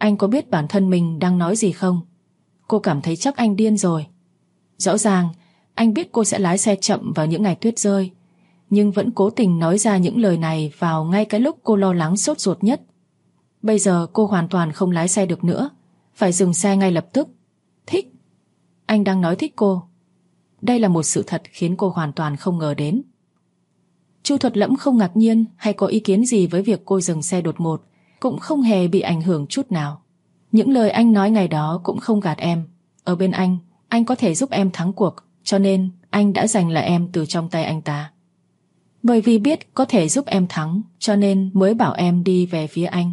anh có biết bản thân mình đang nói gì không? Cô cảm thấy chắc anh điên rồi. Rõ ràng anh biết cô sẽ lái xe chậm vào những ngày tuyết rơi, nhưng vẫn cố tình nói ra những lời này vào ngay cái lúc cô lo lắng sốt ruột nhất. Bây giờ cô hoàn toàn không lái xe được nữa, phải dừng xe ngay lập tức. Thích. Anh đang nói thích cô. Đây là một sự thật khiến cô hoàn toàn không ngờ đến. Chu Thuật Lẫm không ngạc nhiên hay có ý kiến gì với việc cô dừng xe đột ngột, cũng không hề bị ảnh hưởng chút nào. Những lời anh nói ngày đó cũng không gạt em. Ở bên anh có thể giúp em thắng cuộc, cho nên anh đã giành lại em từ trong tay anh ta. Bởi vì biết có thể giúp em thắng, cho nên mới bảo em đi về phía anh.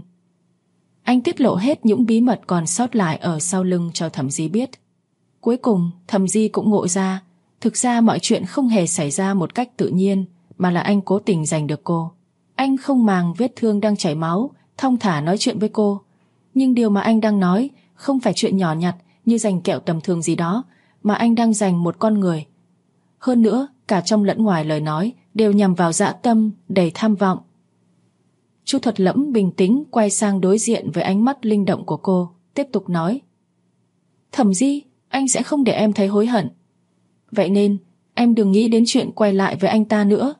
Anh tiết lộ hết những bí mật còn sót lại ở sau lưng cho Thẩm Di biết. Cuối cùng Thẩm Di cũng ngộ ra, thực ra mọi chuyện không hề xảy ra một cách tự nhiên, mà là anh cố tình giành được cô. Anh không màng vết thương đang chảy máu, thong thả nói chuyện với cô. Nhưng điều mà anh đang nói không phải chuyện nhỏ nhặt như giành kẹo tầm thường gì đó, mà anh đang giành một con người. Hơn nữa, cả trong lẫn ngoài lời nói đều nhằm vào dã tâm đầy tham vọng. Chu Thuật Lẫm bình tĩnh quay sang đối diện với ánh mắt linh động của cô, tiếp tục nói: Thẩm Di, anh sẽ không để em thấy hối hận. Vậy nên em đừng nghĩ đến chuyện quay lại với anh ta nữa.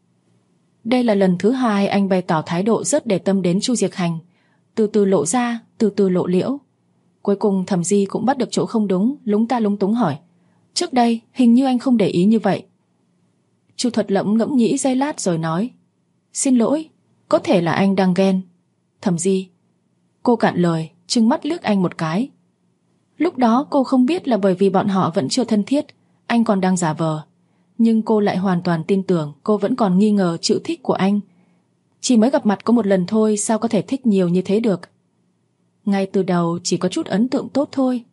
Đây là lần thứ hai anh bày tỏ thái độ rất để tâm đến Chu Diệc Hành, từ từ lộ ra, từ từ lộ liễu. Cuối cùng Thẩm Di cũng bắt được chỗ không đúng, lúng ta lúng túng hỏi: Trước đây hình như anh không để ý như vậy. Chu Thuật Lẫm ngẫm nghĩ giây lát rồi nói: Xin lỗi, có thể là anh đang ghen. Thẩm Di. Cô cạn lời, trừng mắt liếc anh một cái. Lúc đó cô không biết là bởi vì bọn họ vẫn chưa thân thiết, anh còn đang giả vờ. Nhưng cô lại hoàn toàn tin tưởng cô vẫn còn nghi ngờ chữ thích của anh. Chỉ mới gặp mặt có một lần thôi, sao có thể thích nhiều như thế được? Ngay từ đầu chỉ có chút ấn tượng tốt thôi.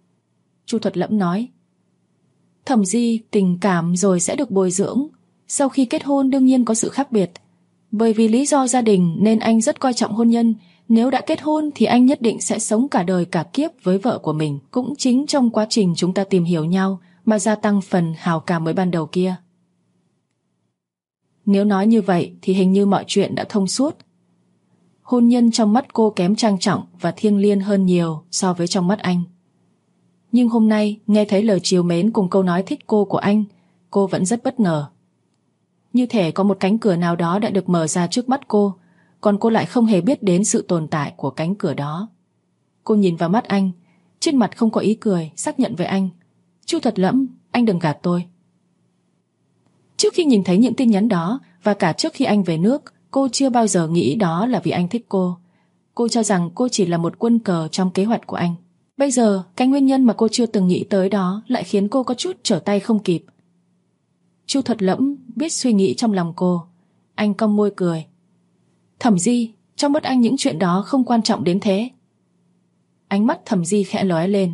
Chu Thuật Lẫm nói: Thẩm Di, tình cảm rồi sẽ được bồi dưỡng. Sau khi kết hôn đương nhiên có sự khác biệt. Bởi vì lý do gia đình nên anh rất coi trọng hôn nhân. Nếu đã kết hôn thì anh nhất định sẽ sống cả đời cả kiếp với vợ của mình. Cũng chính trong quá trình chúng ta tìm hiểu nhau mà gia tăng phần hào cảm mới ban đầu kia. Nếu nói như vậy thì hình như mọi chuyện đã thông suốt. Hôn nhân trong mắt cô kém trang trọng và thiêng liêng hơn nhiều so với trong mắt anh. Nhưng hôm nay nghe thấy lời trìu mến cùng câu nói thích cô của anh, cô vẫn rất bất ngờ. Như thể có một cánh cửa nào đó đã được mở ra trước mắt cô, còn cô lại không hề biết đến sự tồn tại của cánh cửa đó. Cô nhìn vào mắt anh, trên mặt không có ý cười, xác nhận với anh: Chu Thuật Lẫm, anh đừng gạt tôi. Trước khi nhìn thấy những tin nhắn đó, và cả trước khi anh về nước, cô chưa bao giờ nghĩ đó là vì anh thích cô. Cô cho rằng cô chỉ là một quân cờ trong kế hoạch của anh. Bây giờ, cái nguyên nhân mà cô chưa từng nghĩ tới đó lại khiến cô có chút trở tay không kịp. Chu Thuật Lẫm biết suy nghĩ trong lòng cô. Anh cong môi cười: Thẩm Di, trong mắt anh những chuyện đó không quan trọng đến thế. Ánh mắt Thẩm Di khẽ lóe lên.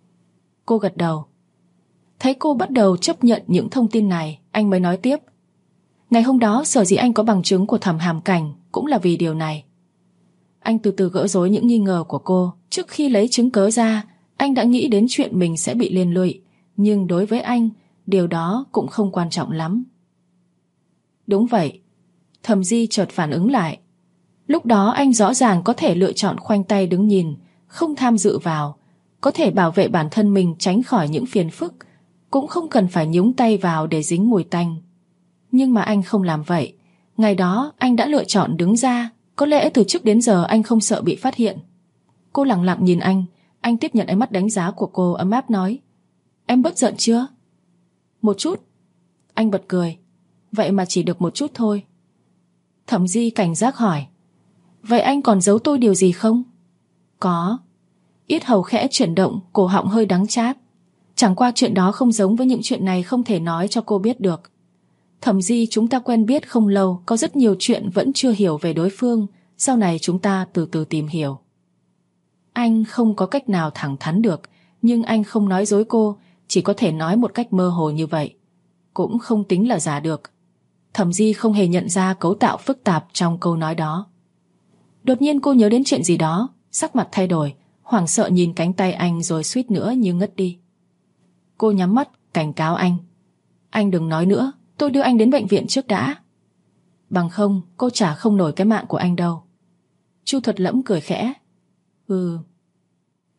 Cô gật đầu. Thấy cô bắt đầu chấp nhận những thông tin này, anh mới nói tiếp: Ngày hôm đó sở dĩ anh có bằng chứng của Thẩm Hàm Cảnh cũng là vì điều này. Anh từ từ gỡ rối những nghi ngờ của cô. Trước khi lấy chứng cớ ra, anh đã nghĩ đến chuyện mình sẽ bị liên lụy, nhưng đối với anh, điều đó cũng không quan trọng lắm. Đúng vậy. Thẩm Di chợt phản ứng lại. Lúc đó anh rõ ràng có thể lựa chọn khoanh tay đứng nhìn, không tham dự vào, có thể bảo vệ bản thân mình tránh khỏi những phiền phức, cũng không cần phải nhúng tay vào để dính mùi tanh. Nhưng mà anh không làm vậy. Ngày đó anh đã lựa chọn đứng ra. Có lẽ từ trước đến giờ anh không sợ bị phát hiện. Cô lặng lặng nhìn anh tiếp nhận ánh mắt đánh giá của cô, ấm áp nói: Em bớt giận chưa? Một chút. Anh bật cười. Vậy mà chỉ được một chút thôi. Thẩm Di cảnh giác hỏi: Vậy anh còn giấu tôi điều gì không? Có. Yết hầu khẽ chuyển động, cổ họng hơi đắng chát. Chẳng qua chuyện đó không giống với những chuyện này không thể nói cho cô biết được. Thẩm Di, chúng ta quen biết không lâu, có rất nhiều chuyện vẫn chưa hiểu về đối phương, sau này chúng ta từ từ tìm hiểu. Anh không có cách nào thẳng thắn được, nhưng anh không nói dối cô, chỉ có thể nói một cách mơ hồ như vậy. Cũng không tính là giả được. Thẩm Di không hề nhận ra cấu tạo phức tạp trong câu nói đó. Đột nhiên cô nhớ đến chuyện gì đó, sắc mặt thay đổi, hoảng sợ nhìn cánh tay anh rồi suýt nữa như ngất đi. Cô nhắm mắt, cảnh cáo anh: Anh đừng nói nữa, tôi đưa anh đến bệnh viện trước đã. Bằng không, cô trả không nổi cái mạng của anh đâu. Chu Thuật Lẫm cười khẽ: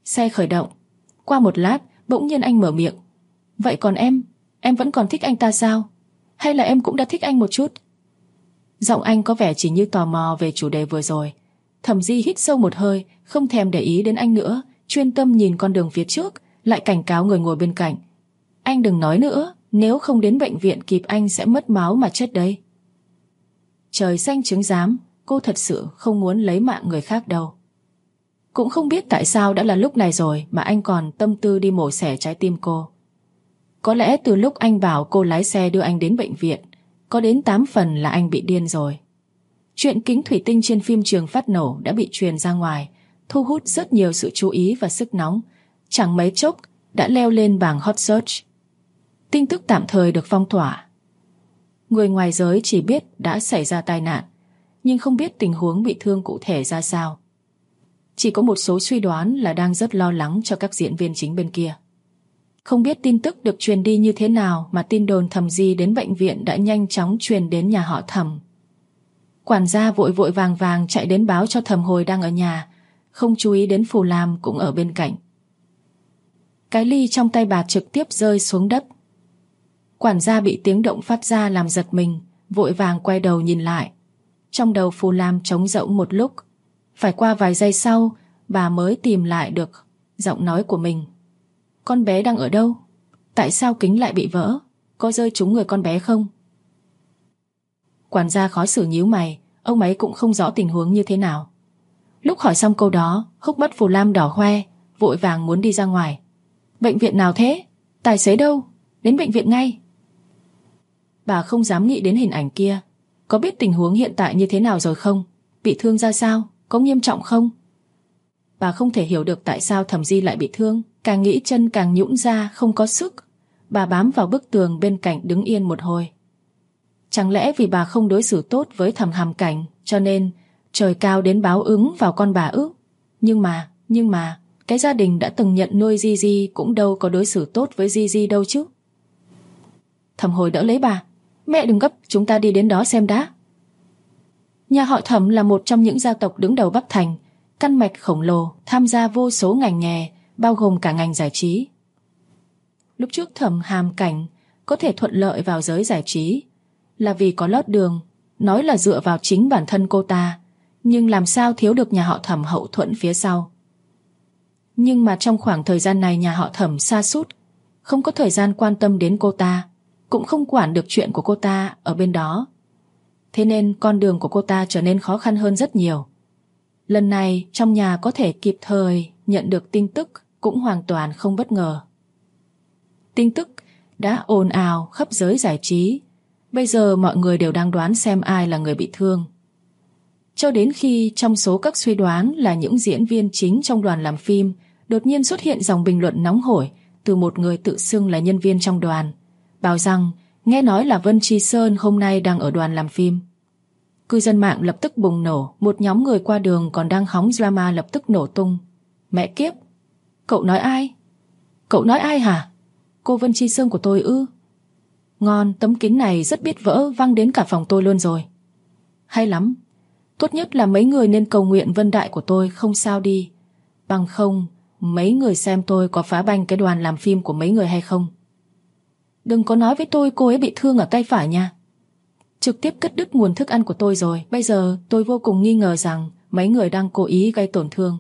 Xe khởi động. Qua một lát, bỗng nhiên anh mở miệng. Vậy còn em vẫn còn thích anh ta sao? Hay là em cũng đã thích anh một chút? Giọng anh có vẻ chỉ như tò mò về chủ đề vừa rồi. Thẩm Di hít sâu một hơi, không thèm để ý đến anh nữa, chuyên tâm nhìn con đường phía trước, lại cảnh cáo người ngồi bên cạnh. Anh đừng nói nữa, nếu không đến bệnh viện kịp anh sẽ mất máu mà chết đấy. Trời xanh trứng giám, cô thật sự không muốn lấy mạng người khác đâu. Cũng không biết tại sao đã là lúc này rồi mà anh còn tâm tư đi mổ xẻ trái tim cô. Có lẽ từ lúc anh bảo cô lái xe đưa anh đến bệnh viện, có đến 8 phần là anh bị điên rồi. Chuyện kính thủy tinh trên phim Trường phát nổ đã bị truyền ra ngoài, thu hút rất nhiều sự chú ý và sức nóng. Chẳng mấy chốc đã leo lên bảng hot search. Tin tức tạm thời được phong tỏa. Người ngoài giới chỉ biết đã xảy ra tai nạn, nhưng không biết tình huống bị thương cụ thể ra sao. Chỉ có một số suy đoán là đang rất lo lắng cho các diễn viên chính bên kia. Không biết tin tức được truyền đi như thế nào mà tin đồn Thẩm Di đến bệnh viện đã nhanh chóng truyền đến nhà họ Thẩm. Quản gia vội vội vàng vàng chạy đến báo cho Thẩm Hồi đang ở nhà, không chú ý đến Phù Lam cũng ở bên cạnh. Cái ly trong tay bà trực tiếp rơi xuống đất. Quản gia bị tiếng động phát ra làm giật mình, vội vàng quay đầu nhìn lại. Trong đầu Phù Lam trống rỗng một lúc. Phải qua vài giây sau, bà mới tìm lại được giọng nói của mình. Con bé đang ở đâu? Tại sao kính lại bị vỡ? Có rơi trúng người con bé không? Quản gia khó xử nhíu mày, ông ấy cũng không rõ tình huống như thế nào. Lúc hỏi xong câu đó, hốc mắt Phù Lam đỏ hoe, vội vàng muốn đi ra ngoài. Bệnh viện nào thế? Tài xế đâu? Đến bệnh viện ngay. Bà không dám nghĩ đến hình ảnh kia. Có biết tình huống hiện tại như thế nào rồi không? Bị thương ra sao? Có nghiêm trọng không? Bà không thể hiểu được tại sao Thẩm Di lại bị thương. Càng nghĩ chân càng nhũn ra, không có sức. Bà bám vào bức tường bên cạnh đứng yên một hồi. Chẳng lẽ vì bà không đối xử tốt với Thẩm Hàm Cảnh, cho nên trời cao đến báo ứng vào con bà ư? Nhưng mà cái gia đình đã từng nhận nuôi Gigi cũng đâu có đối xử tốt với Gigi đâu chứ. Thẩm Hồi đỡ lấy bà. Mẹ đừng gấp, chúng ta đi đến đó xem đã. Nhà họ Thẩm là một trong những gia tộc đứng đầu Bắc Thành, căn mạch khổng lồ, tham gia vô số ngành nghề, bao gồm cả ngành giải trí. Lúc trước Thẩm Hàm Cảnh có thể thuận lợi vào giới giải trí là vì có lót đường, nói là dựa vào chính bản thân cô ta, nhưng làm sao thiếu được nhà họ Thẩm hậu thuẫn phía sau. Nhưng mà trong khoảng thời gian này nhà họ Thẩm sa sút, không có thời gian quan tâm đến cô ta, cũng không quản được chuyện của cô ta ở bên đó. Thế nên con đường của cô ta trở nên khó khăn hơn rất nhiều. Lần này trong nhà có thể kịp thời nhận được tin tức cũng hoàn toàn không bất ngờ. Tin tức đã ồn ào khắp giới giải trí. Bây giờ mọi người đều đang đoán xem ai là người bị thương. Cho đến khi trong số các suy đoán là những diễn viên chính trong đoàn làm phim, đột nhiên xuất hiện dòng bình luận nóng hổi từ một người tự xưng là nhân viên trong đoàn, bảo rằng nghe nói là Vân Tri Sơn hôm nay đang ở đoàn làm phim. Cư dân mạng lập tức bùng nổ, một nhóm người qua đường còn đang hóng drama lập tức nổ tung. Mẹ kiếp! Cậu nói ai? Cậu nói ai hả? Cô Vân Tri Sơn của tôi ư? Ngon, tấm kính này rất biết vỡ, văng đến cả phòng tôi luôn rồi. Hay lắm. Tốt nhất là mấy người nên cầu nguyện Vân Đại của tôi không sao đi. Bằng không, mấy người xem tôi có phá banh cái đoàn làm phim của mấy người hay không. Đừng có nói với tôi cô ấy bị thương ở tay phải nha. Trực tiếp cắt đứt nguồn thức ăn của tôi rồi. Bây giờ tôi vô cùng nghi ngờ rằng mấy người đang cố ý gây tổn thương.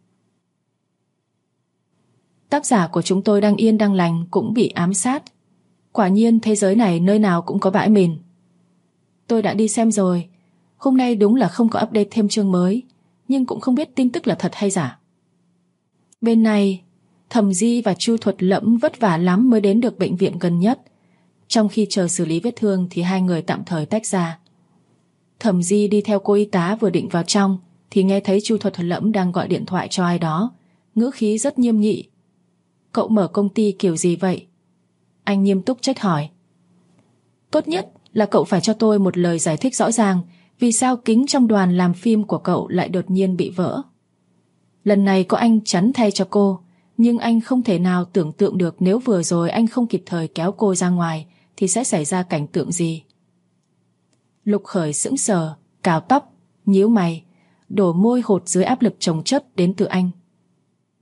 Tác giả của chúng tôi đang yên đang lành cũng bị ám sát. Quả nhiên thế giới này nơi nào cũng có bãi mìn. Tôi đã đi xem rồi. Hôm nay đúng là không có update thêm chương mới, nhưng cũng không biết tin tức là thật hay giả. Bên này, Thẩm Di và Chu Thuật Lẫm vất vả lắm mới đến được bệnh viện gần nhất. Trong khi chờ xử lý vết thương thì hai người tạm thời tách ra. Thẩm Di đi theo cô y tá vừa định vào trong thì nghe thấy Chu Thuật Lẫm đang gọi điện thoại cho ai đó, ngữ khí rất nghiêm nghị. Cậu mở công ty kiểu gì vậy? Anh nghiêm túc trách hỏi. Tốt nhất là cậu phải cho tôi một lời giải thích rõ ràng vì sao kính trong đoàn làm phim của cậu lại đột nhiên bị vỡ. Lần này có anh chắn thay cho cô, nhưng anh không thể nào tưởng tượng được nếu vừa rồi anh không kịp thời kéo cô ra ngoài thì sẽ xảy ra cảnh tượng gì. Lục Khởi sững sờ, cào tóc, nhíu mày, đổ môi hột dưới áp lực chồng chất đến từ anh.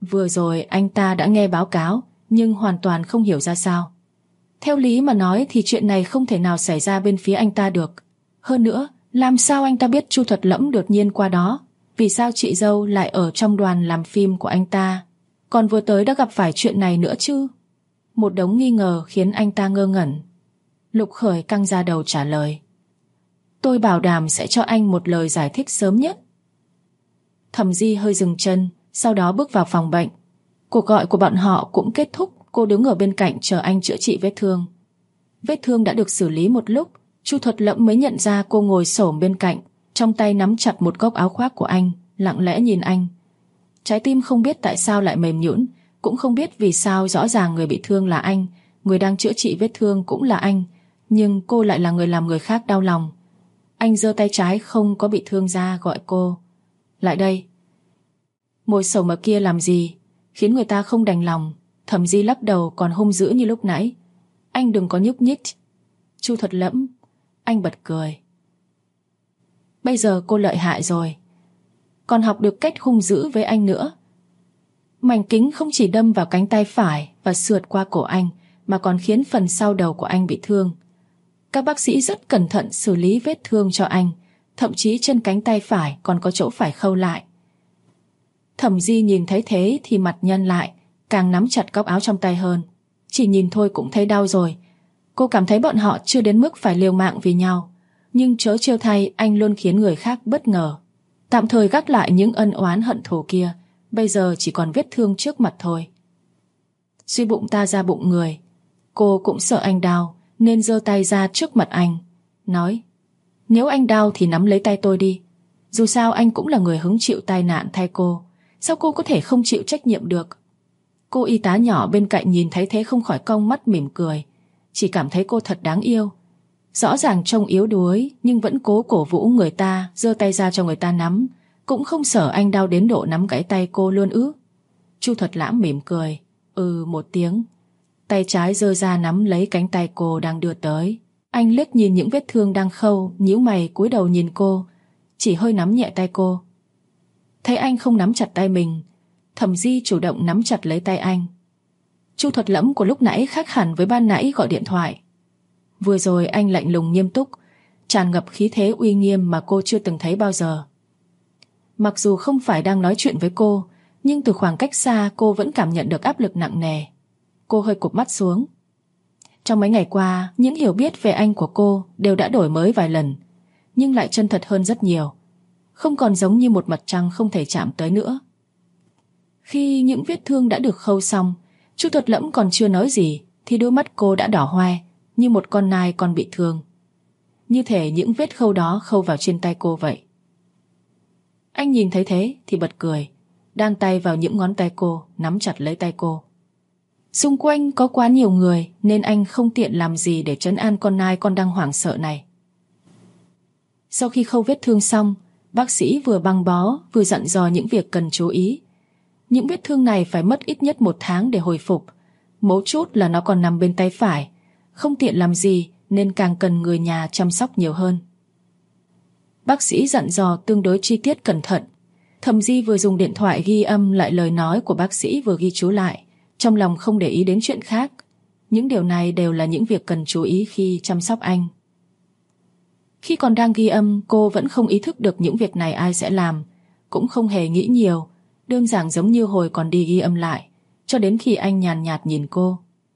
Vừa rồi anh ta đã nghe báo cáo, nhưng hoàn toàn không hiểu ra sao. Theo lý mà nói thì chuyện này không thể nào xảy ra bên phía anh ta được. Hơn nữa, làm sao anh ta biết Chu Thuật Lẫm đột nhiên qua đó? Vì sao chị dâu lại ở trong đoàn làm phim của anh ta, còn vừa tới đã gặp phải chuyện này nữa chứ? Một đống nghi ngờ khiến anh ta ngơ ngẩn. Lục Khởi căng ra đầu trả lời: tôi bảo đảm sẽ cho anh một lời giải thích sớm nhất. Thẩm Di hơi dừng chân, sau đó bước vào phòng bệnh. Cuộc gọi của bọn họ cũng kết thúc. Cô đứng ở bên cạnh chờ anh chữa trị vết thương. Vết thương đã được xử lý một lúc, Chu Thuật Lẫm mới nhận ra cô ngồi xổm bên cạnh, trong tay nắm chặt một góc áo khoác của anh, lặng lẽ nhìn anh. Trái tim không biết tại sao lại mềm nhũn, cũng không biết vì sao rõ ràng người bị thương là anh, người đang chữa trị vết thương cũng là anh, nhưng cô lại là người làm người khác đau lòng. Anh giơ tay trái không có bị thương ra gọi cô: lại đây. Môi sầu ở kia làm gì, khiến người ta không đành lòng. Thẩm Di lắc đầu còn hung dữ như lúc nãy: anh đừng có nhúc nhích. Chu Thuật Lẫm. Anh bật cười. Bây giờ cô lợi hại rồi, còn học được cách hung dữ với anh nữa. Mảnh kính không chỉ đâm vào cánh tay phải và sượt qua cổ anh, mà còn khiến phần sau đầu của anh bị thương. Các bác sĩ rất cẩn thận xử lý vết thương cho anh, thậm chí trên cánh tay phải còn có chỗ phải khâu lại. Thẩm Di nhìn thấy thế thì mặt nhăn lại, càng nắm chặt góc áo trong tay hơn. Chỉ nhìn thôi cũng thấy đau rồi. Cô cảm thấy bọn họ chưa đến mức phải liều mạng vì nhau, nhưng trớ trêu thay anh luôn khiến người khác bất ngờ. Tạm thời gác lại những ân oán hận thù kia, bây giờ chỉ còn vết thương trước mặt thôi. Suy bụng ta ra bụng người. Cô cũng sợ anh đau nên giơ tay ra trước mặt anh, nói: nếu anh đau thì nắm lấy tay tôi đi. Dù sao anh cũng là người hứng chịu tai nạn thay cô, sao cô có thể không chịu trách nhiệm được? Cô y tá nhỏ bên cạnh nhìn thấy thế không khỏi cong mắt mỉm cười, chỉ cảm thấy cô thật đáng yêu. Rõ ràng trông yếu đuối nhưng vẫn cố cổ vũ người ta, giơ tay ra cho người ta nắm, cũng không sợ anh đau đến độ nắm gãy tay cô luôn ư? Chu Thuật Lãm mỉm cười, một tiếng, tay trái giơ ra nắm lấy cánh tay cô đang đưa tới. Anh liếc nhìn những vết thương đang khâu, nhíu mày cúi đầu nhìn cô, chỉ hơi nắm nhẹ tay cô. Thấy anh không nắm chặt tay mình, Thẩm Di chủ động nắm chặt lấy tay anh. Chu Thuật Lẫm của lúc nãy khác hẳn với ban nãy gọi điện thoại. Vừa rồi anh lạnh lùng nghiêm túc, tràn ngập khí thế uy nghiêm mà cô chưa từng thấy bao giờ. Mặc dù không phải đang nói chuyện với cô, nhưng từ khoảng cách xa cô vẫn cảm nhận được áp lực nặng nề. Cô hơi cụp mắt xuống. Trong mấy ngày qua, những hiểu biết về anh của cô đều đã đổi mới vài lần, nhưng lại chân thật hơn rất nhiều, không còn giống như một mặt trăng không thể chạm tới nữa. Khi những vết thương đã được khâu xong, Chu Thuật Lẫm còn chưa nói gì thì đôi mắt cô đã đỏ hoe như một con nai còn bị thương, như thể những vết khâu đó khâu vào trên tay cô vậy. Anh nhìn thấy thế thì bật cười, đan tay vào những ngón tay cô, nắm chặt lấy tay cô. Xung quanh có quá nhiều người nên anh không tiện làm gì để trấn an con nai còn đang hoảng sợ này. Sau khi khâu vết thương xong, bác sĩ vừa băng bó vừa dặn dò những việc cần chú ý. Những vết thương này phải mất ít nhất 1 tháng để hồi phục. Mấu chốt là nó còn nằm bên tay phải, không tiện làm gì nên càng cần người nhà chăm sóc nhiều hơn. Bác sĩ dặn dò tương đối chi tiết cẩn thận. Thẩm Di vừa dùng điện thoại ghi âm lại lời nói của bác sĩ vừa ghi chú lại, trong lòng không để ý đến chuyện khác. Những điều này đều là những việc cần chú ý khi chăm sóc anh. Khi còn đang ghi âm, cô vẫn không ý thức được những việc này ai sẽ làm, cũng không hề nghĩ nhiều, đơn giản giống như hồi còn đi ghi âm lại, cho đến khi anh nhàn nhạt nhìn cô.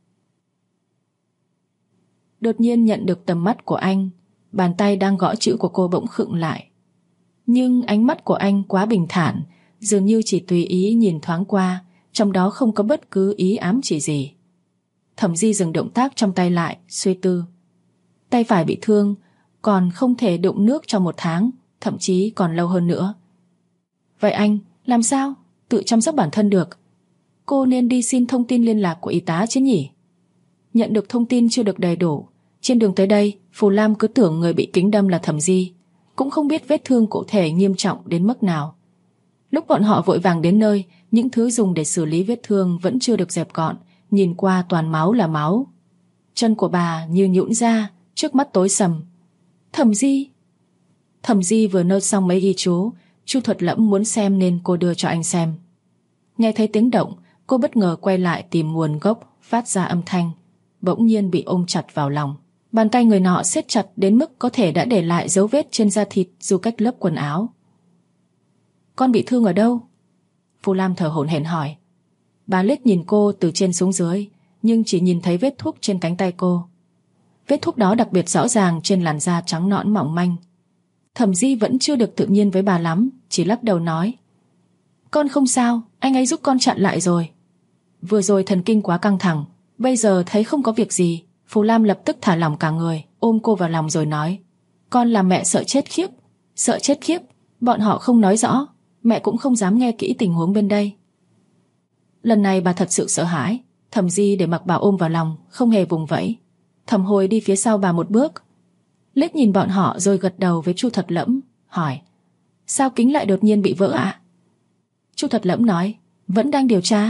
Đột nhiên nhận được tầm mắt của anh, bàn tay đang gõ chữ của cô bỗng khựng lại. Nhưng ánh mắt của anh quá bình thản, dường như chỉ tùy ý nhìn thoáng qua, trong đó không có bất cứ ý ám chỉ gì. Thẩm Di dừng động tác trong tay lại, suy tư. Tay phải bị thương, còn không thể đụng nước trong 1 tháng, thậm chí còn lâu hơn nữa. Vậy anh, làm sao? Tự chăm sóc bản thân được. Cô nên đi xin thông tin liên lạc của y tá chứ nhỉ? Nhận được thông tin chưa được đầy đủ. Trên đường tới đây, Phù Lam cứ tưởng người bị kính đâm là Thẩm Di, cũng không biết vết thương cụ thể nghiêm trọng đến mức nào. Lúc bọn họ vội vàng đến nơi, những thứ dùng để xử lý vết thương vẫn chưa được dẹp gọn, nhìn qua toàn máu là máu. Chân của bà như nhũn ra, trước mắt tối sầm. Thẩm Di! Thẩm Di vừa nốt xong mấy ghi chú, Chu Thuật Lẫm muốn xem nên cô đưa cho anh xem. Nghe thấy tiếng động, cô bất ngờ quay lại tìm nguồn gốc phát ra âm thanh, bỗng nhiên bị ôm chặt vào lòng. Bàn tay người nọ siết chặt đến mức có thể đã để lại dấu vết trên da thịt dù cách lớp quần áo. Con bị thương ở đâu? Phù Lam thở hổn hển hỏi. Bà liếc nhìn cô từ trên xuống dưới, nhưng chỉ nhìn thấy vết thuốc trên cánh tay cô. Vết thuốc đó đặc biệt rõ ràng trên làn da trắng nõn mỏng manh. Thẩm Di vẫn chưa được tự nhiên với bà lắm, chỉ lắc đầu nói: Con không sao, anh ấy giúp con chặn lại rồi. Vừa rồi thần kinh quá căng thẳng, bây giờ thấy không có việc gì. Phù Lam lập tức thả lỏng cả người, ôm cô vào lòng rồi nói: Con làm mẹ sợ chết khiếp. Sợ chết khiếp? Bọn họ không nói rõ, mẹ cũng không dám nghe kỹ tình huống bên đây. Lần này bà thật sự sợ hãi. Thẩm Di để mặc bà ôm vào lòng, không hề vùng vẫy. Thẩm Hồi đi phía sau bà một bước, liếc nhìn bọn họ rồi gật đầu với Chu Thật Lẫm, hỏi: Sao kính lại đột nhiên bị vỡ ạ? Chu Thật Lẫm nói: Vẫn đang điều tra.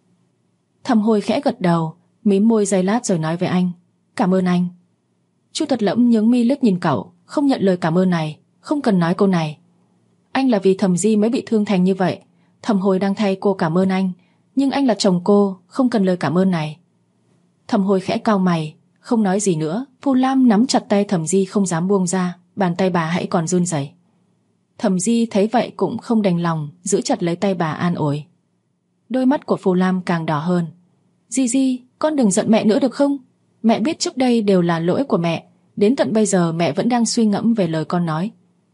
Thẩm Hồi khẽ gật đầu, mím môi giây lát rồi nói với anh: Cảm ơn anh. Chu Thật Lẫm nhướng mi liếc nhìn cậu, không nhận lời cảm ơn này, không cần nói câu này. Anh là vì Thẩm Di mới bị thương thành như vậy. Thẩm Hồi đang thay cô cảm ơn anh, nhưng anh là chồng cô, không cần lời cảm ơn này. Thẩm Hồi khẽ cau mày, không nói gì nữa. Phù Lam nắm chặt tay Thẩm Di không dám buông ra, bàn tay bà hãy còn run rẩy. Thẩm Di thấy vậy cũng không đành lòng, giữ chặt lấy tay bà an ủi. Đôi mắt của Phù Lam càng đỏ hơn. Di, con đừng giận mẹ nữa được không? Mẹ biết trước đây đều là lỗi của mẹ, đến tận bây giờ mẹ vẫn đang suy ngẫm về lời con nói.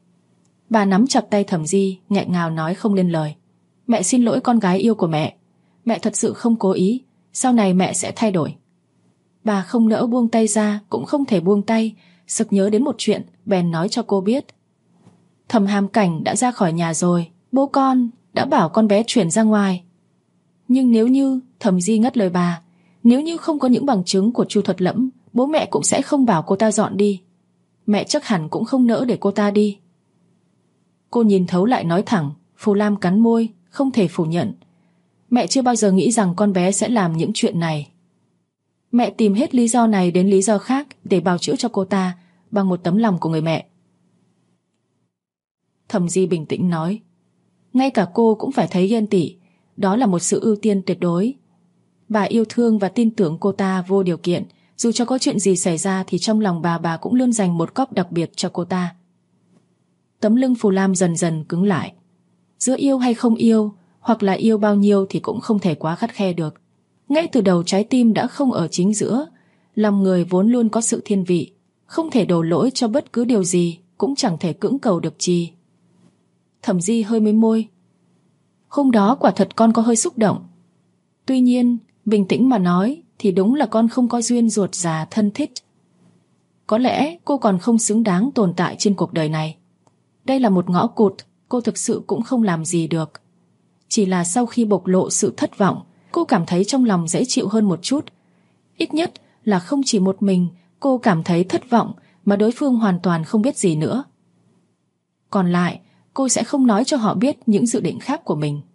Bà nắm chặt tay Thẩm Di, nghẹn ngào nói không nên lời. Mẹ xin lỗi con gái yêu của mẹ. Mẹ thật sự không cố ý, sau này mẹ sẽ thay đổi. Bà không nỡ buông tay ra, cũng không thể buông tay, sực nhớ đến một chuyện, bèn nói cho cô biết. Thẩm Hàm Cảnh đã ra khỏi nhà rồi, bố con đã bảo con bé chuyển ra ngoài. Nhưng nếu như, Thẩm Di ngắt lời bà, nếu như không có những bằng chứng của Chu Thuật Lẫm, bố mẹ cũng sẽ không bảo cô ta dọn đi. Mẹ chắc hẳn cũng không nỡ để cô ta đi. Cô nhìn thấu lại nói thẳng. Phù Lam cắn môi, không thể phủ nhận. Mẹ chưa bao giờ nghĩ rằng con bé sẽ làm những chuyện này. Mẹ tìm hết lý do này đến lý do khác để bào chữa cho cô ta bằng một tấm lòng của người mẹ. Thẩm Di bình tĩnh nói: Ngay cả cô cũng phải thấy ghen tị. Đó là một sự ưu tiên tuyệt đối. Bà yêu thương và tin tưởng cô ta vô điều kiện. Dù cho có chuyện gì xảy ra thì trong lòng bà cũng luôn dành một góc đặc biệt cho cô ta. Tấm lưng Phù Lam dần dần cứng lại. Giữa yêu hay không yêu, hoặc là yêu bao nhiêu thì cũng không thể quá khắt khe được. Ngay từ đầu trái tim đã không ở chính giữa. Lòng người vốn luôn có sự thiên vị, không thể đổ lỗi cho bất cứ điều gì, cũng chẳng thể cưỡng cầu được chi. Thẩm Di hơi mím môi. Hôm đó quả thật con có hơi xúc động. Tuy nhiên, bình tĩnh mà nói thì đúng là con không có duyên ruột già thân thích. Có lẽ cô còn không xứng đáng tồn tại trên cuộc đời này. Đây là một ngõ cụt, cô thực sự cũng không làm gì được. Chỉ là sau khi bộc lộ sự thất vọng, cô cảm thấy trong lòng dễ chịu hơn một chút. Ít nhất là không chỉ một mình cô cảm thấy thất vọng, mà đối phương hoàn toàn không biết gì nữa. Còn lại, cô sẽ không nói cho họ biết những dự định khác của mình.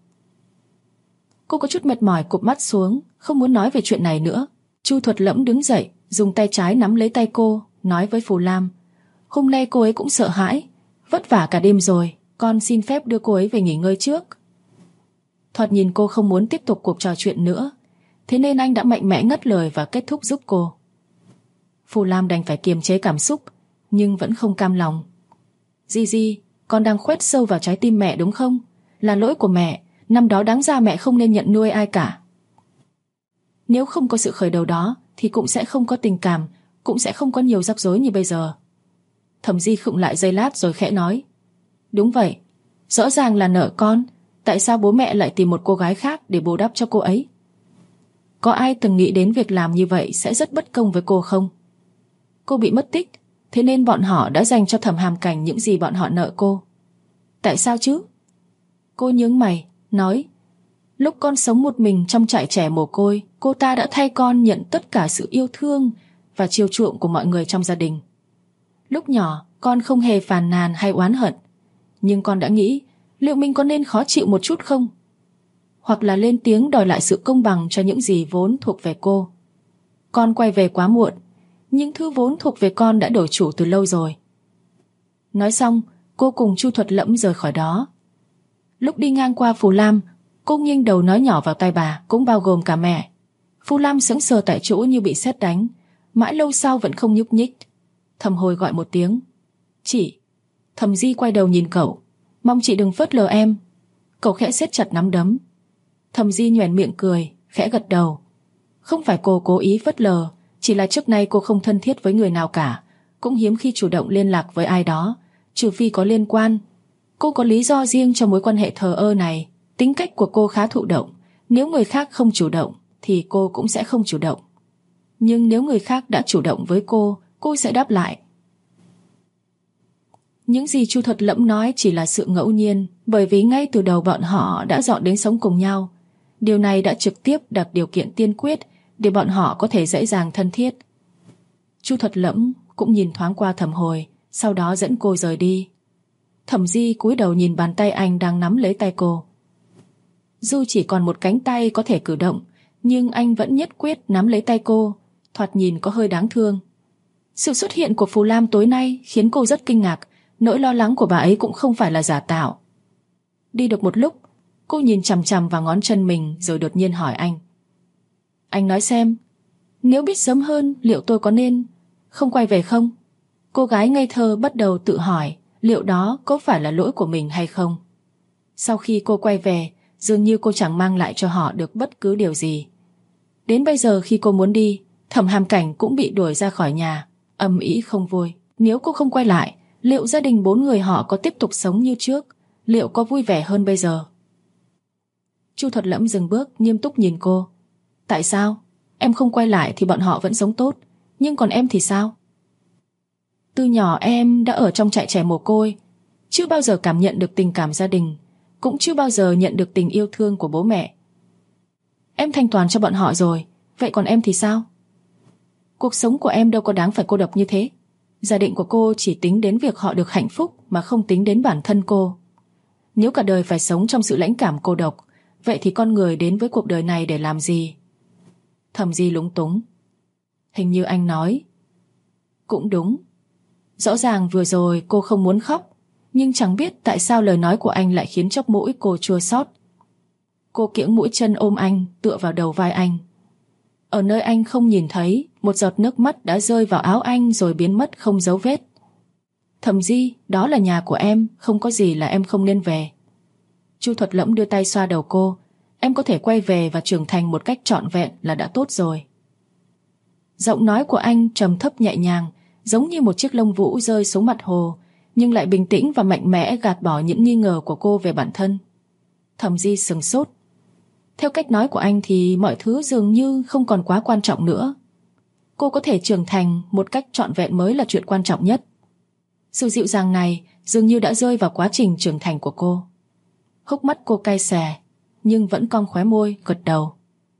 Cô có chút mệt mỏi cụp mắt xuống, không muốn nói về chuyện này nữa. Chu Thuật Lẫm đứng dậy, dùng tay trái nắm lấy tay cô, nói với Phù Lam: Hôm nay cô ấy cũng sợ hãi, vất vả cả đêm rồi, con xin phép đưa cô ấy về nghỉ ngơi trước. Thoạt nhìn cô không muốn tiếp tục cuộc trò chuyện nữa, thế nên anh đã mạnh mẽ ngắt lời và kết thúc giúp cô. Phù Lam đành phải kiềm chế cảm xúc, nhưng vẫn không cam lòng. Di, con đang khoét sâu vào trái tim mẹ đúng không? Là lỗi của mẹ, năm đó đáng ra mẹ không nên nhận nuôi ai cả. Nếu không có sự khởi đầu đó thì cũng sẽ không có tình cảm, cũng sẽ không có nhiều rắc rối như bây giờ. Thẩm Di khựng lại giây lát rồi khẽ nói: Đúng vậy, rõ ràng là nợ con. Tại sao bố mẹ lại tìm một cô gái khác để bù đắp cho cô ấy? Có ai từng nghĩ đến việc làm như vậy sẽ rất bất công với cô không? Cô bị mất tích, thế nên bọn họ đã dành cho Thẩm Hàm Cảnh những gì bọn họ nợ cô. Tại sao chứ? Cô nhướng mày, nói: Lúc con sống một mình trong trại trẻ mồ côi, cô ta đã thay con nhận tất cả sự yêu thương và chiều chuộng của mọi người trong gia đình. Lúc nhỏ, con không hề phàn nàn hay oán hận, nhưng con đã nghĩ liệu mình có nên khó chịu một chút không? Hoặc là lên tiếng đòi lại sự công bằng cho những gì vốn thuộc về cô. Con quay về quá muộn, những thứ vốn thuộc về con đã đổi chủ từ lâu rồi. Nói xong, cô cùng Chu Thuật Lẫm rời khỏi đó. Lúc đi ngang qua Phù Lam, Cô nghiêng đầu nói nhỏ vào tai bà, cũng bao gồm cả mẹ. Vu Lam sững sờ tại chỗ như bị sét đánh, mãi lâu sau vẫn không nhúc nhích. Thẩm Hồi gọi một tiếng. Chị. Thẩm Di quay đầu nhìn cậu. Mong chị đừng phớt lờ em. Cậu khẽ siết chặt nắm đấm. Thẩm Di nhoẻn miệng cười, khẽ gật đầu. Không phải cô cố ý phớt lờ, chỉ là trước nay cô không thân thiết với người nào cả, cũng hiếm khi chủ động liên lạc với ai đó, trừ phi có liên quan. Cô có lý do riêng cho mối quan hệ thờ ơ này. Tính cách của cô khá thụ động, nếu người khác không chủ động thì cô cũng sẽ không chủ động. Nhưng nếu người khác đã chủ động với cô sẽ đáp lại. Những gì Chu Thuật Lẫm nói chỉ là sự ngẫu nhiên, bởi vì ngay từ đầu bọn họ đã dọn đến sống cùng nhau. Điều này đã trực tiếp đặt điều kiện tiên quyết để bọn họ có thể dễ dàng thân thiết. Chu Thuật Lẫm cũng nhìn thoáng qua Thẩm Hồi, sau đó dẫn cô rời đi. Thẩm Di cúi đầu nhìn bàn tay anh đang nắm lấy tay cô. Dù chỉ còn một cánh tay có thể cử động, nhưng anh vẫn nhất quyết nắm lấy tay cô, thoạt nhìn có hơi đáng thương. Sự xuất hiện của Phù Lam tối nay khiến cô rất kinh ngạc, nỗi lo lắng của bà ấy cũng không phải là giả tạo. Đi được một lúc, cô nhìn chằm chằm vào ngón chân mình rồi đột nhiên hỏi anh. Anh nói xem, nếu biết sớm hơn liệu tôi có nên không quay về không? Cô gái ngây thơ bắt đầu tự hỏi liệu đó có phải là lỗi của mình hay không. Sau khi cô quay về, dường như cô chẳng mang lại cho họ được bất cứ điều gì. Đến bây giờ khi cô muốn đi, Thẩm Hàm Cảnh cũng bị đuổi ra khỏi nhà, âm ĩ không vui. Nếu cô không quay lại, liệu gia đình 4 người họ có tiếp tục sống như trước? Liệu có vui vẻ hơn bây giờ? Chu Thuật Lẫm dừng bước, nghiêm túc nhìn cô. Tại sao? Em không quay lại thì bọn họ vẫn sống tốt, nhưng còn em thì sao? Từ nhỏ em đã ở trong trại trẻ mồ côi, chưa bao giờ cảm nhận được tình cảm gia đình, cũng chưa bao giờ nhận được tình yêu thương của bố mẹ. Em thanh toàn cho bọn họ rồi, vậy còn em thì sao? Cuộc sống của em đâu có đáng phải cô độc như thế. Gia đình của cô chỉ tính đến việc họ được hạnh phúc mà không tính đến bản thân cô. Nếu cả đời phải sống trong sự lãnh cảm cô độc, vậy thì con người đến với cuộc đời này để làm gì? Thẩm Di lúng túng. Hình như anh nói. Cũng đúng. Rõ ràng vừa rồi cô không muốn khóc, nhưng chẳng biết tại sao lời nói của anh lại khiến chóp mũi cô chua xót. Cô kiễng mũi chân ôm anh, tựa vào đầu vai anh. Ở nơi anh không nhìn thấy, một giọt nước mắt đã rơi vào áo anh rồi biến mất không dấu vết. Thẩm Di, đó là nhà của em, không có gì là em không nên về. Chu Thuật Lẫm đưa tay xoa đầu cô. Em có thể quay về và trưởng thành một cách trọn vẹn là đã tốt rồi. Giọng nói của anh trầm thấp nhẹ nhàng, giống như một chiếc lông vũ rơi xuống mặt hồ, nhưng lại bình tĩnh và mạnh mẽ gạt bỏ những nghi ngờ của cô về bản thân. Thẩm Di sững sốt. Theo cách nói của anh thì mọi thứ dường như không còn quá quan trọng nữa. Cô có thể trưởng thành một cách trọn vẹn mới là chuyện quan trọng nhất. Sự dịu dàng này dường như đã rơi vào quá trình trưởng thành của cô. Hốc mắt cô cay xè, nhưng vẫn cong khóe môi, gật đầu.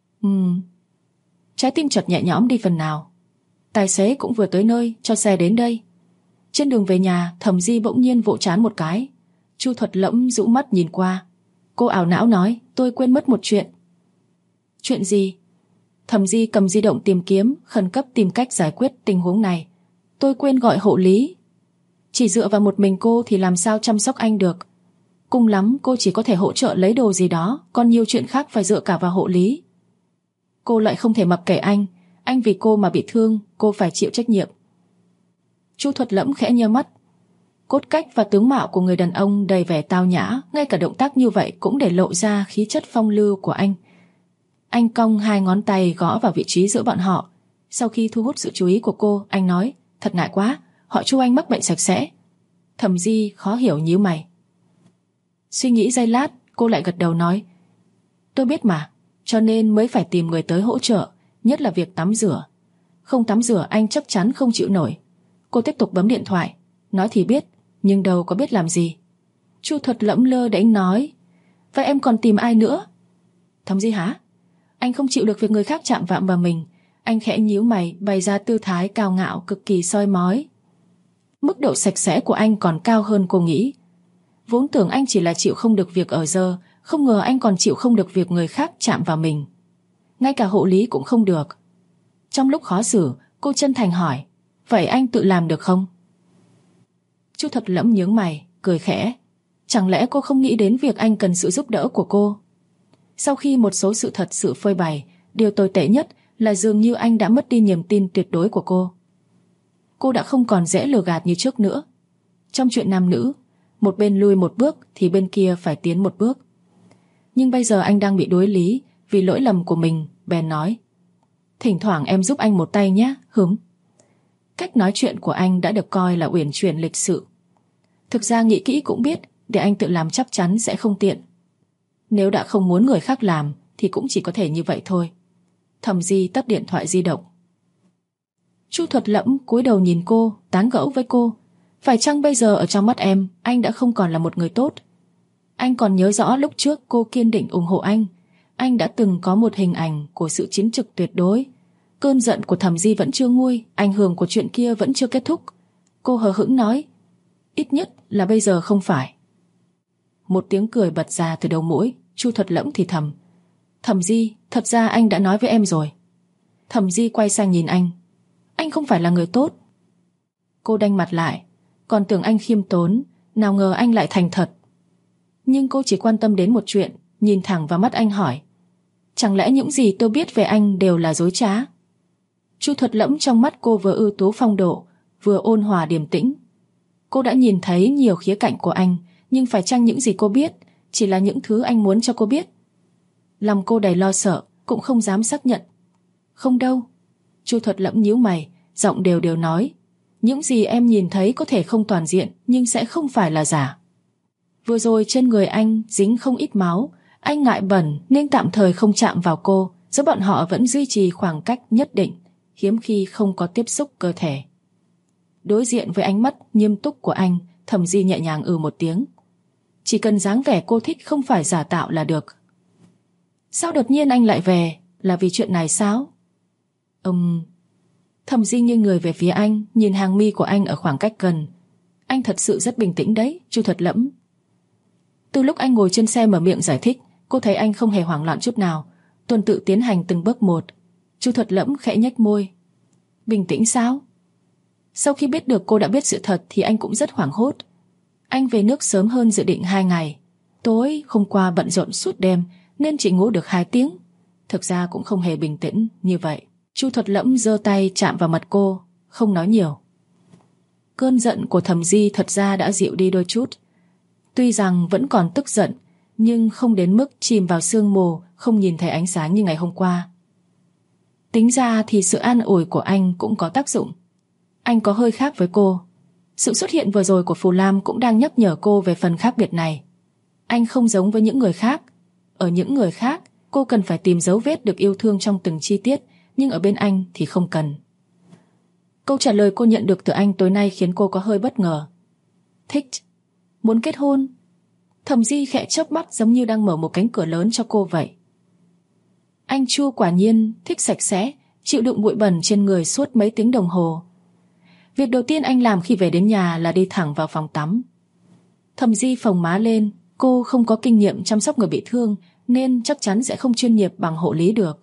Trái tim chợt nhẹ nhõm đi phần nào. Tài xế cũng vừa tới nơi, cho xe đến đây. Trên đường về nhà, Thẩm Di bỗng nhiên vỗ trán một cái. Chu Thuật Lẫm rũ mắt nhìn qua. Cô ảo não nói, tôi quên mất một chuyện. Chuyện gì? Thẩm Di cầm di động tìm kiếm, khẩn cấp tìm cách giải quyết tình huống này. Tôi quên gọi hộ lý. Chỉ dựa vào một mình cô thì làm sao chăm sóc anh được. Cùng lắm cô chỉ có thể hỗ trợ lấy đồ gì đó, còn nhiều chuyện khác phải dựa cả vào hộ lý. Cô lại không thể mặc kệ anh vì cô mà bị thương, cô phải chịu trách nhiệm. Chu Thuật Lẫm khẽ nheo mắt. Cốt cách và tướng mạo của người đàn ông đầy vẻ tao nhã, ngay cả động tác như vậy cũng để lộ ra khí chất phong lưu của anh. Anh cong 2 ngón tay gõ vào vị trí giữa bọn họ. Sau khi thu hút sự chú ý của cô, anh nói, thật ngại quá, họ Chu anh mắc bệnh sạch sẽ. Thẩm Di khó hiểu nhíu mày. Suy nghĩ giây lát, cô lại gật đầu nói, tôi biết mà, cho nên mới phải tìm người tới hỗ trợ, nhất là việc tắm rửa. Không tắm rửa anh chắc chắn không chịu nổi. Cô tiếp tục bấm điện thoại. Nói thì biết, nhưng đâu có biết làm gì. Chu Thuật Lẫm lơ đễnh nói, vậy em còn tìm ai nữa? Thẩm Di hả? Anh không chịu được việc người khác chạm vào mình. Anh khẽ nhíu mày, bày ra tư thái cao ngạo cực kỳ soi mói. Mức độ sạch sẽ của anh còn cao hơn cô nghĩ. Vốn tưởng anh chỉ là chịu không được việc ở dơ, không ngờ anh còn chịu không được việc người khác chạm vào mình. Ngay cả hộ lý cũng không được. Trong lúc khó xử, cô chân thành hỏi, vậy anh tự làm được không? Chu Thuật Lẫm nhướng mày, cười khẽ. Chẳng lẽ cô không nghĩ đến việc anh cần sự giúp đỡ của cô? Sau khi một số sự thật sự phơi bày, điều tồi tệ nhất là dường như anh đã mất đi niềm tin tuyệt đối của cô. Cô đã không còn dễ lừa gạt như trước nữa. Trong chuyện nam nữ, một bên lui một bước thì bên kia phải tiến một bước. Nhưng bây giờ anh đang bị đối lý vì lỗi lầm của mình, bèn nói: thỉnh thoảng em giúp anh một tay nhé, hứng. Cách nói chuyện của anh đã được coi là uyển chuyển lịch sự. Thực ra nghĩ kỹ cũng biết để anh tự làm chắc chắn sẽ không tiện. Nếu đã không muốn người khác làm thì cũng chỉ có thể như vậy thôi. Thẩm Di tắt điện thoại di động. Chu Thuật Lẫm cúi đầu nhìn cô, tán gẫu với cô. Phải chăng bây giờ ở trong mắt em, anh đã không còn là một người tốt? Anh còn nhớ rõ lúc trước cô kiên định ủng hộ anh. Anh đã từng có một hình ảnh của sự chính trực tuyệt đối. Cơn giận của Thẩm Di vẫn chưa nguôi, ảnh hưởng của chuyện kia vẫn chưa kết thúc. Cô hờ hững nói: ít nhất là bây giờ không phải. Một tiếng cười bật ra từ đầu mũi. Chu Thuật Lẫm thì thầm: Thẩm Di, thật ra anh đã nói với em rồi. Thẩm Di quay sang nhìn anh: anh không phải là người tốt. Cô đanh mặt lại, còn tưởng anh khiêm tốn, nào ngờ anh lại thành thật. Nhưng cô chỉ quan tâm đến một chuyện, nhìn thẳng vào mắt anh hỏi: chẳng lẽ những gì tôi biết về anh đều là dối trá? Chu Thuật Lẫm trong mắt cô vừa ưu tú phong độ, vừa ôn hòa điềm tĩnh. Cô đã nhìn thấy nhiều khía cạnh của anh, nhưng phải chăng những gì cô biết chỉ là những thứ anh muốn cho cô biết? Lòng cô đầy lo sợ, cũng không dám xác nhận. Không đâu. Chu Thuật Lẫm nhíu mày, giọng đều đều nói: những gì em nhìn thấy có thể không toàn diện, nhưng sẽ không phải là giả. Vừa rồi trên người anh dính không ít máu, anh ngại bẩn nên tạm thời không chạm vào cô, giữa bọn họ vẫn duy trì khoảng cách nhất định, hiếm khi không có tiếp xúc cơ thể. Đối diện với ánh mắt nghiêm túc của anh, Thẩm Di nhẹ nhàng một tiếng. Chỉ cần dáng vẻ cô thích không phải giả tạo là được. Sao đột nhiên anh lại về? Là vì chuyện này sao? Thẩm Di nghiêng người về phía anh, nhìn hàng mi của anh ở khoảng cách gần. Anh thật sự rất bình tĩnh đấy, Chu Thuật Lẫm. Từ lúc anh ngồi trên xe mở miệng giải thích, cô thấy anh không hề hoảng loạn chút nào, tuần tự tiến hành từng bước một. Chu Thuật Lẫm khẽ nhếch môi. Bình tĩnh sao? Sau khi biết được cô đã biết sự thật thì anh cũng rất hoảng hốt. Anh về nước sớm hơn dự định 2 ngày. Tối hôm qua bận rộn suốt đêm nên chỉ ngủ được 2 tiếng. Thực ra cũng không hề bình tĩnh như vậy. Chu Thuật Lẫm giơ tay chạm vào mặt cô, không nói nhiều. Cơn giận của Thẩm Di thật ra đã dịu đi đôi chút. Tuy rằng vẫn còn tức giận, nhưng không đến mức chìm vào sương mù, không nhìn thấy ánh sáng như ngày hôm qua. Tính ra thì sự an ủi của anh cũng có tác dụng. Anh có hơi khác với cô. Sự xuất hiện vừa rồi của Phù Lam cũng đang nhắc nhở cô về phần khác biệt này. Anh không giống với những người khác. Ở những người khác, cô cần phải tìm dấu vết được yêu thương trong từng chi tiết, nhưng ở bên anh thì không cần. Câu trả lời cô nhận được từ anh tối nay khiến cô có hơi bất ngờ. Thích. Muốn kết hôn. Thẩm Di khẽ chớp mắt giống như đang mở một cánh cửa lớn cho cô vậy. Anh Chu quả nhiên thích sạch sẽ, chịu đựng bụi bẩn trên người suốt mấy tiếng đồng hồ. Việc đầu tiên anh làm khi về đến nhà là đi thẳng vào phòng tắm. Thẩm Di phồng má lên, cô không có kinh nghiệm chăm sóc người bị thương nên chắc chắn sẽ không chuyên nghiệp bằng hộ lý được.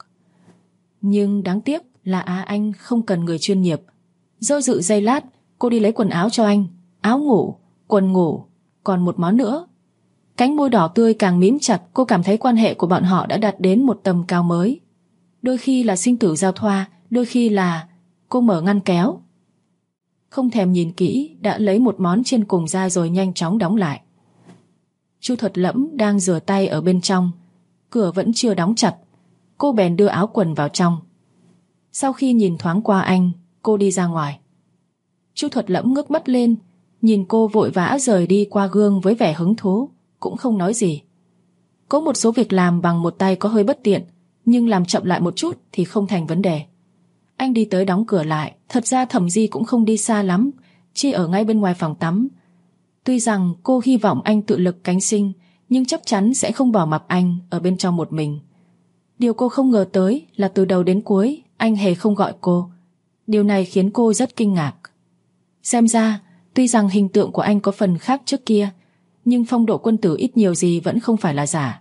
Nhưng đáng tiếc là anh không cần người chuyên nghiệp. Do dự giây lát, cô đi lấy quần áo cho anh, áo ngủ, quần ngủ, còn một món nữa. Cánh môi đỏ tươi càng mím chặt, cô cảm thấy quan hệ của bọn họ đã đạt đến một tầm cao mới. Đôi khi là sinh tử giao thoa, đôi khi là... Cô mở ngăn kéo, không thèm nhìn kỹ, đã lấy một món trên cùng ra rồi nhanh chóng đóng lại. Chu Thuật Lẫm đang rửa tay ở bên trong, cửa vẫn chưa đóng chặt. Cô bèn đưa áo quần vào trong. Sau khi nhìn thoáng qua anh, cô đi ra ngoài. Chu Thuật Lẫm ngước mắt lên, nhìn cô vội vã rời đi qua gương với vẻ hứng thú, cũng không nói gì. Có một số việc làm bằng một tay có hơi bất tiện, nhưng làm chậm lại một chút thì không thành vấn đề. Anh đi tới đóng cửa lại. Thật ra Thẩm Di cũng không đi xa lắm, chỉ ở ngay bên ngoài phòng tắm. Tuy rằng cô hy vọng anh tự lực cánh sinh, nhưng chắc chắn sẽ không bỏ mặc anh ở bên trong một mình. Điều cô không ngờ tới là từ đầu đến cuối anh hề không gọi cô. Điều này khiến cô rất kinh ngạc. Xem ra, tuy rằng hình tượng của anh có phần khác trước kia, nhưng phong độ quân tử ít nhiều gì vẫn không phải là giả.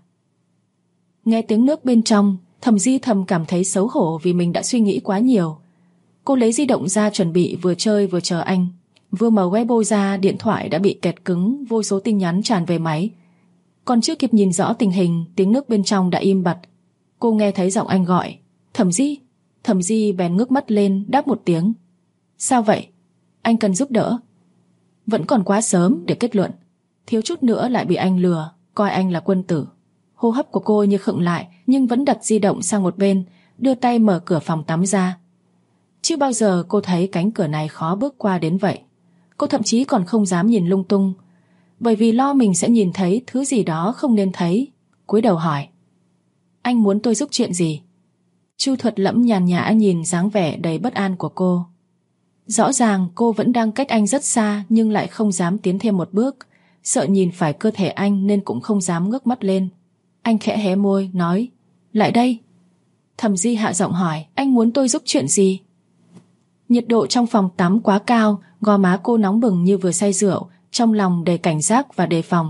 Nghe tiếng nước bên trong, Thẩm Di thầm cảm thấy xấu hổ vì mình đã suy nghĩ quá nhiều. Cô lấy di động ra chuẩn bị vừa chơi vừa chờ anh. Vừa mở Weibo ra, điện thoại đã bị kẹt cứng, vô số tin nhắn tràn về máy. Còn chưa kịp nhìn rõ tình hình, tiếng nước bên trong đã im bặt. Cô nghe thấy giọng anh gọi, Thẩm Di. Thẩm Di bèn ngước mắt lên đáp một tiếng. Sao vậy? Anh cần giúp đỡ? Vẫn còn quá sớm để kết luận. Thiếu chút nữa lại bị anh lừa, coi anh là quân tử. Hô hấp của cô như khựng lại, nhưng vẫn đặt di động sang một bên, đưa tay mở cửa phòng tắm ra. Chưa bao giờ cô thấy cánh cửa này khó bước qua đến vậy. Cô thậm chí còn không dám nhìn lung tung, bởi vì lo mình sẽ nhìn thấy thứ gì đó không nên thấy. Cúi đầu hỏi, anh muốn tôi giúp chuyện gì? Chu Thuật Lẫm nhàn nhã nhìn dáng vẻ đầy bất an của cô. Rõ ràng cô vẫn đang cách anh rất xa, nhưng lại không dám tiến thêm một bước, sợ nhìn phải cơ thể anh nên cũng không dám ngước mắt lên. Anh khẽ hé môi nói, lại đây. Thẩm Di hạ giọng hỏi, anh muốn tôi giúp chuyện gì? Nhiệt độ trong phòng tắm quá cao, gò má cô nóng bừng như vừa say rượu, trong lòng đầy cảnh giác và đề phòng.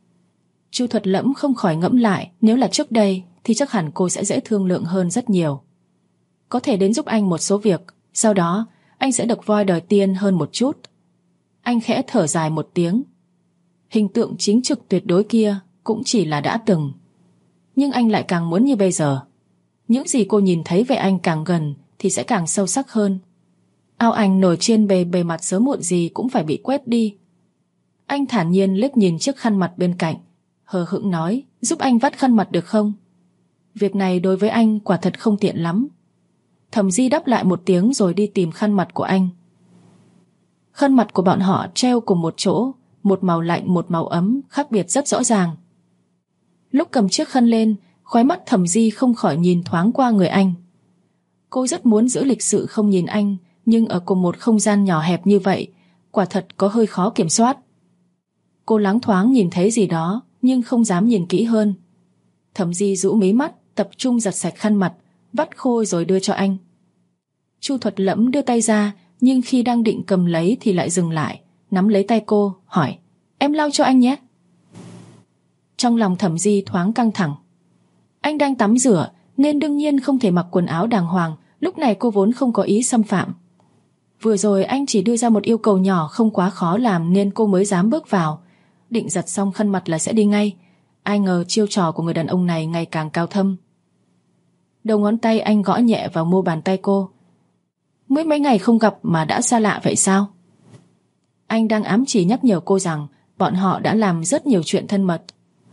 Chu Thuật Lẫm không khỏi ngẫm lại, nếu là trước đây thì chắc hẳn cô sẽ dễ thương lượng hơn rất nhiều. Có thể đến giúp anh một số việc, sau đó anh sẽ được voi đòi tiền hơn một chút. Anh khẽ thở dài một tiếng. Hình tượng chính trực tuyệt đối kia cũng chỉ là đã từng, nhưng anh lại càng muốn như bây giờ. Những gì cô nhìn thấy về anh càng gần thì sẽ càng sâu sắc hơn. Ao ảnh nổi trên bề mặt sớm muộn gì cũng phải bị quét đi. Anh thản nhiên liếc nhìn chiếc khăn mặt bên cạnh, hờ hững nói, giúp anh vắt khăn mặt được không? Việc này đối với anh quả thật không tiện lắm. Thẩm Di đáp lại một tiếng rồi đi tìm khăn mặt của anh. Khăn mặt của bọn họ treo cùng một chỗ, một màu lạnh một màu ấm, khác biệt rất rõ ràng. Lúc cầm chiếc khăn lên, khóe mắt Thẩm Di không khỏi nhìn thoáng qua người anh. Cô rất muốn giữ lịch sự không nhìn anh, nhưng ở cùng một không gian nhỏ hẹp như vậy, quả thật có hơi khó kiểm soát. Cô loáng thoáng nhìn thấy gì đó, nhưng không dám nhìn kỹ hơn. Thẩm Di rũ mí mắt, tập trung giặt sạch khăn mặt, vắt khô rồi đưa cho anh. Chu Thuật Lẫm đưa tay ra, nhưng khi đang định cầm lấy thì lại dừng lại, nắm lấy tay cô, hỏi, em lau cho anh nhé. Trong lòng Thẩm Di thoáng căng thẳng. Anh đang tắm rửa nên đương nhiên không thể mặc quần áo đàng hoàng, lúc này cô vốn không có ý xâm phạm. Vừa rồi anh chỉ đưa ra một yêu cầu nhỏ không quá khó làm nên cô mới dám bước vào. Định giặt xong khăn mặt là sẽ đi ngay. Ai ngờ chiêu trò của người đàn ông này ngày càng cao thâm. Đầu ngón tay anh gõ nhẹ vào mu bàn tay cô. Mới mấy ngày không gặp mà đã xa lạ vậy sao? Anh đang ám chỉ nhắc nhở cô rằng bọn họ đã làm rất nhiều chuyện thân mật.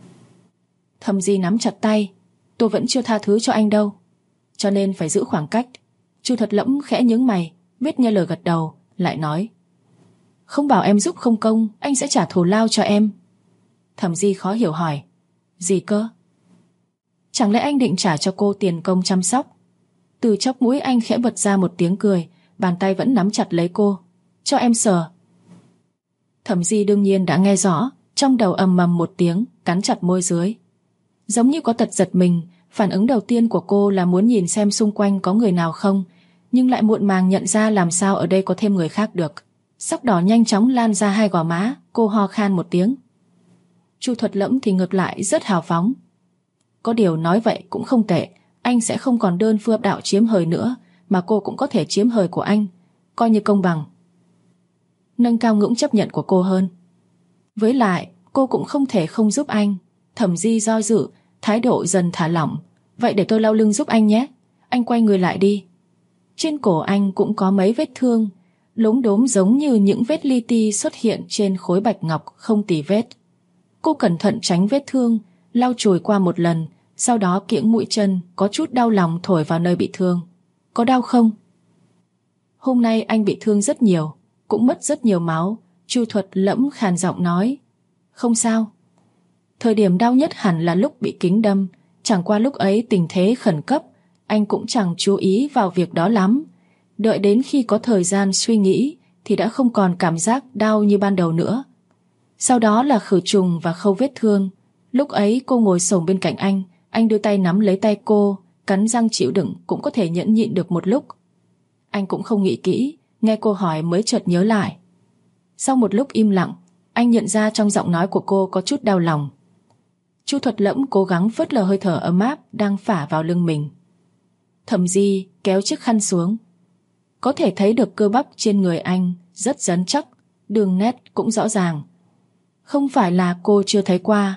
Thẩm Di nắm chặt tay. Tôi vẫn chưa tha thứ cho anh đâu, cho nên phải giữ khoảng cách. Chu Thuật Lẫm khẽ nhướng mày, biết nghe lời gật đầu, lại nói, không bảo em giúp không công, anh sẽ trả thù lao cho em. Thẩm Di khó hiểu hỏi, gì cơ? Chẳng lẽ anh định trả cho cô tiền công chăm sóc? Từ chóp mũi anh khẽ bật ra một tiếng cười, bàn tay vẫn nắm chặt lấy cô. Cho em sờ. Thẩm Di đương nhiên đã nghe rõ, trong đầu ầm ầm một tiếng, cắn chặt môi dưới. Giống như có tật giật mình, phản ứng đầu tiên của cô là muốn nhìn xem xung quanh có người nào không, nhưng lại muộn màng nhận ra làm sao ở đây có thêm người khác được. Sắc đỏ nhanh chóng lan ra hai gò má, cô ho khan một tiếng. Chu Thuật Lẫm thì ngược lại rất hào phóng. Có điều nói vậy cũng không tệ, anh sẽ không còn đơn phương đạo chiếm hời nữa, mà cô cũng có thể chiếm hời của anh, coi như công bằng. Nâng cao ngưỡng chấp nhận của cô hơn. Với lại, cô cũng không thể không giúp anh. Thẩm Di do dự, thái độ dần thả lỏng. Vậy để tôi lau lưng giúp anh nhé. Anh quay người lại đi. Trên cổ anh cũng có mấy vết thương, lốm đốm giống như những vết li ti xuất hiện trên khối bạch ngọc không tì vết. Cô cẩn thận tránh vết thương, lau chùi qua một lần, sau đó kiễng mũi chân, có chút đau lòng thổi vào nơi bị thương. Có đau không? Hôm nay anh bị thương rất nhiều, cũng mất rất nhiều máu. Chu Thuật Lẫm khàn giọng nói, không sao. Thời điểm đau nhất hẳn là lúc bị kính đâm, chẳng qua lúc ấy tình thế khẩn cấp, anh cũng chẳng chú ý vào việc đó lắm. Đợi đến khi có thời gian suy nghĩ thì đã không còn cảm giác đau như ban đầu nữa. Sau đó là khử trùng và khâu vết thương. Lúc ấy cô ngồi xổm bên cạnh anh đưa tay nắm lấy tay cô, cắn răng chịu đựng cũng có thể nhẫn nhịn được một lúc. Anh cũng không nghĩ kỹ, nghe cô hỏi mới chợt nhớ lại. Sau một lúc im lặng, anh nhận ra trong giọng nói của cô có chút đau lòng. Chu Thuật Lẫm cố gắng phớt lờ hơi thở ấm áp đang phả vào lưng mình. Thẩm Di kéo chiếc khăn xuống. Có thể thấy được cơ bắp trên người anh rất rắn chắc, đường nét cũng rõ ràng. Không phải là cô chưa thấy qua,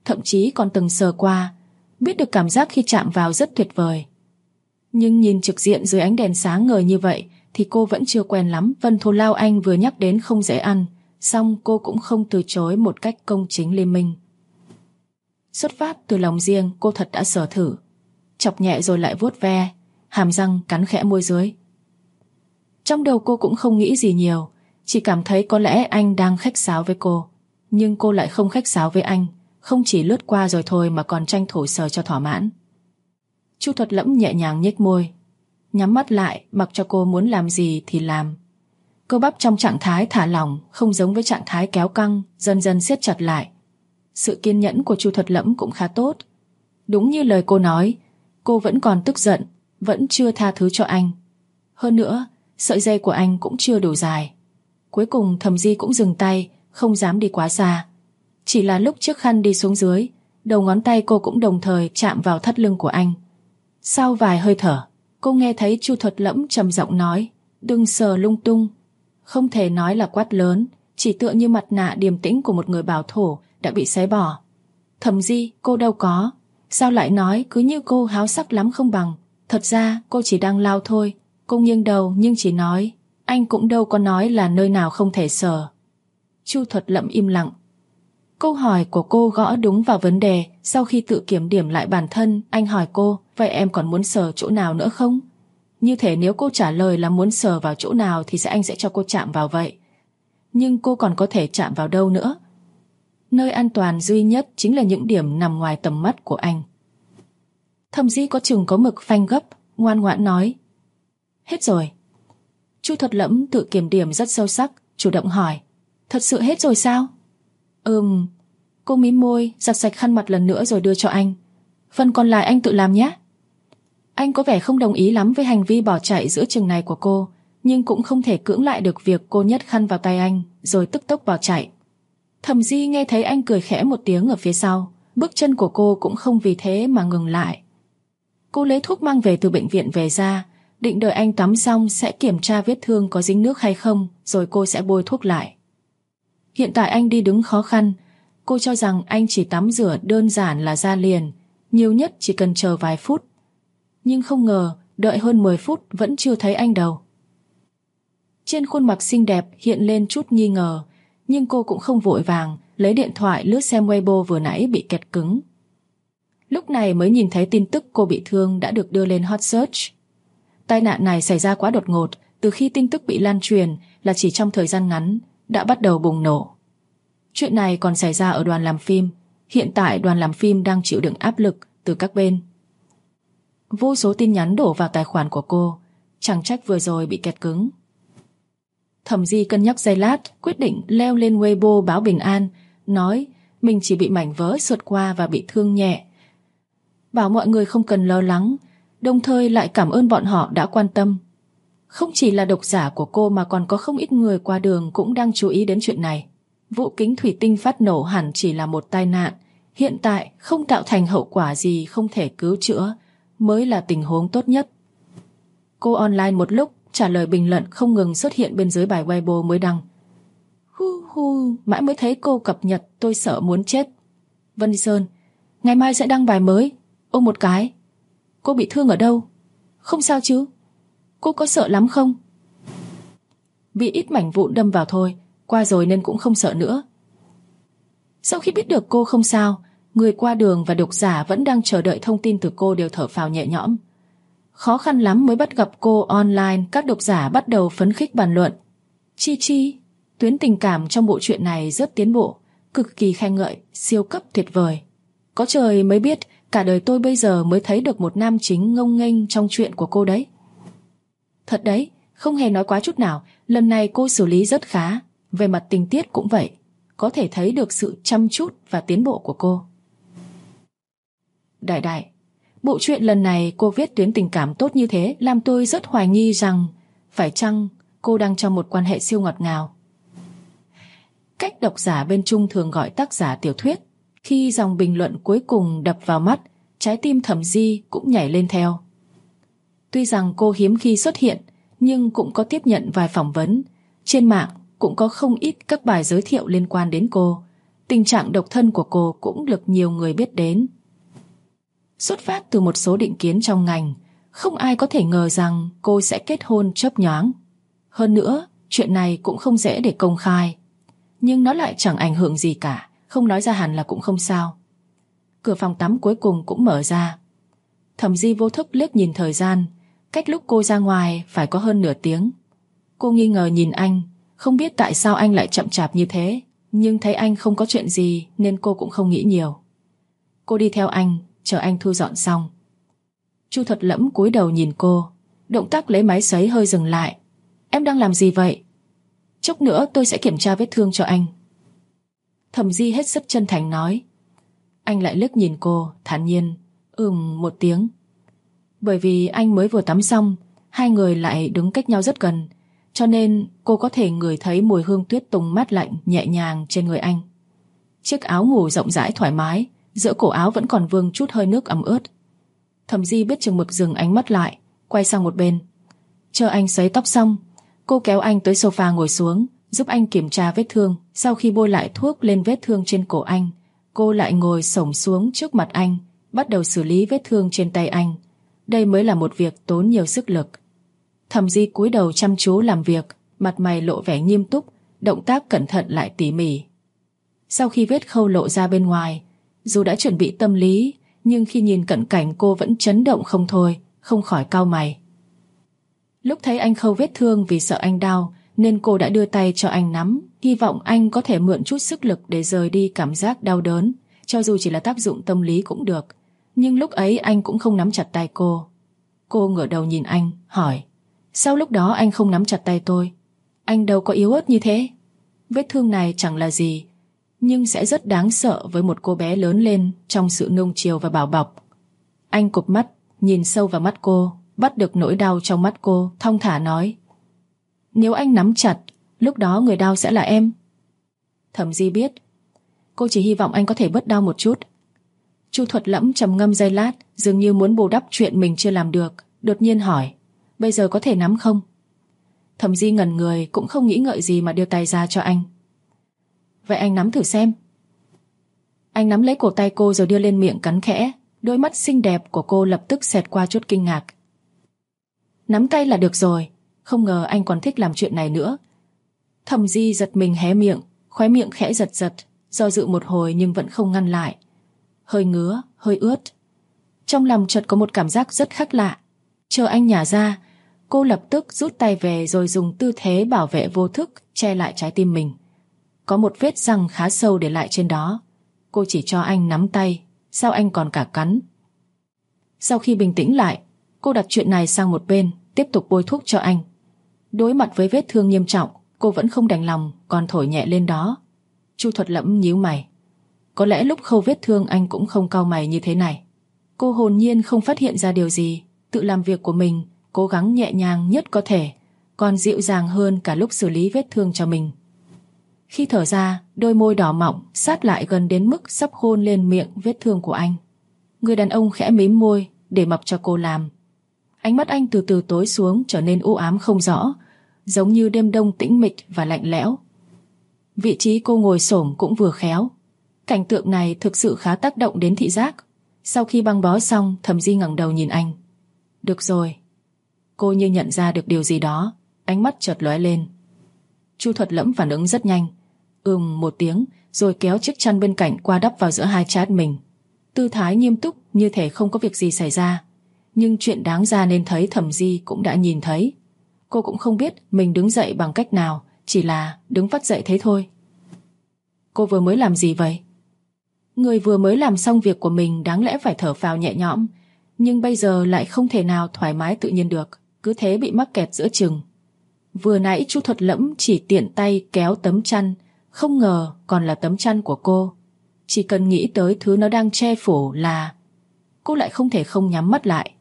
thậm chí còn từng sờ qua, biết được cảm giác khi chạm vào rất tuyệt vời. Nhưng nhìn trực diện dưới ánh đèn sáng ngời như vậy thì cô vẫn chưa quen lắm. Vân thù lao anh vừa nhắc đến không dễ ăn, song cô cũng không từ chối một cách công chính liên minh. Xuất phát từ lòng riêng, cô thật đã sờ thử, chọc nhẹ rồi lại vuốt ve, hàm răng cắn khẽ môi dưới. Trong đầu cô cũng không nghĩ gì nhiều, chỉ cảm thấy có lẽ anh đang khách sáo với cô. Nhưng cô lại không khách sáo với anh, không chỉ lướt qua rồi thôi mà còn tranh thủ sờ cho thỏa mãn. Chu Thuật Lẫm nhẹ nhàng nhếch môi, nhắm mắt lại, mặc cho cô muốn làm gì thì làm. Cơ bắp trong trạng thái thả lỏng, không giống với trạng thái kéo căng, dần dần siết chặt lại. Sự kiên nhẫn của Chu Thuật Lẫm cũng khá tốt. Đúng như lời cô nói, cô vẫn còn tức giận, vẫn chưa tha thứ cho anh. Hơn nữa, sợi dây của anh cũng chưa đủ dài. Cuối cùng Thẩm Di cũng dừng tay, không dám đi quá xa. Chỉ là lúc chiếc khăn đi xuống dưới, đầu ngón tay cô cũng đồng thời chạm vào thắt lưng của anh. Sau vài hơi thở, cô nghe thấy Chu Thuật Lẫm trầm giọng nói, đừng sờ lung tung. Không thể nói là quát lớn, chỉ tựa như mặt nạ điềm tĩnh của một người bảo thủ đã bị xé bỏ. Thẩm Di, cô đâu có. Sao lại nói cứ như cô háo sắc lắm không bằng. Thật ra cô chỉ đang lao thôi. Cô nghiêng đầu nhưng chỉ nói, anh cũng đâu có nói là nơi nào không thể sờ. Chu Thuật Lẫm im lặng. Câu hỏi của cô gõ đúng vào vấn đề. Sau khi tự kiểm điểm lại bản thân, anh hỏi cô, vậy em còn muốn sờ chỗ nào nữa không? Như thể nếu cô trả lời là muốn sờ vào chỗ nào thì anh sẽ cho cô chạm vào vậy. Nhưng cô còn có thể chạm vào đâu nữa? Nơi an toàn duy nhất chính là những điểm nằm ngoài tầm mắt của anh. Thẩm Di có chừng có mực phanh gấp, ngoan ngoãn nói, hết rồi. Chu Thuật Lẫm tự kiểm điểm rất sâu sắc, chủ động hỏi, thật sự hết rồi sao? Cô mím môi, giặt sạch khăn mặt lần nữa rồi đưa cho anh. Phần còn lại anh tự làm nhé. Anh có vẻ không đồng ý lắm với hành vi bỏ chạy giữa chừng này của cô, nhưng cũng không thể cưỡng lại được việc cô nhét khăn vào tay anh rồi tức tốc bỏ chạy. Thẩm Di nghe thấy anh cười khẽ một tiếng ở phía sau, bước chân của cô cũng không vì thế mà ngừng lại. Cô lấy thuốc mang về từ bệnh viện về ra, định đợi anh tắm xong sẽ kiểm tra vết thương có dính nước hay không, rồi cô sẽ bôi thuốc lại. Hiện tại anh đi đứng khó khăn, cô cho rằng anh chỉ tắm rửa đơn giản là ra liền, nhiều nhất chỉ cần chờ vài phút. Nhưng không ngờ, đợi hơn 10 phút vẫn chưa thấy anh đâu. Trên khuôn mặt xinh đẹp hiện lên chút nghi ngờ, nhưng cô cũng không vội vàng, lấy điện thoại lướt xem Weibo vừa nãy bị kẹt cứng. Lúc này mới nhìn thấy tin tức cô bị thương đã được đưa lên hot search. Tai nạn này xảy ra quá đột ngột, từ khi tin tức bị lan truyền là chỉ trong thời gian ngắn đã bắt đầu bùng nổ. Chuyện này còn xảy ra ở đoàn làm phim. Hiện tại đoàn làm phim đang chịu đựng áp lực từ các bên. Vô số tin nhắn đổ vào tài khoản của cô, chẳng trách vừa rồi bị kẹt cứng. Thẩm Di cân nhắc giây lát, quyết định leo lên Weibo báo bình an, nói mình chỉ bị mảnh vỡ sượt qua và bị thương nhẹ. Bảo mọi người không cần lo lắng, đồng thời lại cảm ơn bọn họ đã quan tâm. Không chỉ là độc giả của cô mà còn có không ít người qua đường cũng đang chú ý đến chuyện này. Vụ kính thủy tinh phát nổ hẳn chỉ là một tai nạn, hiện tại không tạo thành hậu quả gì không thể cứu chữa mới là tình huống tốt nhất. Cô online một lúc, trả lời bình luận không ngừng xuất hiện bên dưới bài Weibo mới đăng. Mãi mới thấy cô cập nhật, tôi sợ muốn chết. Vân Sơn, ngày mai sẽ đăng bài mới. Ôm một cái. Cô bị thương ở đâu? Không sao chứ? Cô có sợ lắm không? Bị ít mảnh vụn đâm vào thôi, qua rồi nên cũng không sợ nữa. Sau khi biết được cô không sao, người qua đường và độc giả vẫn đang chờ đợi thông tin từ cô đều thở phào nhẹ nhõm. Khó khăn lắm mới bắt gặp cô online, các độc giả bắt đầu phấn khích bàn luận. Chi, tuyến tình cảm trong bộ truyện này rất tiến bộ, cực kỳ khen ngợi, siêu cấp tuyệt vời. Có trời mới biết, cả đời tôi bây giờ mới thấy được một nam chính ngông nghênh trong chuyện của cô đấy. Thật đấy, không hề nói quá chút nào, lần này cô xử lý rất khá, về mặt tình tiết cũng vậy, có thể thấy được sự chăm chút và tiến bộ của cô. Đại, bộ truyện lần này cô viết tuyến tình cảm tốt như thế làm tôi rất hoài nghi rằng phải chăng cô đang trong một quan hệ siêu ngọt ngào. Cách độc giả bên Trung thường gọi tác giả tiểu thuyết. Khi dòng bình luận cuối cùng đập vào mắt, trái tim Thẩm Di cũng nhảy lên theo. Tuy rằng cô hiếm khi xuất hiện, nhưng cũng có tiếp nhận vài phỏng vấn. Trên mạng cũng có không ít các bài giới thiệu liên quan đến cô. tình trạng độc thân của cô cũng được nhiều người biết đến. Xuất phát từ một số định kiến trong ngành, không ai có thể ngờ rằng cô sẽ kết hôn chớp nhoáng. Hơn nữa, chuyện này cũng không dễ để công khai. Nhưng nó lại chẳng ảnh hưởng gì cả, không nói ra hẳn là cũng không sao. Cửa phòng tắm cuối cùng cũng mở ra. Thẩm Di vô thức liếc nhìn thời gian, cách lúc cô ra ngoài phải có hơn nửa tiếng. Cô nghi ngờ nhìn anh, không biết tại sao anh lại chậm chạp như thế, nhưng thấy anh không có chuyện gì nên cô cũng không nghĩ nhiều. Cô đi theo anh, chờ anh thu dọn xong. Chu Thuật Lẫm cúi đầu nhìn cô, động tác lấy máy sấy hơi dừng lại. Em đang làm gì vậy? Chốc nữa tôi sẽ kiểm tra vết thương cho anh. Thẩm Di hết sức chân thành nói. Anh lại liếc nhìn cô, thản nhiên một tiếng. Bởi vì anh mới vừa tắm xong, hai người lại đứng cách nhau rất gần, cho nên cô có thể ngửi thấy mùi hương tuyết tùng mát lạnh nhẹ nhàng trên người anh. Chiếc áo ngủ rộng rãi thoải mái, giữa cổ áo vẫn còn vương chút hơi nước ẩm ướt. Thẩm Di biết chừng mực dừng ánh mắt lại, quay sang một bên. Chờ anh sấy tóc xong, cô kéo anh tới sofa ngồi xuống, giúp anh kiểm tra vết thương. Sau khi bôi lại thuốc lên vết thương trên cổ anh, cô lại ngồi xổm xuống trước mặt anh, bắt đầu xử lý vết thương trên tay anh. Đây mới là một việc tốn nhiều sức lực. Thẩm Di cúi đầu chăm chú làm việc, mặt mày lộ vẻ nghiêm túc, động tác cẩn thận lại tỉ mỉ. Sau khi vết khâu lộ ra bên ngoài, dù đã chuẩn bị tâm lý, nhưng khi nhìn cận cảnh cô vẫn chấn động không thôi, không khỏi cau mày. Lúc thấy anh khâu vết thương vì sợ anh đau, nên cô đã đưa tay cho anh nắm, hy vọng anh có thể mượn chút sức lực để rời đi cảm giác đau đớn, cho dù chỉ là tác dụng tâm lý cũng được. Nhưng lúc ấy anh cũng không nắm chặt tay cô. Cô ngửa đầu nhìn anh, hỏi. Sao lúc đó anh không nắm chặt tay tôi? Anh đâu có yếu ớt như thế. Vết thương này chẳng là gì, nhưng sẽ rất đáng sợ với một cô bé lớn lên trong sự nuông chiều và bảo bọc. Anh cụp mắt, nhìn sâu vào mắt cô, bắt được nỗi đau trong mắt cô, thong thả nói. Nếu anh nắm chặt, lúc đó người đau sẽ là em. Thẩm Di biết. Cô chỉ hy vọng anh có thể bớt đau một chút. Chu Thuật Lẫm trầm ngâm giây lát, dường như muốn bù đắp chuyện mình chưa làm được, đột nhiên hỏi. Bây giờ có thể nắm không? Thẩm Di ngẩn người, cũng không nghĩ ngợi gì mà đưa tay ra cho anh. Vậy anh nắm thử xem. Anh nắm lấy cổ tay cô rồi đưa lên miệng cắn khẽ. Đôi mắt xinh đẹp của cô lập tức xẹt qua chút kinh ngạc. Nắm tay là được rồi. Không ngờ anh còn thích làm chuyện này nữa. Thẩm Di giật mình hé miệng, khóe miệng khẽ giật giật, do dự một hồi nhưng vẫn không ngăn lại. Hơi ngứa, hơi ướt. Trong lòng chợt có một cảm giác rất khác lạ. Chờ anh nhả ra, cô lập tức rút tay về rồi dùng tư thế bảo vệ vô thức che lại trái tim mình. Có một vết răng khá sâu để lại trên đó. Cô chỉ cho anh nắm tay, sao anh còn cả cắn. Sau khi bình tĩnh lại, cô đặt chuyện này sang một bên, tiếp tục bôi thuốc cho anh. Đối mặt với vết thương nghiêm trọng, cô vẫn không đành lòng, còn thổi nhẹ lên đó. Chu Thuật Lẫm nhíu mày. Có lẽ lúc khâu vết thương anh cũng không cau mày như thế này. Cô hồn nhiên không phát hiện ra điều gì, tự làm việc của mình, cố gắng nhẹ nhàng nhất có thể, còn dịu dàng hơn cả lúc xử lý vết thương cho mình. Khi thở ra, đôi môi đỏ mọng sát lại gần đến mức sắp hôn lên miệng vết thương của anh. Người đàn ông khẽ mím môi để mặc cho cô làm. Ánh mắt anh từ từ tối xuống, trở nên u ám không rõ, giống như đêm đông tĩnh mịch và lạnh lẽo. Vị trí cô ngồi xổm cũng vừa khéo. Cảnh tượng này thực sự khá tác động đến thị giác. Sau khi băng bó xong, Thẩm Di ngẩng đầu nhìn anh. Được rồi. Cô như nhận ra được điều gì đó, ánh mắt chợt lóe lên. Chu Thuật Lẫm phản ứng rất nhanh. Một tiếng, rồi kéo chiếc chăn bên cạnh qua đắp vào giữa hai trán mình. Tư thái nghiêm túc như thể không có việc gì xảy ra. Nhưng chuyện đáng ra nên thấy Thẩm Di cũng đã nhìn thấy. Cô cũng không biết mình đứng dậy bằng cách nào, chỉ là đứng vắt dậy thế thôi. Cô vừa mới làm gì vậy? Người vừa mới làm xong việc của mình đáng lẽ phải thở phào nhẹ nhõm, nhưng bây giờ lại không thể nào thoải mái tự nhiên được, cứ thế bị mắc kẹt giữa chừng. Vừa nãy Chu Thuật Lẫm chỉ tiện tay kéo tấm chăn, không ngờ còn là tấm chăn của cô. Chỉ cần nghĩ tới thứ nó đang che phủ là cô lại không thể không nhắm mắt lại.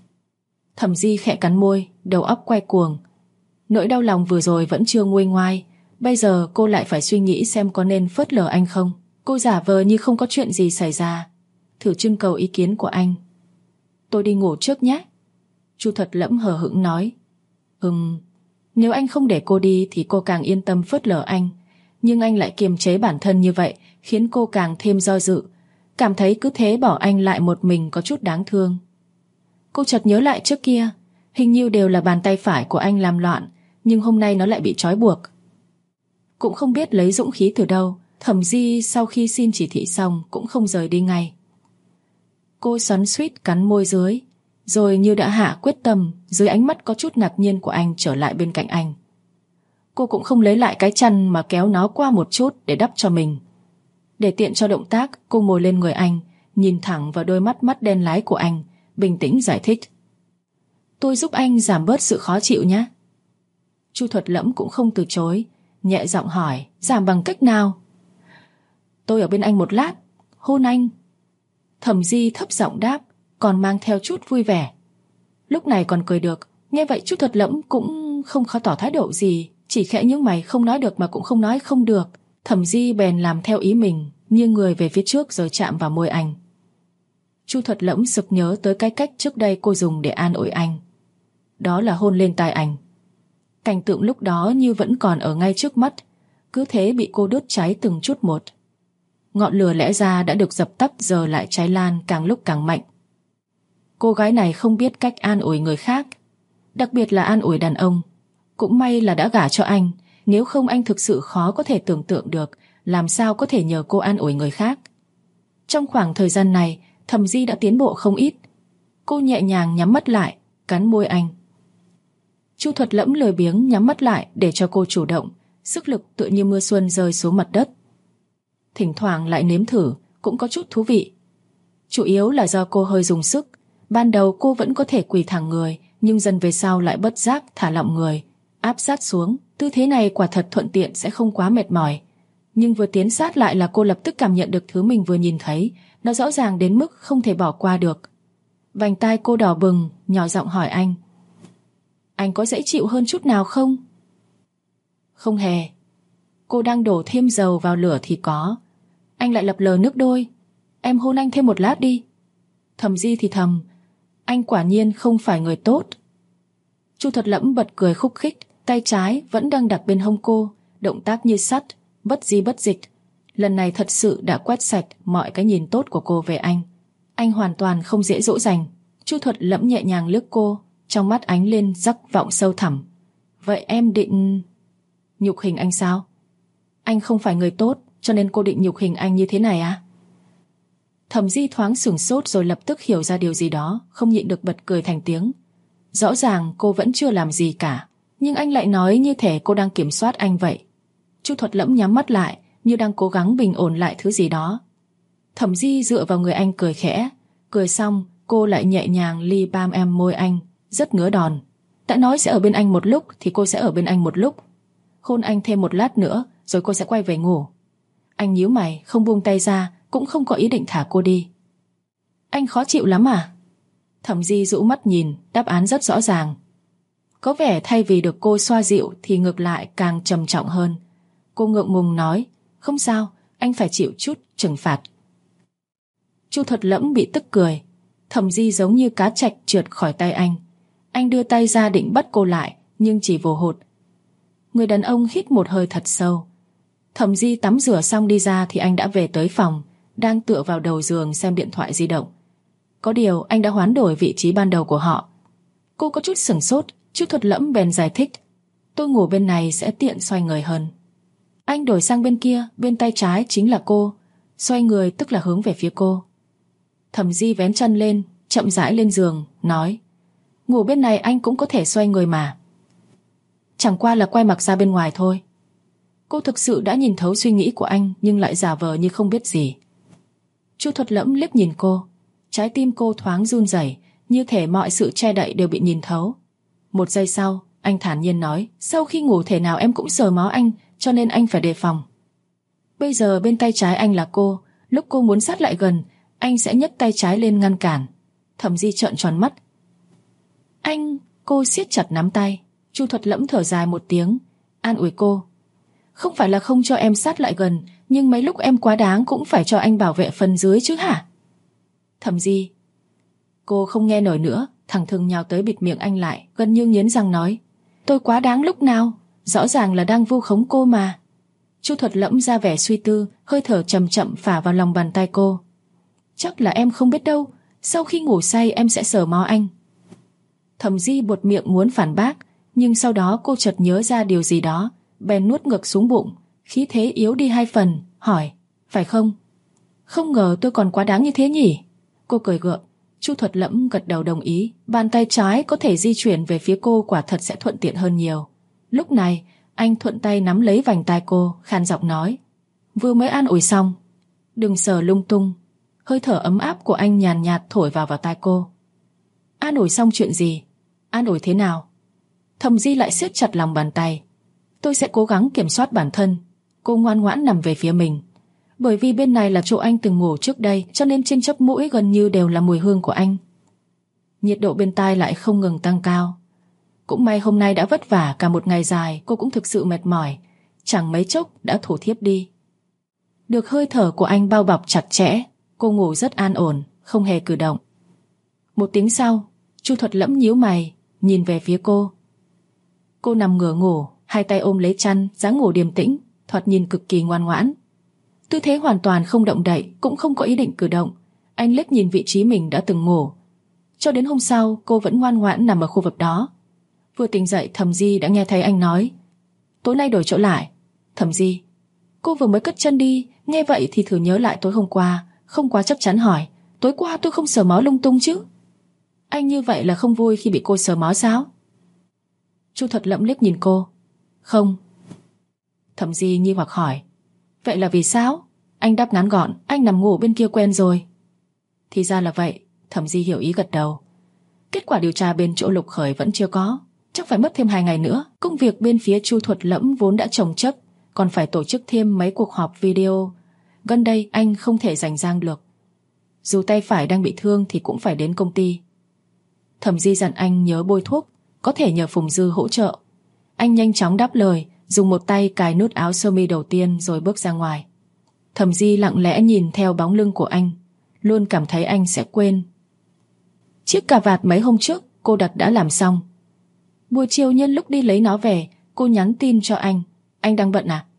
Thẩm Di khẽ cắn môi, đầu óc quay cuồng. Nỗi đau lòng vừa rồi vẫn chưa nguôi ngoai, bây giờ cô lại phải suy nghĩ xem có nên phớt lờ anh không. Cô giả vờ như không có chuyện gì xảy ra, thử trưng cầu ý kiến của anh. Tôi đi ngủ trước nhé. Chu Thuật Lẫm hờ hững nói. Nếu anh không để cô đi thì cô càng yên tâm phớt lờ anh. Nhưng anh lại kiềm chế bản thân như vậy, khiến cô càng thêm do dự, cảm thấy cứ thế bỏ anh lại một mình có chút đáng thương. Cô chợt nhớ lại trước kia, hình như đều là bàn tay phải của anh làm loạn, nhưng hôm nay nó lại bị trói buộc. Cũng không biết lấy dũng khí từ đâu, Thẩm Di sau khi xin chỉ thị xong cũng không rời đi ngay. Cô xoắn xuýt cắn môi dưới, rồi như đã hạ quyết tâm, dưới ánh mắt có chút ngạc nhiên của anh trở lại bên cạnh anh. Cô cũng không lấy lại cái chăn mà kéo nó qua một chút để đắp cho mình. Để tiện cho động tác, cô ngồi lên người anh, nhìn thẳng vào đôi mắt đen láy của anh, bình tĩnh giải thích. Tôi giúp anh giảm bớt sự khó chịu nhé. Chu Thuật Lẫm cũng không từ chối, nhẹ giọng hỏi, giảm bằng cách nào? Tôi ở bên anh một lát, hôn anh. Thẩm Di thấp giọng đáp, còn mang theo chút vui vẻ. Lúc này còn cười được. Nghe vậy Chu Thuật Lẫm cũng không khó tỏ thái độ gì, chỉ khẽ nhướng mày, không nói được mà cũng không nói không được. Thẩm Di bèn làm theo ý mình, nghiêng người về phía trước rồi chạm vào môi anh. Chu Thuật Lẫm sực nhớ tới cái cách trước đây cô dùng để an ủi anh. Đó là hôn lên tai anh. Cảnh tượng lúc đó như vẫn còn ở ngay trước mắt, cứ thế bị cô đốt cháy từng chút một. Ngọn lửa lẽ ra đã được dập tắt giờ lại cháy lan càng lúc càng mạnh. Cô gái này không biết cách an ủi người khác, đặc biệt là an ủi đàn ông. Cũng may là đã gả cho anh, nếu không anh thực sự khó có thể tưởng tượng được làm sao có thể nhờ cô an ủi người khác. Trong khoảng thời gian này, Thẩm Di đã tiến bộ không ít. Cô nhẹ nhàng nhắm mắt lại, cắn môi anh. Chu Thuật Lẫm lười biếng nhắm mắt lại để cho cô chủ động, sức lực tựa như mưa xuân rơi xuống mặt đất. Thỉnh thoảng lại nếm thử, cũng có chút thú vị. Chủ yếu là do cô hơi dùng sức. Ban đầu cô vẫn có thể quỳ thẳng người, nhưng dần về sau lại bất giác thả lỏng người, áp sát xuống. Tư thế này quả thật thuận tiện, sẽ không quá mệt mỏi. Nhưng vừa tiến sát lại là cô lập tức cảm nhận được thứ mình vừa nhìn thấy, nó rõ ràng đến mức không thể bỏ qua được. Vành tai cô đỏ bừng, nhỏ giọng hỏi anh. Anh có dễ chịu hơn chút nào không? Không hề. Cô đang đổ thêm dầu vào lửa thì có. Anh lại lập lờ nước đôi. Em hôn anh thêm một lát đi. Thẩm Di thì thầm. Anh quả nhiên không phải người tốt. Chu Thuật Lẫm bật cười khúc khích, tay trái vẫn đang đặt bên hông cô, động tác như sắt, bất di bất dịch. Lần này thật sự đã quét sạch mọi cái nhìn tốt của cô về anh. Anh hoàn toàn không dễ dỗ dành. Chu Thuật Lẫm nhẹ nhàng liếc cô, trong mắt ánh lên sắc vọng sâu thẳm. Vậy em định... nhục hình anh sao? Anh không phải người tốt, cho nên cô định nhục hình anh như thế này à? Thẩm Di thoáng sửng sốt rồi lập tức hiểu ra điều gì đó, không nhịn được bật cười thành tiếng. Rõ ràng cô vẫn chưa làm gì cả, nhưng anh lại nói như thể cô đang kiểm soát anh vậy. Chu Thuật Lẫm nhắm mắt lại, như đang cố gắng bình ổn lại thứ gì đó. Thẩm Di dựa vào người anh cười khẽ. Cười xong, cô lại nhẹ nhàng li bam em môi anh, rất ngứa đòn. Đã nói sẽ ở bên anh một lúc thì cô sẽ ở bên anh một lúc. Hôn anh thêm một lát nữa, rồi cô sẽ quay về ngủ. Anh nhíu mày, không buông tay ra, cũng không có ý định thả cô đi. Anh khó chịu lắm à? Thẩm Di rũ mắt nhìn, đáp án rất rõ ràng. Có vẻ thay vì được cô xoa dịu thì ngược lại càng trầm trọng hơn. Cô ngượng ngùng nói, không sao, anh phải chịu chút trừng phạt. Chu Thuật Lẫm bị tức cười. Thẩm Di giống như cá trạch trượt khỏi tay anh. Anh đưa tay ra định bắt cô lại, nhưng chỉ vồ hụt. Người đàn ông hít một hơi thật sâu. Thẩm Di tắm rửa xong đi ra thì anh đã về tới phòng, đang tựa vào đầu giường xem điện thoại di động. Có điều anh đã hoán đổi vị trí ban đầu của họ. Cô có chút sửng sốt. Chu Thuật Lẫm bèn giải thích, tôi ngủ bên này sẽ tiện xoay người hơn. Anh đổi sang bên kia, bên tay trái chính là cô. Xoay người tức là hướng về phía cô. Thẩm Di vén chân lên, chậm rãi lên giường, nói, ngủ bên này anh cũng có thể xoay người mà. Chẳng qua là quay mặt ra bên ngoài thôi. Cô thực sự đã nhìn thấu suy nghĩ của anh, nhưng lại giả vờ như không biết gì. Chu Thuật Lẫm liếc nhìn cô. Trái tim cô thoáng run rẩy, như thể mọi sự che đậy đều bị nhìn thấu. Một giây sau, anh thản nhiên nói, sau khi ngủ thể nào em cũng sờ mó anh, cho nên anh phải đề phòng. Bây giờ bên tay trái anh là cô. Lúc cô muốn sát lại gần, anh sẽ nhấc tay trái lên ngăn cản. Thẩm Di trợn tròn mắt. Anh... Cô siết chặt nắm tay. Chu Thuật Lẫm thở dài một tiếng, an ủi cô. Không phải là không cho em sát lại gần, nhưng mấy lúc em quá đáng cũng phải cho anh bảo vệ phần dưới chứ hả? Thẩm Di... Cô không nghe nổi nữa, thẳng thừng nhào tới bịt miệng anh lại, gần như nghiến răng nói, tôi quá đáng lúc nào? Rõ ràng là đang vu khống cô mà. Chu Thuật Lẫm ra vẻ suy tư, hơi thở chậm chậm phả vào lòng bàn tay cô. Chắc là em không biết đâu, sau khi ngủ say em sẽ sờ mó anh. Thẩm Di buột miệng muốn phản bác, nhưng sau đó cô chợt nhớ ra điều gì đó, bèn nuốt ngược xuống bụng, khí thế yếu đi 2 phần, hỏi, phải không? Không ngờ tôi còn quá đáng như thế nhỉ? Cô cười gượng. Chu Thuật Lẫm gật đầu đồng ý, bàn tay trái có thể di chuyển về phía cô quả thật sẽ thuận tiện hơn nhiều. Lúc này, anh thuận tay nắm lấy vành tai cô, khàn giọng nói, vừa mới an ủi xong, đừng sờ lung tung. Hơi thở ấm áp của anh nhàn nhạt thổi vào tai cô. An ủi xong chuyện gì? An ủi thế nào? Thẩm Di lại siết chặt lòng bàn tay. Tôi sẽ cố gắng kiểm soát bản thân. Cô ngoan ngoãn nằm về phía mình. Bởi vì bên này là chỗ anh từng ngủ trước đây, cho nên trên chóp mũi gần như đều là mùi hương của anh. Nhiệt độ bên tai lại không ngừng tăng cao. Cũng may hôm nay đã vất vả cả một ngày dài, cô cũng thực sự mệt mỏi, chẳng mấy chốc đã thủ thiếp đi. Được hơi thở của anh bao bọc chặt chẽ, cô ngủ rất an ổn, không hề cử động. 1 tiếng sau, Chu Thuật Lẫm nhíu mày, nhìn về phía cô. Cô nằm ngửa ngủ, 2 tay ôm lấy chăn, dáng ngủ điềm tĩnh, thoạt nhìn cực kỳ ngoan ngoãn. Tư thế hoàn toàn không động đậy, cũng không có ý định cử động. Anh liếc nhìn vị trí mình đã từng ngủ. Cho đến hôm sau, cô vẫn ngoan ngoãn nằm ở khu vực đó. Vừa tỉnh dậy, Thẩm Di đã nghe thấy anh nói, tối nay đổi chỗ lại. Thẩm Di. Cô vừa mới cất chân đi, nghe vậy thì thử nhớ lại tối hôm qua, không quá chắc chắn hỏi, tối qua tôi không sờ mó lung tung chứ? Anh như vậy là không vui khi bị cô sờ mó sao? Chu Thuật Lẫm liếc nhìn cô. Không. Thẩm Di nghi hoặc hỏi, vậy là vì sao? Anh đáp ngắn gọn, anh nằm ngủ bên kia quen rồi. Thì ra là vậy. Thẩm Di hiểu ý gật đầu. Kết quả điều tra bên chỗ Lục Khởi vẫn chưa có, chắc phải mất thêm 2 ngày nữa. Công việc bên phía Chu Thuật Lẫm vốn đã chồng chất, còn phải tổ chức thêm mấy cuộc họp video. Gần đây anh không thể rảnh rang được. Dù tay phải đang bị thương thì cũng phải đến công ty. Thẩm Di dặn anh nhớ bôi thuốc, có thể nhờ Phùng Dư hỗ trợ. Anh nhanh chóng đáp lời, dùng một tay cài nút áo sơ mi đầu tiên rồi bước ra ngoài. Thẩm Di lặng lẽ nhìn theo bóng lưng của anh, luôn cảm thấy anh sẽ quên. Chiếc cà vạt mấy hôm trước cô đặt đã làm xong. Buổi chiều nhân lúc đi lấy nó về, cô nhắn tin cho anh đang bận à?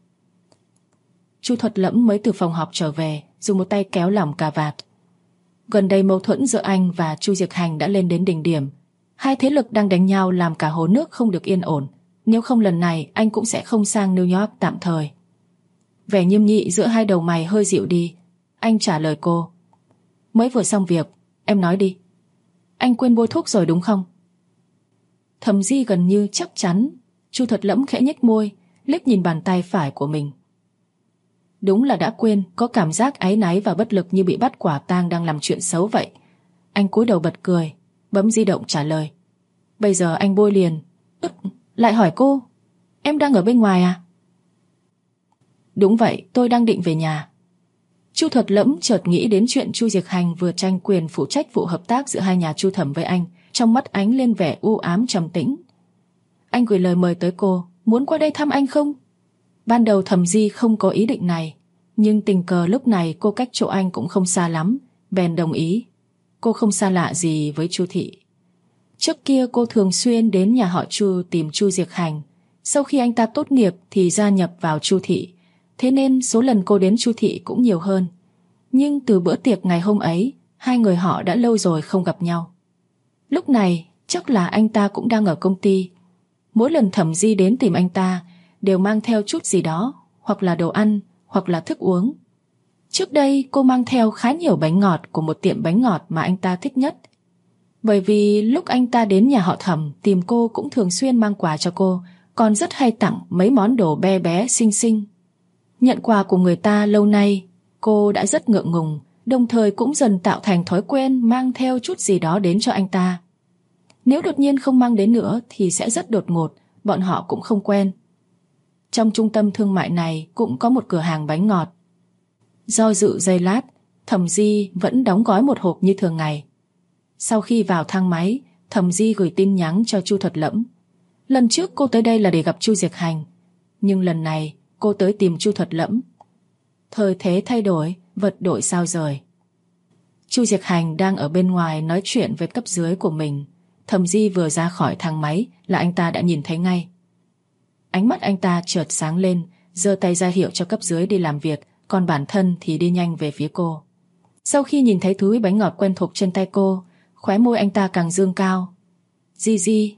Chu Thuật Lẫm mới từ phòng họp trở về, dùng một tay kéo lỏng cà vạt. Gần đây mâu thuẫn giữa anh và Chu Diệc Hành đã lên đến đỉnh điểm. 2 thế lực đang đánh nhau làm cả hồ nước không được yên ổn. Nếu không lần này anh cũng sẽ không sang New York tạm thời. Vẻ nghiêm nghị giữa 2 đầu mày hơi dịu đi. Anh trả lời cô, mới vừa xong việc, em nói đi. Anh quên bôi thuốc rồi đúng không? Thẩm Di gần như chắc chắn. Chu Thuật Lẫm khẽ nhếch môi, liếc nhìn bàn tay phải của mình. Đúng là đã quên, có cảm giác áy náy và bất lực như bị bắt quả tang đang làm chuyện xấu vậy. Anh cúi đầu bật cười, bấm di động trả lời. Bây giờ anh bôi liền. Lại hỏi cô, em đang ở bên ngoài à? Đúng vậy, tôi đang định về nhà. Chu Thuật Lẫm chợt nghĩ đến chuyện Chu Diệc Hành vừa tranh quyền phụ trách vụ hợp tác giữa 2 nhà Chu Thẩm với anh, trong mắt ánh lên vẻ u ám trầm tĩnh. Anh gửi lời mời tới cô, muốn qua đây thăm anh không? Ban đầu Thẩm Di không có ý định này, nhưng tình cờ lúc này cô cách chỗ anh cũng không xa lắm, bèn đồng ý. Cô không xa lạ gì với Chu thị. Trước kia cô thường xuyên đến nhà họ Chu tìm Chu Diệc Hành. Sau khi anh ta tốt nghiệp thì gia nhập vào Chu thị, thế nên số lần cô đến Chu thị cũng nhiều hơn. Nhưng từ bữa tiệc ngày hôm ấy, 2 người họ đã lâu rồi không gặp nhau. Lúc này chắc là anh ta cũng đang ở công ty. Mỗi lần Thẩm Di đến tìm anh ta đều mang theo chút gì đó, hoặc là đồ ăn, hoặc là thức uống. Trước đây cô mang theo khá nhiều bánh ngọt của một tiệm bánh ngọt mà anh ta thích nhất. Bởi vì lúc anh ta đến nhà họ Thẩm tìm cô cũng thường xuyên mang quà cho cô, còn rất hay tặng mấy món đồ bé bé xinh xinh. Nhận quà của người ta lâu nay, cô đã rất ngượng ngùng, đồng thời cũng dần tạo thành thói quen mang theo chút gì đó đến cho anh ta. Nếu đột nhiên không mang đến nữa thì sẽ rất đột ngột, bọn họ cũng không quen. Trong trung tâm thương mại này cũng có một cửa hàng bánh ngọt. Do dự giây lát, Thẩm Di vẫn đóng gói một hộp như thường ngày. Sau khi vào thang máy, Thẩm Di gửi tin nhắn cho Chu Thuật Lẫm. Lần trước cô tới đây là để gặp Chu Diệc Hành, nhưng lần này cô tới tìm Chu Thuật Lẫm. Thời thế thay đổi, vật đổi sao rời. Chu Diệc Hành đang ở bên ngoài nói chuyện với cấp dưới của mình. Thẩm Di vừa ra khỏi thang máy là anh ta đã nhìn thấy ngay. Ánh mắt anh ta chợt sáng lên, giơ tay ra hiệu cho cấp dưới đi làm việc, còn bản thân thì đi nhanh về phía cô. Sau khi nhìn thấy túi bánh ngọt quen thuộc trên tay cô, khóe môi anh ta càng dương cao. Gigi.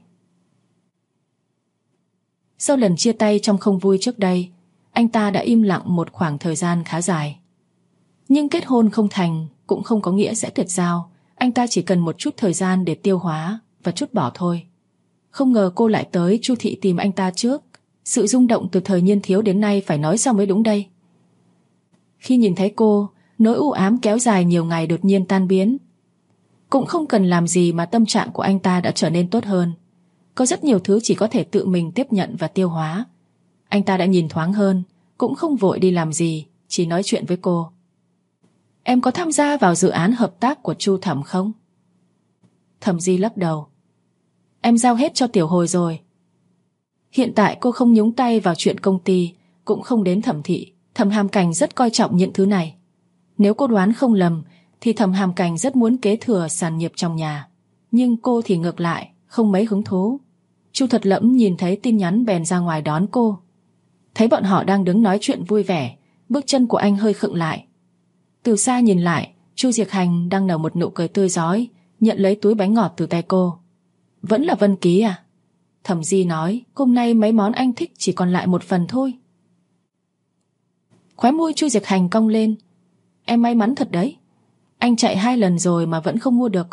Sau lần chia tay trong không vui trước đây, anh ta đã im lặng một khoảng thời gian khá dài. Nhưng kết hôn không thành cũng không có nghĩa sẽ tuyệt giao. Anh ta chỉ cần một chút thời gian để tiêu hóa và trút bỏ thôi. Không ngờ cô lại tới Chu thị tìm anh ta trước. Sự rung động từ thời niên thiếu đến nay phải nói sao mới đúng đây. Khi nhìn thấy cô, nỗi u ám kéo dài nhiều ngày đột nhiên tan biến. Cũng không cần làm gì mà tâm trạng của anh ta đã trở nên tốt hơn. Có rất nhiều thứ chỉ có thể tự mình tiếp nhận và tiêu hóa. Anh ta đã nhìn thoáng hơn, cũng không vội đi làm gì, chỉ nói chuyện với cô. Em có tham gia vào dự án hợp tác của Chu Thẩm không? Thẩm Di lắc đầu. Em giao hết cho Tiểu Hồi rồi. Hiện tại cô không nhúng tay vào chuyện công ty, cũng không đến Thẩm thị. Thẩm Hàm Cảnh rất coi trọng những thứ này. Nếu cô đoán không lầm thì Thẩm Hàm Cảnh rất muốn kế thừa sản nghiệp trong nhà. Nhưng cô thì ngược lại, không mấy hứng thú. Chu Thuật Lẫm nhìn thấy tin nhắn bèn ra ngoài đón cô. Thấy bọn họ đang đứng nói chuyện vui vẻ, bước chân của anh hơi khựng lại. Từ xa nhìn lại, Chu Diệc Hành đang nở một nụ cười tươi rói, nhận lấy túi bánh ngọt từ tay cô. Vẫn là Vân Ký à? Thẩm Di nói, hôm nay mấy món anh thích chỉ còn lại một phần thôi. Khóe môi Chu Diệc Hành cong lên. Em may mắn thật đấy. Anh chạy 2 lần rồi mà vẫn không mua được.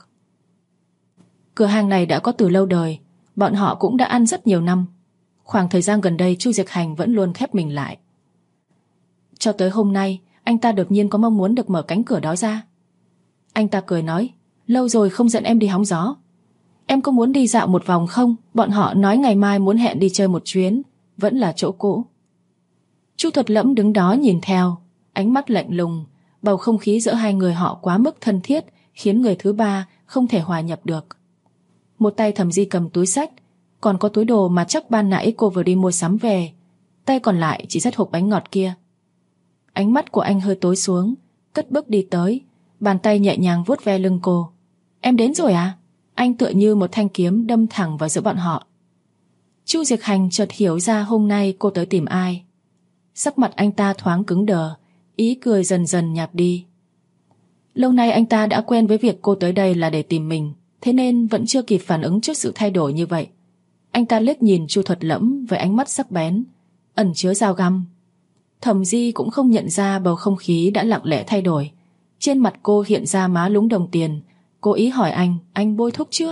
Cửa hàng này đã có từ lâu đời, bọn họ cũng đã ăn rất nhiều năm. Khoảng thời gian gần đây Chu Diệc Hành vẫn luôn khép mình lại. Cho tới hôm nay, anh ta đột nhiên có mong muốn được mở cánh cửa đó ra. Anh ta cười nói, lâu rồi không dẫn em đi hóng gió. Em có muốn đi dạo một vòng không? Bọn họ nói ngày mai muốn hẹn đi chơi một chuyến, vẫn là chỗ cũ. Chu Thuật Lẫm đứng đó nhìn theo, ánh mắt lạnh lùng. Bầu không khí giữa hai người họ quá mức thân thiết, khiến người thứ ba không thể hòa nhập được. Một tay Thẩm Di cầm túi xách, còn có túi đồ mà chắc ban nãy cô vừa đi mua sắm về. Tay còn lại chỉ dắt hộp bánh ngọt kia. Ánh mắt của anh hơi tối xuống, cất bước đi tới, bàn tay nhẹ nhàng vuốt ve lưng cô. Em đến rồi à? Anh tựa như một thanh kiếm đâm thẳng vào giữa bọn họ. Chu Diệc Hành chợt hiểu ra hôm nay cô tới tìm ai. Sắc mặt anh ta thoáng cứng đờ, ý cười dần dần nhạt đi. Lâu nay anh ta đã quen với việc cô tới đây là để tìm mình, thế nên vẫn chưa kịp phản ứng trước sự thay đổi như vậy. Anh ta liếc nhìn Chu Thuật Lẫm với ánh mắt sắc bén, ẩn chứa dao găm. Thẩm Di cũng không nhận ra bầu không khí đã lặng lẽ thay đổi. Trên mặt cô hiện ra má lúm đồng tiền, cố ý hỏi anh bôi thuốc chưa?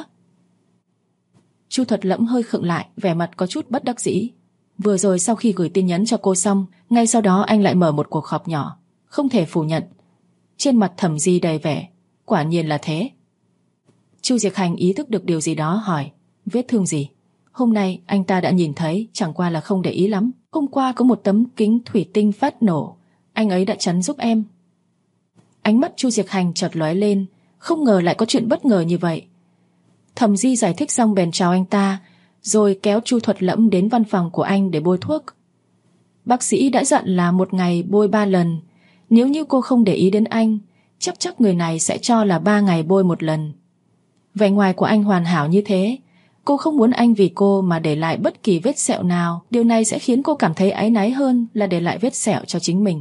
Chu Thuật Lẫm hơi khựng lại, vẻ mặt có chút bất đắc dĩ. Vừa rồi sau khi gửi tin nhắn cho cô xong, ngay sau đó anh lại mở một cuộc họp nhỏ. Không thể phủ nhận. Trên mặt Thẩm Di đầy vẻ, quả nhiên là thế. Chu Diệc Hành ý thức được điều gì đó hỏi, vết thương gì? Hôm nay anh ta đã nhìn thấy, chẳng qua là không để ý lắm. Hôm qua có một tấm kính thủy tinh phát nổ, anh ấy đã chắn giúp em. Ánh mắt Chu Diệc Hành chợt lóe lên, không ngờ lại có chuyện bất ngờ như vậy. Thẩm Di giải thích xong bèn chào anh ta, rồi kéo Chu Thuật Lẫm đến văn phòng của anh để bôi thuốc. Bác sĩ đã dặn là một ngày bôi 3 lần. Nếu như cô không để ý đến anh, chắc người này sẽ cho là 3 ngày bôi 1 lần. Vẻ ngoài của anh hoàn hảo như thế, cô không muốn anh vì cô mà để lại bất kỳ vết sẹo nào. Điều này sẽ khiến cô cảm thấy áy náy hơn là để lại vết sẹo cho chính mình.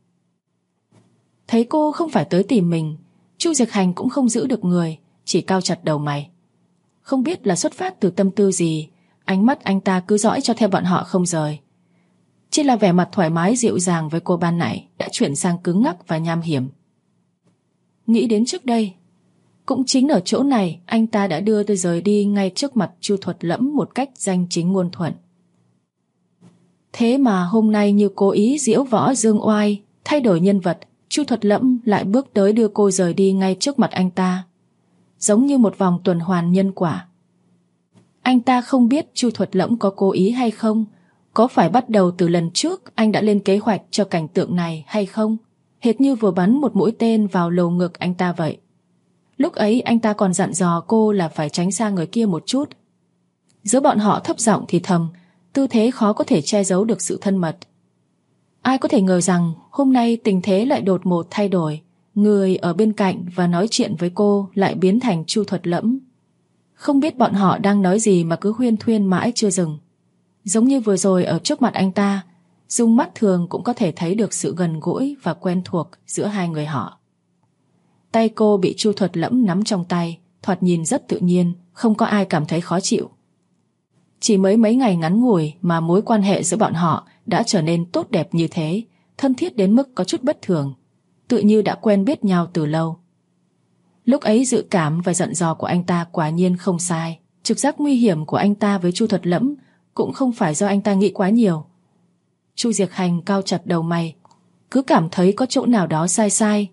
Thấy cô không phải tới tìm mình, Chu Diệc Hành cũng không giữ được người, chỉ cau chặt đầu mày. Không biết là xuất phát từ tâm tư gì, ánh mắt anh ta cứ dõi cho theo bọn họ không rời. Chỉ là vẻ mặt thoải mái dịu dàng với cô ban nãy đã chuyển sang cứng ngắc và nham hiểm. Nghĩ đến trước đây, cũng chính ở chỗ này anh ta đã đưa tôi rời đi ngay trước mặt Chu Thuật Lẫm một cách danh chính ngôn thuận. Thế mà hôm nay như cố ý diễu võ dương oai, thay đổi nhân vật, Chu Thuật Lẫm lại bước tới đưa cô rời đi ngay trước mặt anh ta. Giống như một vòng tuần hoàn nhân quả. Anh ta không biết Chu Thuật Lẫm có cố ý hay không, có phải bắt đầu từ lần trước anh đã lên kế hoạch cho cảnh tượng này hay không, hệt như vừa bắn một mũi tên vào lầu ngực anh ta vậy. Lúc ấy anh ta còn dặn dò cô là phải tránh xa người kia một chút. Giữa bọn họ thấp giọng thì thầm, tư thế khó có thể che giấu được sự thân mật. Ai có thể ngờ rằng hôm nay tình thế lại đột ngột thay đổi. Người ở bên cạnh và nói chuyện với cô lại biến thành Chu Thuật Lẫm. Không biết bọn họ đang nói gì mà cứ huyên thuyên mãi chưa dừng. Giống như vừa rồi ở trước mặt anh ta, dùng mắt thường cũng có thể thấy được sự gần gũi và quen thuộc giữa hai người họ. Tay cô bị Chu Thuật Lẫm nắm trong tay, thoạt nhìn rất tự nhiên, không có ai cảm thấy khó chịu. Chỉ mấy ngày ngắn ngủi mà mối quan hệ giữa bọn họ đã trở nên tốt đẹp như thế, thân thiết đến mức có chút bất thường, tự như đã quen biết nhau từ lâu. Lúc ấy dự cảm và giận dò của anh ta quả nhiên không sai. Trực giác nguy hiểm của anh ta với Chu Thuật Lẫm cũng không phải do anh ta nghĩ quá nhiều. Chu Diệc Hành cau chặt đầu mày, cứ cảm thấy có chỗ nào đó sai sai.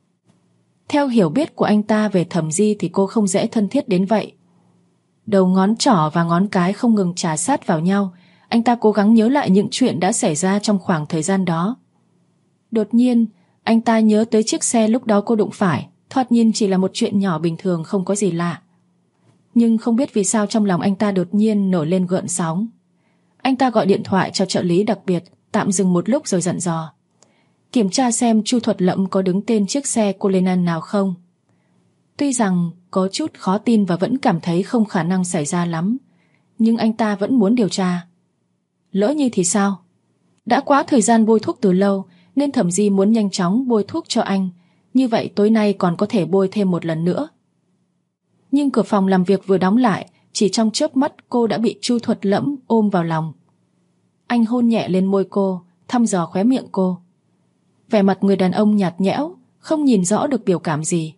Theo hiểu biết của anh ta về Thẩm Di thì cô không dễ thân thiết đến vậy. Đầu ngón trỏ và ngón cái không ngừng chà sát vào nhau. Anh ta cố gắng nhớ lại những chuyện đã xảy ra trong khoảng thời gian đó. Đột nhiên, anh ta nhớ tới chiếc xe lúc đó cô đụng phải, thoạt nhìn chỉ là một chuyện nhỏ bình thường, không có gì lạ. Nhưng không biết vì sao trong lòng anh ta đột nhiên nổi lên gợn sóng. Anh ta gọi điện thoại cho trợ lý đặc biệt, tạm dừng một lúc rồi dặn dò. Kiểm tra xem Chu Thuật Lẫm có đứng tên chiếc xe Cullinan nào không. Tuy rằng có chút khó tin và vẫn cảm thấy không khả năng xảy ra lắm, nhưng anh ta vẫn muốn điều tra. Lỡ như thì sao? Đã quá thời gian bôi thuốc từ lâu, nên Thẩm Di muốn nhanh chóng bôi thuốc cho anh. Như vậy tối nay còn có thể bôi thêm một lần nữa. Nhưng cửa phòng làm việc vừa đóng lại, chỉ trong chớp mắt cô đã bị Chu Thuật Lẫm ôm vào lòng. Anh hôn nhẹ lên môi cô, thăm dò khóe miệng cô. Vẻ mặt người đàn ông nhạt nhẽo, không nhìn rõ được biểu cảm gì.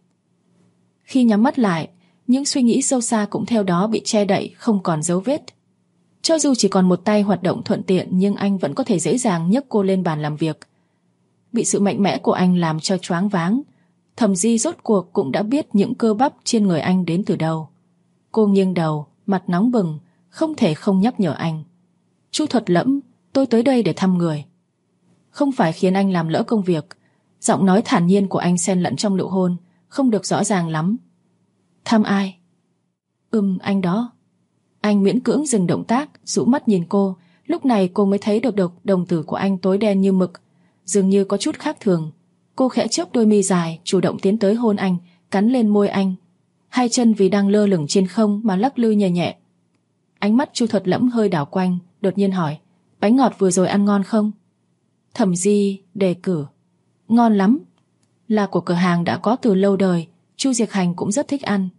Khi nhắm mắt lại, những suy nghĩ sâu xa cũng theo đó bị che đậy, không còn dấu vết. Cho dù chỉ còn một tay hoạt động thuận tiện, nhưng anh vẫn có thể dễ dàng nhấc cô lên bàn làm việc. Bị sự mạnh mẽ của anh làm cho choáng váng, Thẩm Di rốt cuộc cũng đã biết những cơ bắp trên người anh đến từ đâu. Cô nghiêng đầu, mặt nóng bừng, không thể không nhắc nhở anh. Chu Thuật Lẫm, tôi tới đây để thăm người. Không phải khiến anh làm lỡ công việc. Giọng nói thản nhiên của anh xen lẫn trong nụ hôn, không được rõ ràng lắm. Thăm ai? Anh đó. Anh miễn cưỡng dừng động tác, rũ mắt nhìn cô. Lúc này cô mới thấy được đồng tử của anh tối đen như mực, dường như có chút khác thường. Cô khẽ chớp đôi mi dài, chủ động tiến tới hôn anh, cắn lên môi anh. Hai chân vì đang lơ lửng trên không mà lắc lư nhẹ nhẹ. Ánh mắt Chu Thuật Lẫm hơi đảo quanh, đột nhiên hỏi, bánh ngọt vừa rồi ăn ngon không? Thẩm Di đề cử. Ngon lắm. Là của cửa hàng đã có từ lâu đời, Chu Diệc Hành cũng rất thích ăn.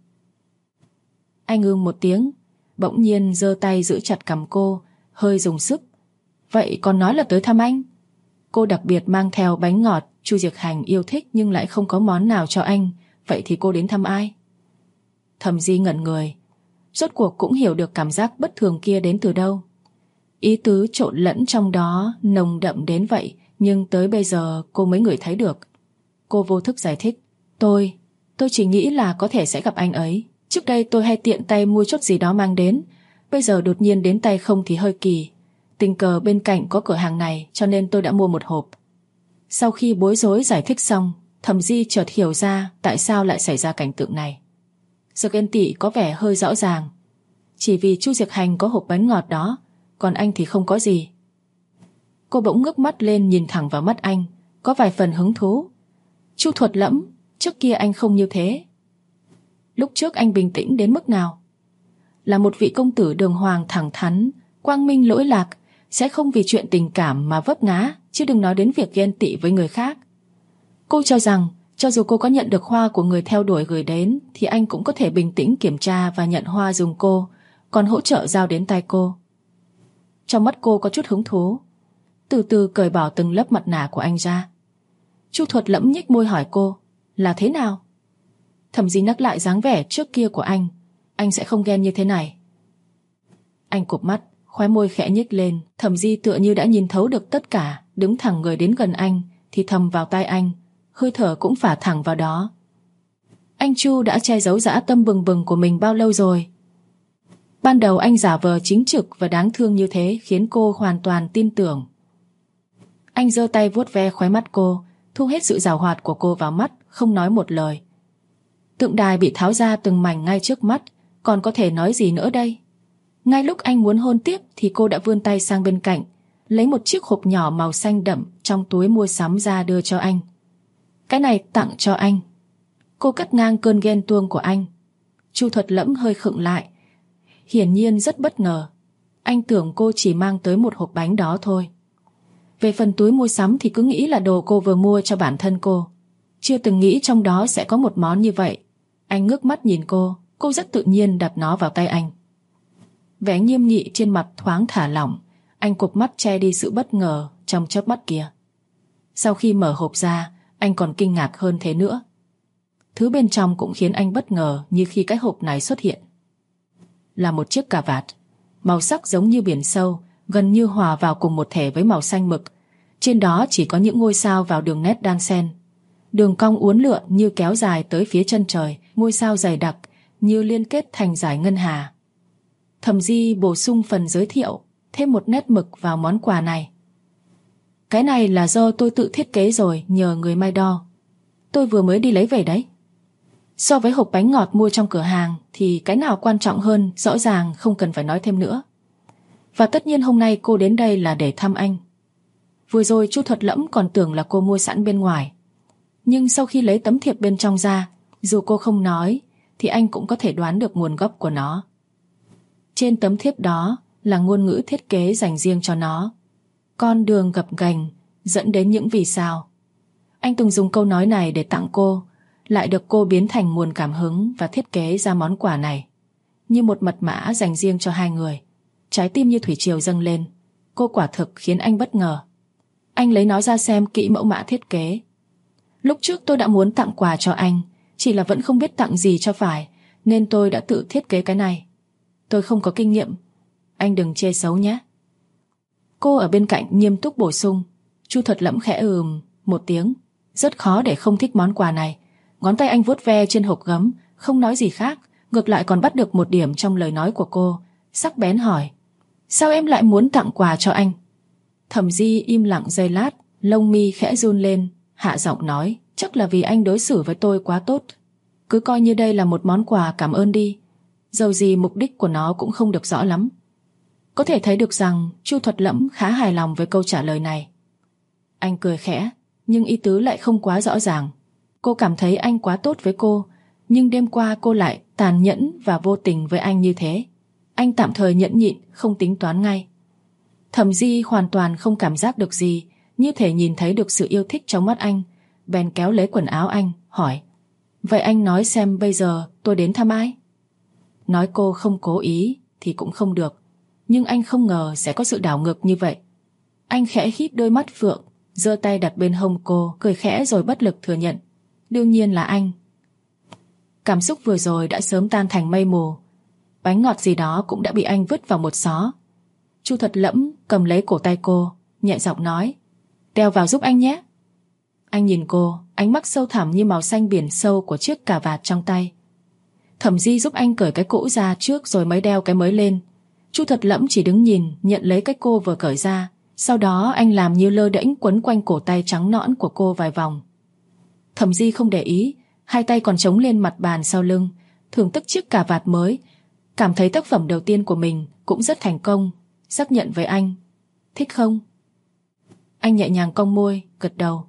Anh một tiếng, bỗng nhiên giơ tay giữ chặt cằm cô, hơi dùng sức. Vậy còn nói là tới thăm anh? Cô đặc biệt mang theo bánh ngọt Chu Diệc Hành yêu thích nhưng lại không có món nào cho anh. Vậy thì cô đến thăm ai? Thẩm Di ngẩn người, rốt cuộc cũng hiểu được cảm giác bất thường kia đến từ đâu. Ý tứ trộn lẫn trong đó nồng đậm đến vậy, nhưng tới bây giờ cô mới ngửi thấy được. Cô vô thức giải thích, tôi chỉ nghĩ là có thể sẽ gặp anh ấy. Trước đây tôi hay tiện tay mua chút gì đó mang đến, bây giờ đột nhiên đến tay không thì hơi kỳ. Tình cờ bên cạnh có cửa hàng này cho nên tôi đã mua một hộp. Sau khi bối rối giải thích xong, Thẩm Di chợt hiểu ra tại sao lại xảy ra cảnh tượng này. Sự ghen tị có vẻ hơi rõ ràng. Chỉ vì Chu Diệc Hành có hộp bánh ngọt đó, còn anh thì không có gì. Cô bỗng ngước mắt lên nhìn thẳng vào mắt anh, có vài phần hứng thú. Chu Thuật Lẫm, trước kia anh không như thế. Lúc trước anh bình tĩnh đến mức nào? Là một vị công tử đường hoàng thẳng thắn, quang minh lỗi lạc, sẽ không vì chuyện tình cảm mà vấp ngã, chứ đừng nói đến việc ghen tị với người khác. Cô cho rằng cho dù cô có nhận được hoa của người theo đuổi gửi đến thì anh cũng có thể bình tĩnh kiểm tra và nhận hoa dùng cô, còn hỗ trợ giao đến tay cô. Trong mắt cô có chút hứng thú, từ từ cởi bỏ từng lớp mặt nạ của anh ra. Chu Thuật Lẫm nhếch môi hỏi cô, là thế nào? Thẩm Di nhắc lại dáng vẻ trước kia của anh sẽ không ghen như thế này. Anh cụp mắt, khóe môi khẽ nhếch lên. Thẩm Di tựa như đã nhìn thấu được tất cả, đứng thẳng người đến gần anh, thì thầm vào tai anh, hơi thở cũng phả thẳng vào đó. Anh Chu đã che giấu dã tâm bừng bừng của mình bao lâu rồi? Ban đầu anh giả vờ chính trực và đáng thương như thế khiến cô hoàn toàn tin tưởng. Anh giơ tay vuốt ve khóe mắt cô, thu hết sự giảo hoạt của cô vào mắt, không nói một lời. Tượng đài bị tháo ra từng mảnh ngay trước mắt, còn có thể nói gì nữa đây? Ngay lúc anh muốn hôn tiếp thì cô đã vươn tay sang bên cạnh, lấy một chiếc hộp nhỏ màu xanh đậm trong túi mua sắm ra đưa cho anh. Cái này tặng cho anh. Cô cắt ngang cơn ghen tuông của anh. Chu Thuật Lẫm hơi khựng lại, hiển nhiên rất bất ngờ. Anh tưởng cô chỉ mang tới một hộp bánh đó thôi. Về phần túi mua sắm thì cứ nghĩ là đồ cô vừa mua cho bản thân cô, chưa từng nghĩ trong đó sẽ có một món như vậy. Anh ngước mắt nhìn cô rất tự nhiên đặt nó vào tay anh. Vẻ nghiêm nghị trên mặt thoáng thả lỏng, anh cụp mắt che đi sự bất ngờ trong chớp mắt kia. Sau khi mở hộp ra, anh còn kinh ngạc hơn thế nữa. Thứ bên trong cũng khiến anh bất ngờ như khi cái hộp này xuất hiện. Là một chiếc cà vạt, màu sắc giống như biển sâu, gần như hòa vào cùng một thể với màu xanh mực. Trên đó chỉ có những ngôi sao vào đường nét đan xen. Đường cong uốn lượn như kéo dài tới phía chân trời, ngôi sao dày đặc như liên kết thành dải ngân hà. Thẩm Di bổ sung phần giới thiệu, thêm một nét mực vào món quà này. Cái này là do tôi tự thiết kế rồi, nhờ người may đo. Tôi vừa mới đi lấy về đấy. So với hộp bánh ngọt mua trong cửa hàng thì cái nào quan trọng hơn, rõ ràng không cần phải nói thêm nữa. Và tất nhiên hôm nay cô đến đây là để thăm anh. Vừa rồi Chu Thuật Lẫm còn tưởng là cô mua sẵn bên ngoài. Nhưng sau khi lấy tấm thiệp bên trong ra, dù cô không nói thì anh cũng có thể đoán được nguồn gốc của nó. Trên tấm thiếp đó là ngôn ngữ thiết kế dành riêng cho nó. Con đường gập ghềnh dẫn đến những vì sao. Anh từng dùng câu nói này để tặng cô, lại được cô biến thành nguồn cảm hứng và thiết kế ra món quà này. Như một mật mã dành riêng cho hai người. Trái tim như thủy triều dâng lên. Cô quả thực khiến anh bất ngờ. Anh lấy nó ra xem kỹ mẫu mã thiết kế. Lúc trước tôi đã muốn tặng quà cho anh, chỉ là vẫn không biết tặng gì cho phải, nên tôi đã tự thiết kế cái này. Tôi không có kinh nghiệm, anh đừng chê xấu nhé. Cô ở bên cạnh nghiêm túc bổ sung. Chu Thuật Lẫm khẽ một tiếng. Rất khó để không thích món quà này. Ngón tay anh vuốt ve trên hộp gấm, không nói gì khác, ngược lại còn bắt được một điểm trong lời nói của cô, sắc bén hỏi: sao em lại muốn tặng quà cho anh? Thẩm Di im lặng giây lát, lông mi khẽ run lên, hạ giọng nói: chắc là vì anh đối xử với tôi quá tốt. Cứ coi như đây là một món quà cảm ơn đi. Dầu gì mục đích của nó cũng không được rõ lắm. Có thể thấy được rằng Chu Thuật Lẫm khá hài lòng với câu trả lời này. Anh cười khẽ, nhưng ý tứ lại không quá rõ ràng. Cô cảm thấy anh quá tốt với cô, nhưng đêm qua cô lại tàn nhẫn và vô tình với anh như thế. Anh tạm thời nhẫn nhịn, không tính toán ngay. Thẩm Di hoàn toàn không cảm giác được gì, như thể nhìn thấy được sự yêu thích trong mắt anh, bèn kéo lấy quần áo anh, hỏi: vậy anh nói xem bây giờ tôi đến thăm ai? Nói cô không cố ý thì cũng không được, nhưng anh không ngờ sẽ có sự đảo ngược như vậy. Anh khẽ híp đôi mắt phượng, giơ tay đặt bên hông cô, cười khẽ rồi bất lực thừa nhận: đương nhiên là anh. Cảm xúc vừa rồi đã sớm tan thành mây mù. Bánh ngọt gì đó cũng đã bị anh vứt vào một xó. Chu Thuật Lẫm cầm lấy cổ tay cô, nhẹ giọng nói: đeo vào giúp anh nhé. Anh nhìn cô, ánh mắt sâu thẳm như màu xanh biển sâu của chiếc cà vạt trong tay. Thẩm Di giúp anh cởi cái cũ ra trước rồi mới đeo cái mới lên. Chu Thuật Lẫm chỉ đứng nhìn, nhận lấy cái cô vừa cởi ra. Sau đó anh làm như lơ đễnh quấn quanh cổ tay trắng nõn của cô vài vòng. Thẩm Di không để ý, hai tay còn chống lên mặt bàn sau lưng, thưởng thức chiếc cà vạt mới, cảm thấy tác phẩm đầu tiên của mình cũng rất thành công, xác nhận với anh: thích không? Anh nhẹ nhàng cong môi, gật đầu.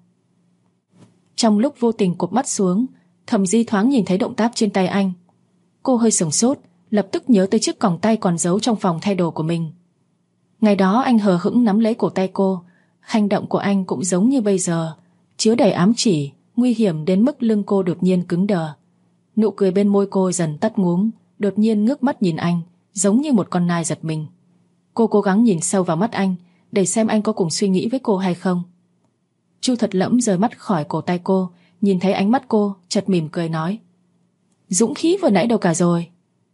Trong lúc vô tình cụp mắt xuống, Thẩm Di thoáng nhìn thấy động tác trên tay anh. Cô hơi sửng sốt, lập tức nhớ tới chiếc còng tay còn giấu trong phòng thay đồ của mình. Ngày đó anh hờ hững nắm lấy cổ tay cô, hành động của anh cũng giống như bây giờ, chứa đầy ám chỉ, nguy hiểm đến mức lưng cô đột nhiên cứng đờ. Nụ cười bên môi cô dần tắt ngúm, đột nhiên ngước mắt nhìn anh, giống như một con nai giật mình. Cô cố gắng nhìn sâu vào mắt anh, để xem anh có cùng suy nghĩ với cô hay không. Chu Thuật Lẫm rời mắt khỏi cổ tay cô, nhìn thấy ánh mắt cô, chợt mỉm cười nói: dũng khí vừa nãy đâu cả rồi.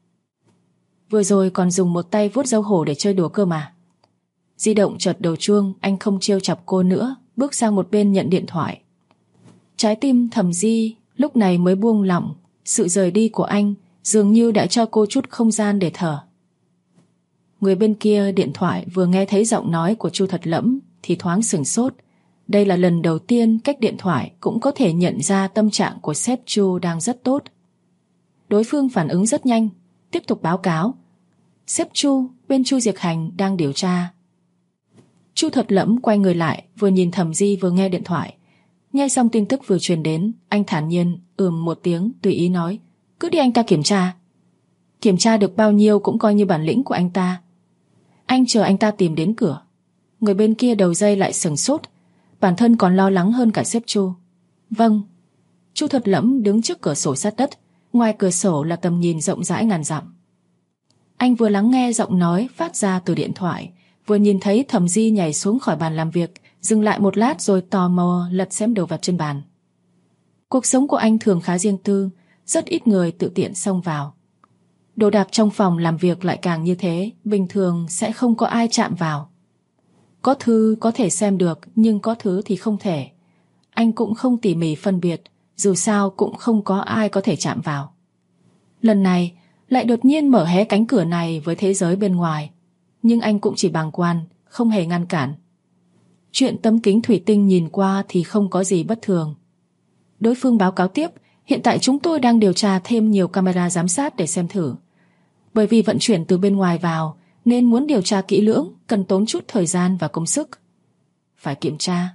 Vừa rồi còn dùng một tay vuốt râu hổ để chơi đùa cơ mà. Di động chợt đổ chuông, anh không trêu chọc cô nữa, bước sang một bên nhận điện thoại. Trái tim Thẩm Di lúc này mới buông lỏng, sự rời đi của anh dường như đã cho cô chút không gian để thở. Người bên kia điện thoại vừa nghe thấy giọng nói của Chu Thuật Lẫm thì thoáng sửng sốt. Đây là lần đầu tiên cách điện thoại cũng có thể nhận ra tâm trạng của sếp Chu đang rất tốt. Đối phương phản ứng rất nhanh, tiếp tục báo cáo: sếp Chu, bên Chu Diệc Hành đang điều tra. Chu Thuật Lẫm quay người lại, vừa nhìn Thẩm Di vừa nghe điện thoại. Nghe xong tin tức vừa truyền đến, anh thản nhiên một tiếng, tùy ý nói: cứ đi anh ta kiểm tra. Kiểm tra được bao nhiêu cũng coi như bản lĩnh của anh ta. Anh chờ anh ta tìm đến cửa. Người bên kia đầu dây lại sửng sốt, bản thân còn lo lắng hơn cả sếp Chu. Vâng. Chu Thuật Lẫm đứng trước cửa sổ sát đất, ngoài cửa sổ là tầm nhìn rộng rãi ngàn dặm. Anh vừa lắng nghe giọng nói phát ra từ điện thoại, vừa nhìn thấy Thẩm Di nhảy xuống khỏi bàn làm việc, dừng lại một lát rồi tò mò lật xem đồ vật trên bàn. Cuộc sống của anh thường khá riêng tư, rất ít người tự tiện xông vào. Đồ đạc trong phòng làm việc lại càng như thế, bình thường sẽ không có ai chạm vào. Có thứ có thể xem được, nhưng có thứ thì không thể. Anh cũng không tỉ mỉ phân biệt, dù sao cũng không có ai có thể chạm vào. Lần này lại đột nhiên mở hé cánh cửa này với thế giới bên ngoài, nhưng anh cũng chỉ bàng quan, không hề ngăn cản. Chuyện tấm kính thủy tinh nhìn qua thì không có gì bất thường. Đối phương báo cáo tiếp, hiện tại chúng tôi đang điều tra thêm nhiều camera giám sát để xem thử. Bởi vì vận chuyển từ bên ngoài vào nên muốn điều tra kỹ lưỡng, cần tốn chút thời gian và công sức. Phải kiểm tra.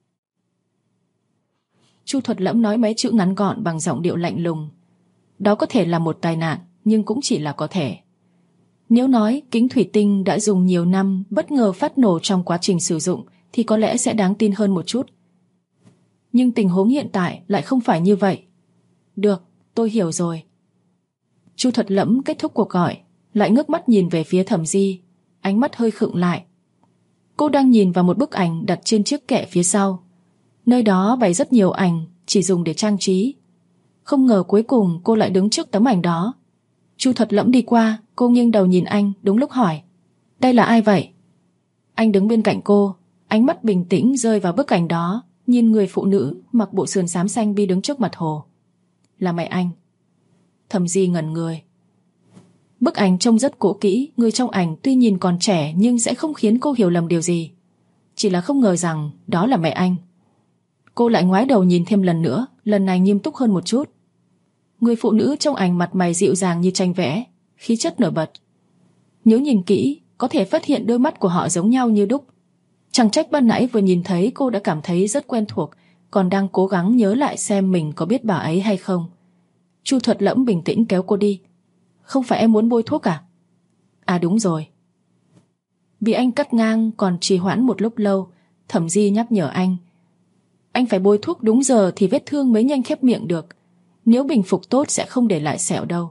Chu Thuật Lẫm nói mấy chữ ngắn gọn bằng giọng điệu lạnh lùng. Đó có thể là một tai nạn, nhưng cũng chỉ là có thể. Nếu nói kính thủy tinh đã dùng nhiều năm bất ngờ phát nổ trong quá trình sử dụng thì có lẽ sẽ đáng tin hơn một chút. Nhưng tình huống hiện tại lại không phải như vậy. Được, tôi hiểu rồi. Chu Thuật Lẫm kết thúc cuộc gọi, lại ngước mắt nhìn về phía Thẩm Di, ánh mắt hơi khựng lại. Cô đang nhìn vào một bức ảnh đặt trên chiếc kệ phía sau. Nơi đó bày rất nhiều ảnh, chỉ dùng để trang trí. Không ngờ cuối cùng cô lại đứng trước tấm ảnh đó. Chu Thuật Lẫm đi qua, cô nghiêng đầu nhìn anh, đúng lúc hỏi: đây là ai vậy? Anh đứng bên cạnh cô, ánh mắt bình tĩnh rơi vào bức ảnh đó, nhìn người phụ nữ mặc bộ sườn xám xanh bi đứng trước mặt hồ. Là mẹ anh. Thẩm Di ngẩn người. Bức ảnh trông rất cũ kỹ, người trong ảnh tuy nhìn còn trẻ nhưng sẽ không khiến cô hiểu lầm điều gì. Chỉ là không ngờ rằng đó là mẹ anh. Cô lại ngoái đầu nhìn thêm lần nữa, lần này nghiêm túc hơn một chút. Người phụ nữ trong ảnh mặt mày dịu dàng như tranh vẽ, khí chất nổi bật. Nếu nhìn kỹ, có thể phát hiện đôi mắt của họ giống nhau như đúc. Chẳng trách ban nãy vừa nhìn thấy cô đã cảm thấy rất quen thuộc, còn đang cố gắng nhớ lại xem mình có biết bà ấy hay không. Chu Thuật Lẫm bình tĩnh kéo cô đi. Không phải em muốn bôi thuốc à? À đúng rồi. Bị anh cắt ngang còn trì hoãn một lúc lâu, Thẩm Di nhắc nhở anh. Anh phải bôi thuốc đúng giờ thì vết thương mới nhanh khép miệng được. Nếu bình phục tốt sẽ không để lại sẹo đâu.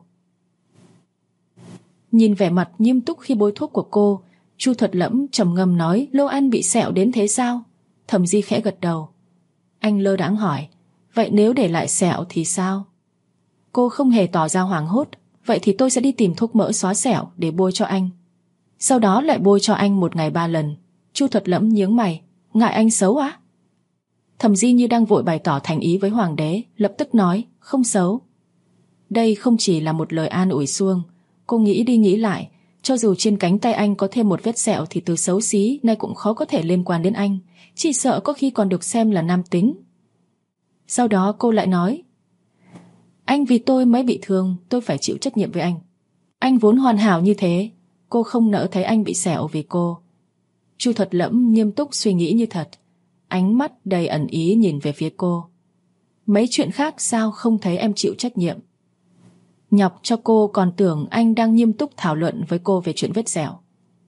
Nhìn vẻ mặt nghiêm túc khi bôi thuốc của cô, Chu Thuật Lẫm trầm ngâm nói: Lô An bị sẹo đến thế sao? Thẩm Di khẽ gật đầu. Anh lơ đãng hỏi: vậy nếu để lại sẹo thì sao? Cô không hề tỏ ra hoảng hốt. Vậy thì tôi sẽ đi tìm thuốc mỡ xóa sẹo để bôi cho anh. Sau đó lại bôi cho anh 1 ngày 3 lần. Chu Thuật Lẫm nhướng mày: ngại anh xấu á? Thẩm Di như đang vội bày tỏ thành ý với hoàng đế, lập tức nói: không xấu. Đây không chỉ là một lời an ủi suông. Cô nghĩ đi nghĩ lại, cho dù trên cánh tay anh có thêm một vết sẹo thì từ xấu xí nay cũng khó có thể liên quan đến anh, chỉ sợ có khi còn được xem là nam tính. Sau đó cô lại nói: anh vì tôi mới bị thương, tôi phải chịu trách nhiệm với anh. Anh vốn hoàn hảo như thế, cô không nỡ thấy anh bị sẹo vì cô. Chu Thuật Lẫm nghiêm túc suy nghĩ như thật, ánh mắt đầy ẩn ý nhìn về phía cô. Mấy chuyện khác sao không thấy em chịu trách nhiệm? Nhọc cho cô còn tưởng anh đang nghiêm túc thảo luận với cô về chuyện vết sẹo.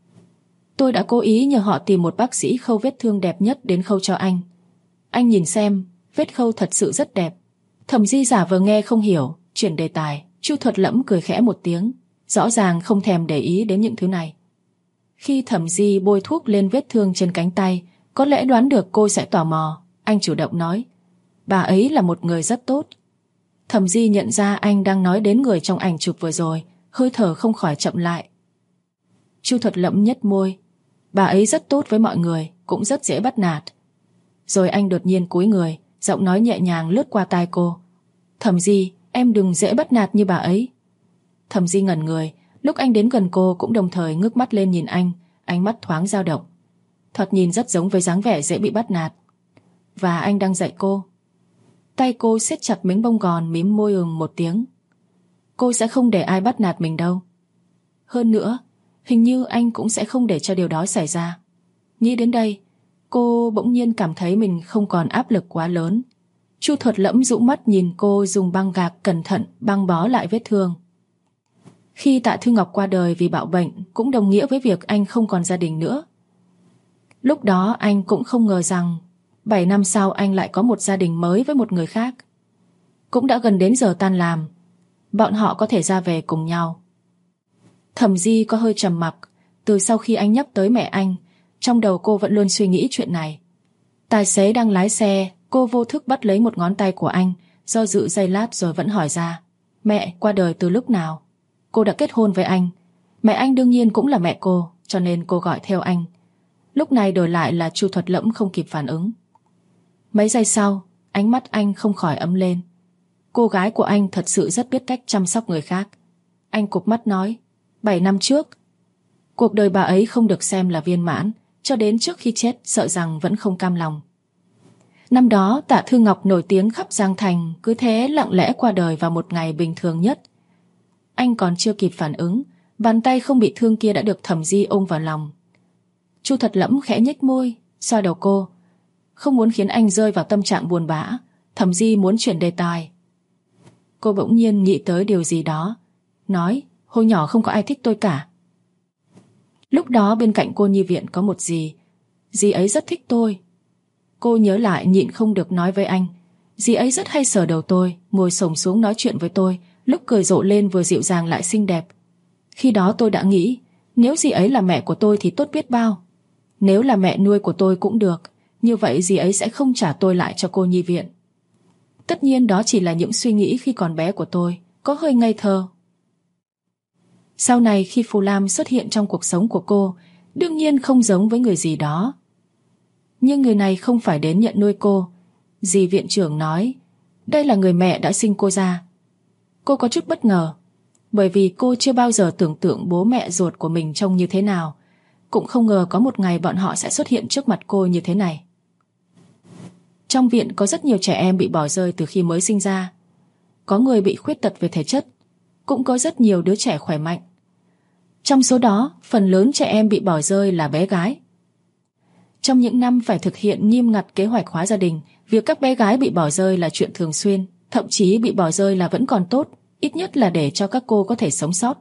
Tôi đã cố ý nhờ họ tìm một bác sĩ khâu vết thương đẹp nhất đến khâu cho anh. Anh nhìn xem, vết khâu thật sự rất đẹp. Thẩm Di giả vờ nghe không hiểu, chuyển đề tài. Chu Thuật Lẫm cười khẽ một tiếng, rõ ràng không thèm để ý đến những thứ này. Khi Thẩm Di bôi thuốc lên vết thương trên cánh tay, có lẽ đoán được cô sẽ tò mò, anh chủ động nói: bà ấy là một người rất tốt. Thẩm Di nhận ra anh đang nói đến người trong ảnh chụp vừa rồi, hơi thở không khỏi chậm lại. Chu Thuật Lẫm nhếch môi: bà ấy rất tốt với mọi người, cũng rất dễ bắt nạt. Rồi anh đột nhiên cúi người, giọng nói nhẹ nhàng lướt qua tai cô: Thẩm Di, em đừng dễ bắt nạt như bà ấy. Thẩm Di ngẩn người, lúc anh đến gần cô cũng đồng thời ngước mắt lên nhìn anh, ánh mắt thoáng dao động. Thoạt nhìn rất giống với dáng vẻ dễ bị bắt nạt. Và anh đang dạy cô. Tay cô siết chặt miếng bông gòn, mím môi một tiếng. Cô sẽ không để ai bắt nạt mình đâu. Hơn nữa, hình như anh cũng sẽ không để cho điều đó xảy ra. Nghĩ đến đây, cô bỗng nhiên cảm thấy mình không còn áp lực quá lớn. Chu Thuật Lẫm dụ mắt nhìn cô dùng băng gạc cẩn thận băng bó lại vết thương. Khi Tạ Thư Ngọc qua đời vì bạo bệnh cũng đồng nghĩa với việc anh không còn gia đình nữa. Lúc đó anh cũng không ngờ rằng 7 năm sau anh lại có một gia đình mới với một người khác. Cũng đã gần đến giờ tan làm, bọn họ có thể ra về cùng nhau. Thẩm Di có hơi trầm mặc. Từ sau khi anh nhắc tới mẹ anh, trong đầu cô vẫn luôn suy nghĩ chuyện này. Tài xế đang lái xe, cô vô thức bắt lấy một ngón tay của anh, do dự giây lát rồi vẫn hỏi ra. Mẹ qua đời từ lúc nào? Cô đã kết hôn với anh. Mẹ anh đương nhiên cũng là mẹ cô, cho nên cô gọi theo anh. Lúc này đổi lại là Chu Thuật Lẫm không kịp phản ứng. Mấy giây sau, ánh mắt anh không khỏi ấm lên. Cô gái của anh thật sự rất biết cách chăm sóc người khác. Anh cụp mắt nói, 7 năm trước, cuộc đời bà ấy không được xem là viên mãn, cho đến trước khi chết sợ rằng vẫn không cam lòng. Năm đó Tạ Thư Ngọc nổi tiếng khắp Giang Thành, cứ thế lặng lẽ qua đời vào một ngày bình thường nhất. Anh còn chưa kịp phản ứng, bàn tay không bị thương kia đã được Thẩm Di ôm vào lòng. Chu Thuật Lẫm khẽ nhếch môi, xoa đầu cô. Không muốn khiến anh rơi vào tâm trạng buồn bã, Thẩm Di muốn chuyển đề tài. Cô bỗng nhiên nghĩ tới điều gì đó, nói, hồi nhỏ không có ai thích tôi cả. Lúc đó bên cạnh cô nhi viện có một dì ấy rất thích tôi. Cô nhớ lại nhịn không được nói với anh, dì ấy rất hay sờ đầu tôi, ngồi xổm xuống nói chuyện với tôi, lúc cười rộ lên vừa dịu dàng lại xinh đẹp. Khi đó tôi đã nghĩ, nếu dì ấy là mẹ của tôi thì tốt biết bao. Nếu là mẹ nuôi của tôi cũng được, như vậy dì ấy sẽ không trả tôi lại cho cô nhi viện. Tất nhiên đó chỉ là những suy nghĩ khi còn bé của tôi, có hơi ngây thơ. Sau này khi Phù Lam xuất hiện trong cuộc sống của cô, đương nhiên không giống với người dì đó. Nhưng người này không phải đến nhận nuôi cô. Dì viện trưởng nói, đây là người mẹ đã sinh cô ra. Cô có chút bất ngờ, bởi vì cô chưa bao giờ tưởng tượng bố mẹ ruột của mình trông như thế nào, cũng không ngờ có một ngày bọn họ sẽ xuất hiện trước mặt cô như thế này. Trong viện có rất nhiều trẻ em bị bỏ rơi từ khi mới sinh ra. Có người bị khuyết tật về thể chất, cũng có rất nhiều đứa trẻ khỏe mạnh. Trong số đó, phần lớn trẻ em bị bỏ rơi là bé gái. Trong những năm phải thực hiện nghiêm ngặt kế hoạch hóa gia đình, việc các bé gái bị bỏ rơi là chuyện thường xuyên, thậm chí bị bỏ rơi là vẫn còn tốt, ít nhất là để cho các cô có thể sống sót.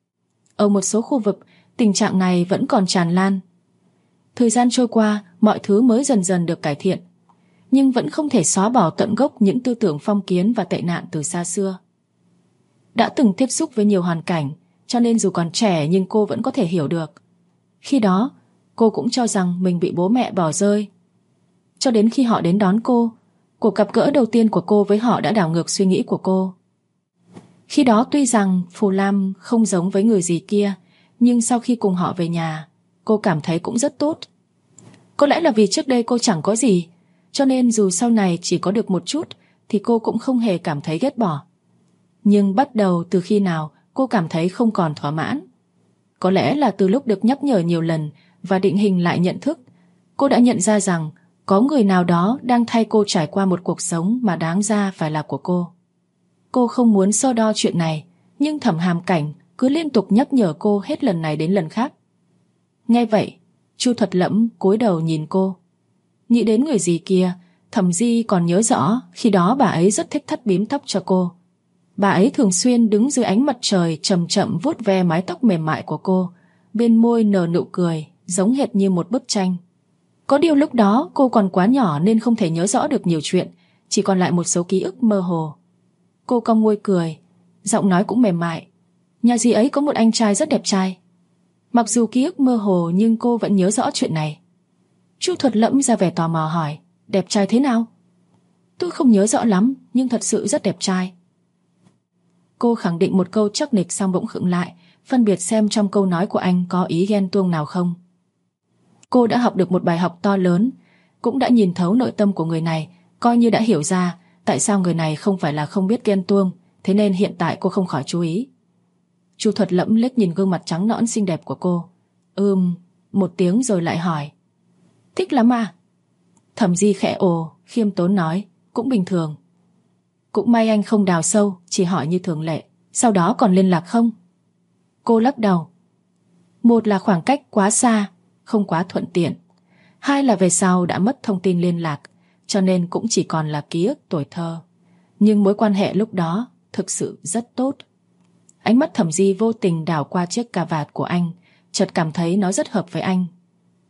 Ở một số khu vực, tình trạng này vẫn còn tràn lan. Thời gian trôi qua, mọi thứ mới dần dần được cải thiện, nhưng vẫn không thể xóa bỏ tận gốc những tư tưởng phong kiến và tệ nạn từ xa xưa. Đã từng tiếp xúc với nhiều hoàn cảnh, cho nên dù còn trẻ nhưng cô vẫn có thể hiểu được. Khi đó, cô cũng cho rằng mình bị bố mẹ bỏ rơi. Cho đến khi họ đến đón cô, cuộc gặp gỡ đầu tiên của cô với họ đã đảo ngược suy nghĩ của cô. Khi đó tuy rằng Phù Lam không giống với người dì kia, nhưng sau khi cùng họ về nhà, cô cảm thấy cũng rất tốt. Có lẽ là vì trước đây cô chẳng có gì, cho nên dù sau này chỉ có được một chút thì cô cũng không hề cảm thấy ghét bỏ. Nhưng bắt đầu từ khi nào cô cảm thấy không còn thỏa mãn. Có lẽ là từ lúc được nhắc nhở nhiều lần và định hình lại nhận thức, cô đã nhận ra rằng có người nào đó đang thay cô trải qua một cuộc sống mà đáng ra phải là của cô. Cô không muốn so đo chuyện này, nhưng Thẩm Hàm Cảnh cứ liên tục nhắc nhở cô hết lần này đến lần khác. Nghe vậy, Chu Thuật Lẫm cúi đầu nhìn cô. Nghĩ đến người dì kia, Thẩm Di còn nhớ rõ khi đó bà ấy rất thích thắt bím tóc cho cô. Bà ấy thường xuyên đứng dưới ánh mặt trời chậm chậm vuốt ve mái tóc mềm mại của cô, bên môi nở nụ cười, giống hệt như một bức tranh. Có điều lúc đó cô còn quá nhỏ nên không thể nhớ rõ được nhiều chuyện, chỉ còn lại một số ký ức mơ hồ. Cô cong môi cười, giọng nói cũng mềm mại. Nhà dì ấy có một anh trai rất đẹp trai. Mặc dù ký ức mơ hồ nhưng cô vẫn nhớ rõ chuyện này. Chu Thuật Lẫm ra vẻ tò mò hỏi, đẹp trai thế nào? Tôi không nhớ rõ lắm, nhưng thật sự rất đẹp trai. Cô khẳng định một câu chắc nịch xong bỗng khựng lại, phân biệt xem trong câu nói của anh có ý ghen tuông nào không. Cô đã học được một bài học to lớn, cũng đã nhìn thấu nội tâm của người này, coi như đã hiểu ra tại sao người này không phải là không biết ghen tuông, thế nên hiện tại cô không khỏi chú ý. Chu Thuật Lẫm liếc nhìn gương mặt trắng nõn xinh đẹp của cô. Một tiếng rồi lại hỏi, thích lắm à? Thẩm Di khẽ ồ, khiêm tốn nói, cũng bình thường. Cũng may anh không đào sâu, chỉ hỏi như thường lệ. Sau đó còn liên lạc không? Cô lắc đầu. Một là khoảng cách quá xa, không quá thuận tiện. Hai là về sau đã mất thông tin liên lạc, cho nên cũng chỉ còn là ký ức tuổi thơ. Nhưng mối quan hệ lúc đó thực sự rất tốt. Ánh mắt Thẩm Di vô tình đảo qua chiếc cà vạt của anh, chợt cảm thấy nó rất hợp với anh.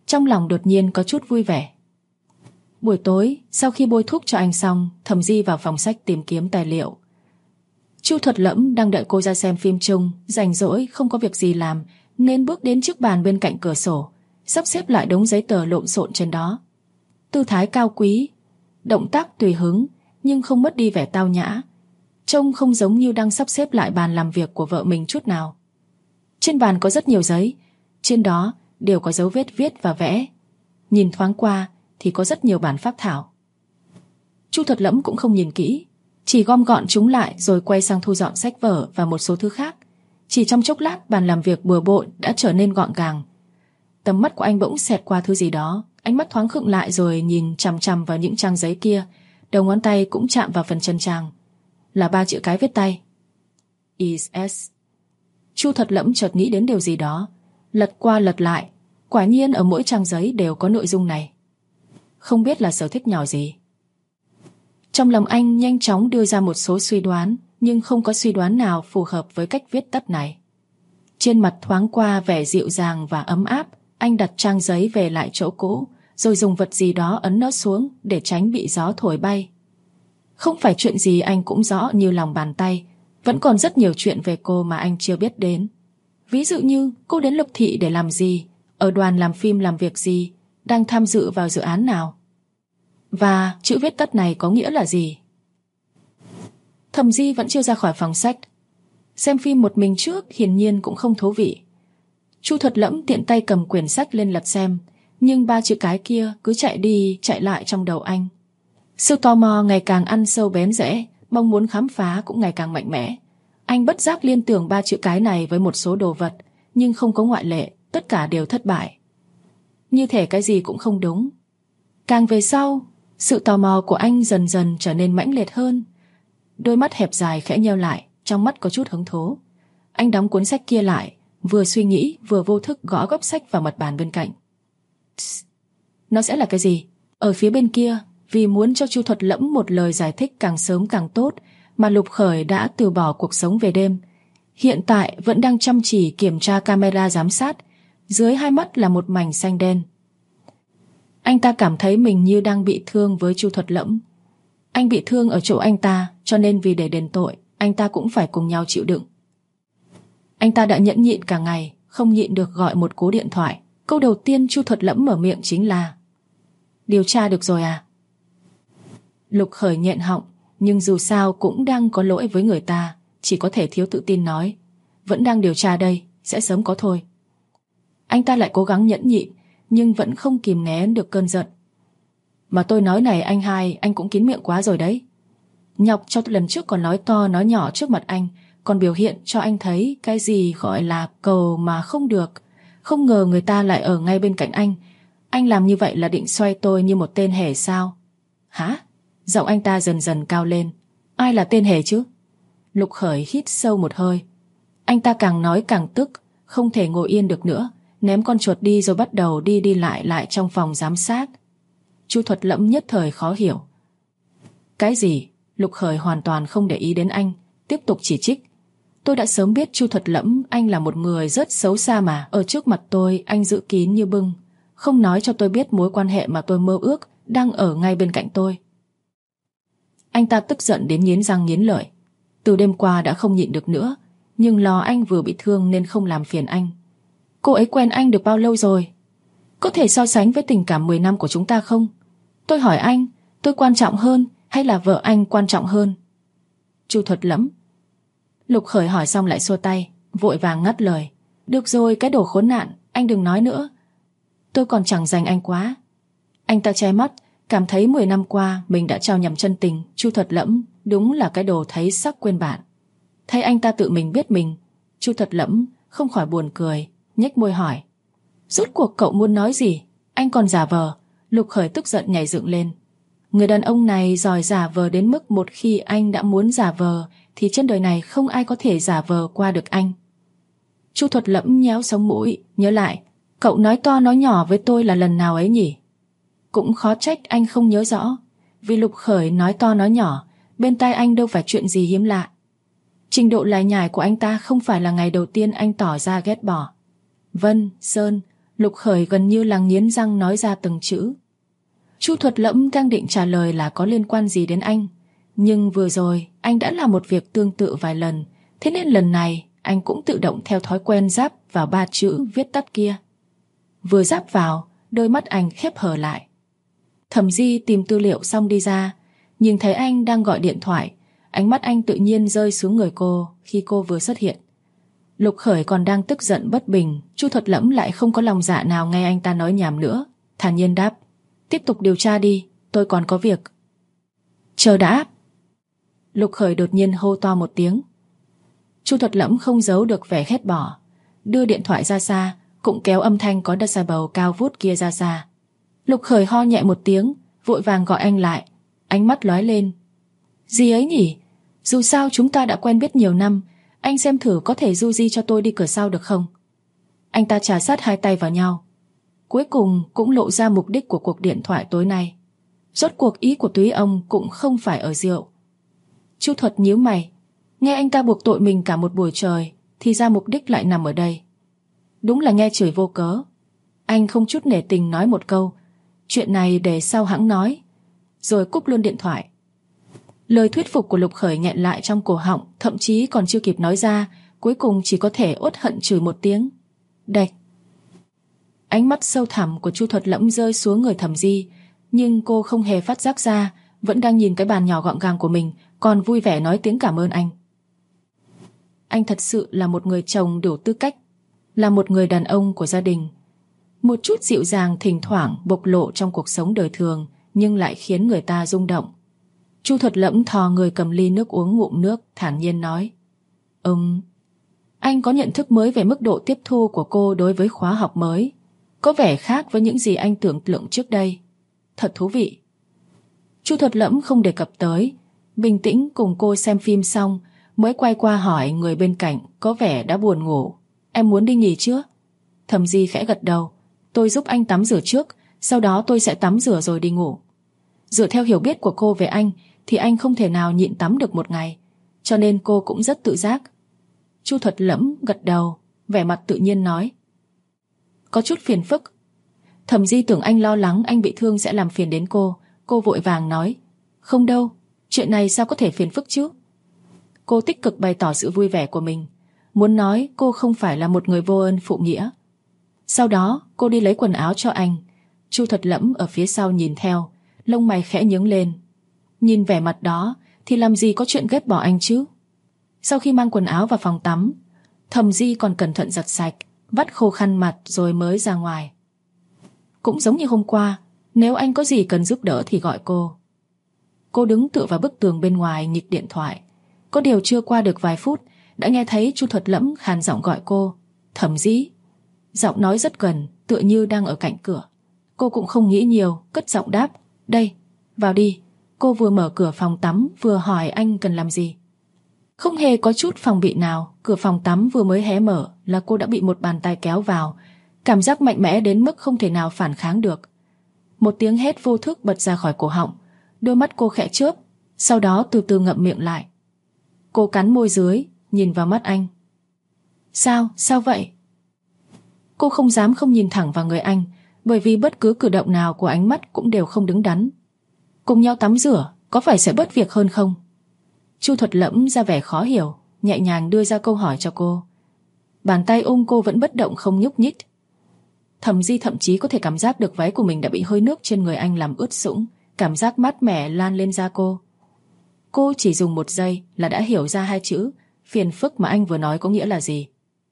trong lòng đột nhiên có chút vui vẻ. Buổi tối, sau khi bôi thuốc cho anh xong, Thẩm Di vào phòng sách tìm kiếm tài liệu. Chu Thuật Lẫm đang đợi cô ra xem phim chung, rảnh rỗi không có việc gì làm nên bước đến chiếc bàn bên cạnh cửa sổ, sắp xếp lại đống giấy tờ lộn xộn trên đó. Tư thái cao quý, động tác tùy hứng nhưng không mất đi vẻ tao nhã, trông không giống như đang sắp xếp lại bàn làm việc của vợ mình chút nào. Trên bàn có rất nhiều giấy, trên đó đều có dấu vết viết và vẽ. Nhìn thoáng qua thì có rất nhiều bản phác thảo. Chu Thuật Lẫm cũng không nhìn kỹ, chỉ gom gọn chúng lại rồi quay sang thu dọn sách vở và một số thứ khác. Chỉ trong chốc lát, bàn làm việc bừa bộn đã trở nên gọn gàng. Tầm mắt của anh bỗng xẹt qua thứ gì đó, ánh mắt thoáng khựng lại rồi nhìn chằm chằm vào những trang giấy kia. Đầu ngón tay cũng chạm vào phần chân trang, là 3 chữ cái viết tay: Is S. Chu Thuật Lẫm chợt nghĩ đến điều gì đó, lật qua lật lại, quả nhiên ở mỗi trang giấy đều có nội dung này. Không biết là sở thích nhỏ gì. Trong lòng anh nhanh chóng đưa ra một số suy đoán, nhưng không có suy đoán nào phù hợp với cách viết tắt này. Trên mặt thoáng qua vẻ dịu dàng và ấm áp, anh đặt trang giấy về lại chỗ cũ, rồi dùng vật gì đó ấn nó xuống để tránh bị gió thổi bay. Không phải chuyện gì anh cũng rõ như lòng bàn tay, vẫn còn rất nhiều chuyện về cô mà anh chưa biết đến. Ví dụ như cô đến Lục Thị để làm gì, ở đoàn làm phim làm việc gì, đang tham dự vào dự án nào. Và chữ viết tắt này có nghĩa là gì? Thẩm Di vẫn chưa ra khỏi phòng sách. Xem phim một mình trước hiển nhiên cũng không thú vị. Chu Thuật Lẫm tiện tay cầm quyển sách lên lật xem, nhưng 3 chữ cái kia cứ chạy đi chạy lại trong đầu anh. Sự tò mò ngày càng ăn sâu bén rễ, mong muốn khám phá cũng ngày càng mạnh mẽ. Anh bất giác liên tưởng 3 chữ cái này với một số đồ vật, nhưng không có ngoại lệ, tất cả đều thất bại. Như thể cái gì cũng không đúng. Càng về sau, sự tò mò của anh dần dần trở nên mãnh liệt hơn. Đôi mắt hẹp dài khẽ nheo lại, trong mắt có chút hứng thú. Anh đóng cuốn sách kia lại, vừa suy nghĩ vừa vô thức gõ góc sách vào mặt bàn bên cạnh. Nó sẽ là cái gì? Ở phía bên kia, vì muốn cho Chu Thuật Lẫm một lời giải thích càng sớm càng tốt, mà Lục Khởi đã từ bỏ cuộc sống về đêm. Hiện tại vẫn đang chăm chỉ kiểm tra camera giám sát, dưới hai mắt là một mảnh xanh đen. Anh ta cảm thấy mình như đang bị thương với Chu Thuật Lẫm. Anh bị thương ở chỗ anh ta, cho nên vì để đền tội, anh ta cũng phải cùng nhau chịu đựng. Anh ta đã nhẫn nhịn cả ngày, không nhịn được gọi một cú điện thoại. Câu đầu tiên Chu Thuật Lẫm mở miệng chính là: Điều tra được rồi à? Lục Khởi nghẹn họng, nhưng dù sao cũng đang có lỗi với người ta, chỉ có thể thiếu tự tin nói: Vẫn đang điều tra đây, sẽ sớm có thôi. Anh ta lại cố gắng nhẫn nhịn, nhưng vẫn không kìm nén được cơn giận. Mà tôi nói này anh hai, anh cũng kín miệng quá rồi đấy. Nhọc cho lần trước còn nói to nói nhỏ trước mặt anh, còn biểu hiện cho anh thấy cái gì gọi là cầu mà không được. Không ngờ người ta lại ở ngay bên cạnh anh. Anh làm như vậy là định xoay tôi như một tên hề sao? Hả? Giọng anh ta dần dần cao lên. Ai là tên hề chứ? Lục Khởi hít sâu một hơi. Anh ta càng nói càng tức, không thể ngồi yên được nữa, ném con chuột đi rồi bắt đầu đi lại trong phòng giám sát. Chu Thuật Lẫm nhất thời khó hiểu. Cái gì? Lục Khởi hoàn toàn không để ý đến anh, tiếp tục chỉ trích. Tôi đã sớm biết Chu Thuật Lẫm anh là một người rất xấu xa mà. Ở trước mặt tôi anh giữ kín như bưng, không nói cho tôi biết mối quan hệ mà tôi mơ ước đang ở ngay bên cạnh tôi. Anh ta tức giận đến nghiến răng nghiến lợi. Từ đêm qua đã không nhịn được nữa, nhưng lo anh vừa bị thương nên không làm phiền anh. Cô ấy quen anh được bao lâu rồi? Có thể so sánh với tình cảm 10 năm của chúng ta không? Tôi hỏi anh, tôi quan trọng hơn hay là vợ anh quan trọng hơn? Chu Thuật Lẫm. Lục Khởi hỏi xong lại xua tay, vội vàng ngắt lời. Được rồi, cái đồ khốn nạn, anh đừng nói nữa. Tôi còn chẳng dành anh quá. Anh ta che mắt, cảm thấy 10 năm qua mình đã trao nhầm chân tình. Chu Thuật Lẫm đúng là cái đồ thấy sắc quên bạn. Thấy anh ta tự mình biết mình, Chu Thuật Lẫm không khỏi buồn cười, nhếch môi hỏi: Rốt cuộc cậu muốn nói gì? Anh còn giả vờ. Lục Khởi tức giận nhảy dựng lên. Người đàn ông này giỏi giả vờ đến mức một khi anh đã muốn giả vờ thì trên đời này không ai có thể giả vờ qua được anh. Chu Thuật Lẫm nhéo sống mũi, nhớ lại, cậu nói to nói nhỏ với tôi là lần nào ấy nhỉ? Cũng khó trách anh không nhớ rõ, vì Lục Khởi nói to nói nhỏ, bên tai anh đâu phải chuyện gì hiếm lạ. Trình độ lải nhải của anh ta không phải là ngày đầu tiên anh tỏ ra ghét bỏ. Vân, Sơn, Lục Khởi gần như là nghiến răng nói ra từng chữ. Chu Thuật Lẫm đang định trả lời là có liên quan gì đến anh, nhưng vừa rồi anh đã làm một việc tương tự vài lần, thế nên lần này anh cũng tự động theo thói quen giáp vào 3 chữ viết tắt kia. Vừa giáp vào, đôi mắt anh khép hờ lại. Thẩm Di tìm tư liệu xong đi ra, nhìn thấy anh đang gọi điện thoại, ánh mắt anh tự nhiên rơi xuống người cô khi cô vừa xuất hiện. Lục Khởi còn đang tức giận bất bình, Chu Thuật Lẫm lại không có lòng dạ nào nghe anh ta nói nhảm nữa, thản nhiên đáp: tiếp tục điều tra đi, tôi còn có việc. Chờ đã. Lục Khởi đột nhiên hô to một tiếng. Chu Thuật Lẫm không giấu được vẻ ghét bỏ, đưa điện thoại ra xa, cũng kéo âm thanh có decibel cao vút kia ra xa. Lục Khởi ho nhẹ một tiếng, vội vàng gọi anh lại, ánh mắt lóe lên. Gì ấy nhỉ? Dù sao chúng ta đã quen biết nhiều năm, anh xem thử có thể du di cho tôi đi cửa sau được không? Anh ta trà sát hai tay vào nhau. Cuối cùng cũng lộ ra mục đích của cuộc điện thoại tối nay. Rốt cuộc ý của túy ông cũng không phải ở rượu. Chu Thuật nhíu mày, nghe anh ta buộc tội mình cả một buổi trời, thì ra mục đích lại nằm ở đây. Đúng là nghe chửi vô cớ. Anh không chút nể tình nói một câu: chuyện này để sau hãng nói, rồi cúp luôn điện thoại. Lời thuyết phục của Lục Khởi nghẹn lại trong cổ họng, thậm chí còn chưa kịp nói ra, cuối cùng chỉ có thể uất hận chửi một tiếng: đạch. Ánh mắt sâu thẳm của Chu Thuật Lẫm rơi xuống người Thẩm Di, nhưng cô không hề phát giác ra, vẫn đang nhìn cái bàn nhỏ gọn gàng của mình, còn vui vẻ nói tiếng cảm ơn anh. Anh thật sự là một người chồng đủ tư cách, là một người đàn ông của gia đình. Một chút dịu dàng thỉnh thoảng bộc lộ trong cuộc sống đời thường, nhưng lại khiến người ta rung động. Chu Thuật Lẫm thò người cầm ly nước uống ngụm nước, thản nhiên nói: anh có nhận thức mới về mức độ tiếp thu của cô đối với khóa học mới, có vẻ khác với những gì anh tưởng tượng trước đây. Thật thú vị. Chu Thuật Lẫm không đề cập tới, bình tĩnh cùng cô xem phim xong mới quay qua hỏi người bên cạnh có vẻ đã buồn ngủ: em muốn đi nghỉ chưa? Thẩm Di khẽ gật đầu: tôi giúp anh tắm rửa trước, sau đó tôi sẽ tắm rửa rồi đi ngủ. Dựa theo hiểu biết của cô về anh thì anh không thể nào nhịn tắm được một ngày, cho nên cô cũng rất tự giác. Chu Thuật Lẫm gật đầu, vẻ mặt tự nhiên nói: có chút phiền phức. Thẩm Di tưởng anh lo lắng anh bị thương sẽ làm phiền đến cô vội vàng nói: không đâu, chuyện này sao có thể phiền phức chứ. Cô tích cực bày tỏ sự vui vẻ của mình, muốn nói cô không phải là một người vô ơn phụ nghĩa. Sau đó cô đi lấy quần áo cho anh. Chu Thuật Lẫm ở phía sau nhìn theo, lông mày khẽ nhướng lên. Nhìn vẻ mặt đó thì làm gì có chuyện ghét bỏ anh chứ. Sau khi mang quần áo vào phòng tắm, Thẩm Di còn cẩn thận giặt sạch, vắt khô khăn mặt rồi mới ra ngoài. Cũng giống như hôm qua, nếu anh có gì cần giúp đỡ thì gọi cô. Cô đứng tựa vào bức tường bên ngoài nhịch điện thoại. Có điều chưa qua được vài phút đã nghe thấy Chu Thuật Lẫm khàn giọng gọi cô: Thẩm Di. Giọng nói rất gần, tựa như đang ở cạnh cửa. Cô cũng không nghĩ nhiều, cất giọng đáp: đây, vào đi. Cô vừa mở cửa phòng tắm vừa hỏi anh cần làm gì. Không hề có chút phòng bị nào, cửa phòng tắm vừa mới hé mở là cô đã bị một bàn tay kéo vào, cảm giác mạnh mẽ đến mức không thể nào phản kháng được. Một tiếng hét vô thức bật ra khỏi cổ họng, đôi mắt cô khẽ chớp, sau đó từ từ ngậm miệng lại. Cô cắn môi dưới, nhìn vào mắt anh. Sao vậy? Cô không dám không nhìn thẳng vào người anh, bởi vì bất cứ cử động nào của ánh mắt cũng đều không đứng đắn. Cùng nhau tắm rửa, có phải sẽ bớt việc hơn không? Chu Thuật Lẫm ra vẻ khó hiểu, nhẹ nhàng đưa ra câu hỏi cho cô. Bàn tay ôm cô vẫn bất động không nhúc nhích. Thẩm Di thậm chí có thể cảm giác được váy của mình đã bị hơi nước trên người anh làm ướt sũng, cảm giác mát mẻ lan lên da cô. Cô chỉ dùng 1 giây là đã hiểu ra 2 chữ phiền phức mà anh vừa nói có nghĩa là gì.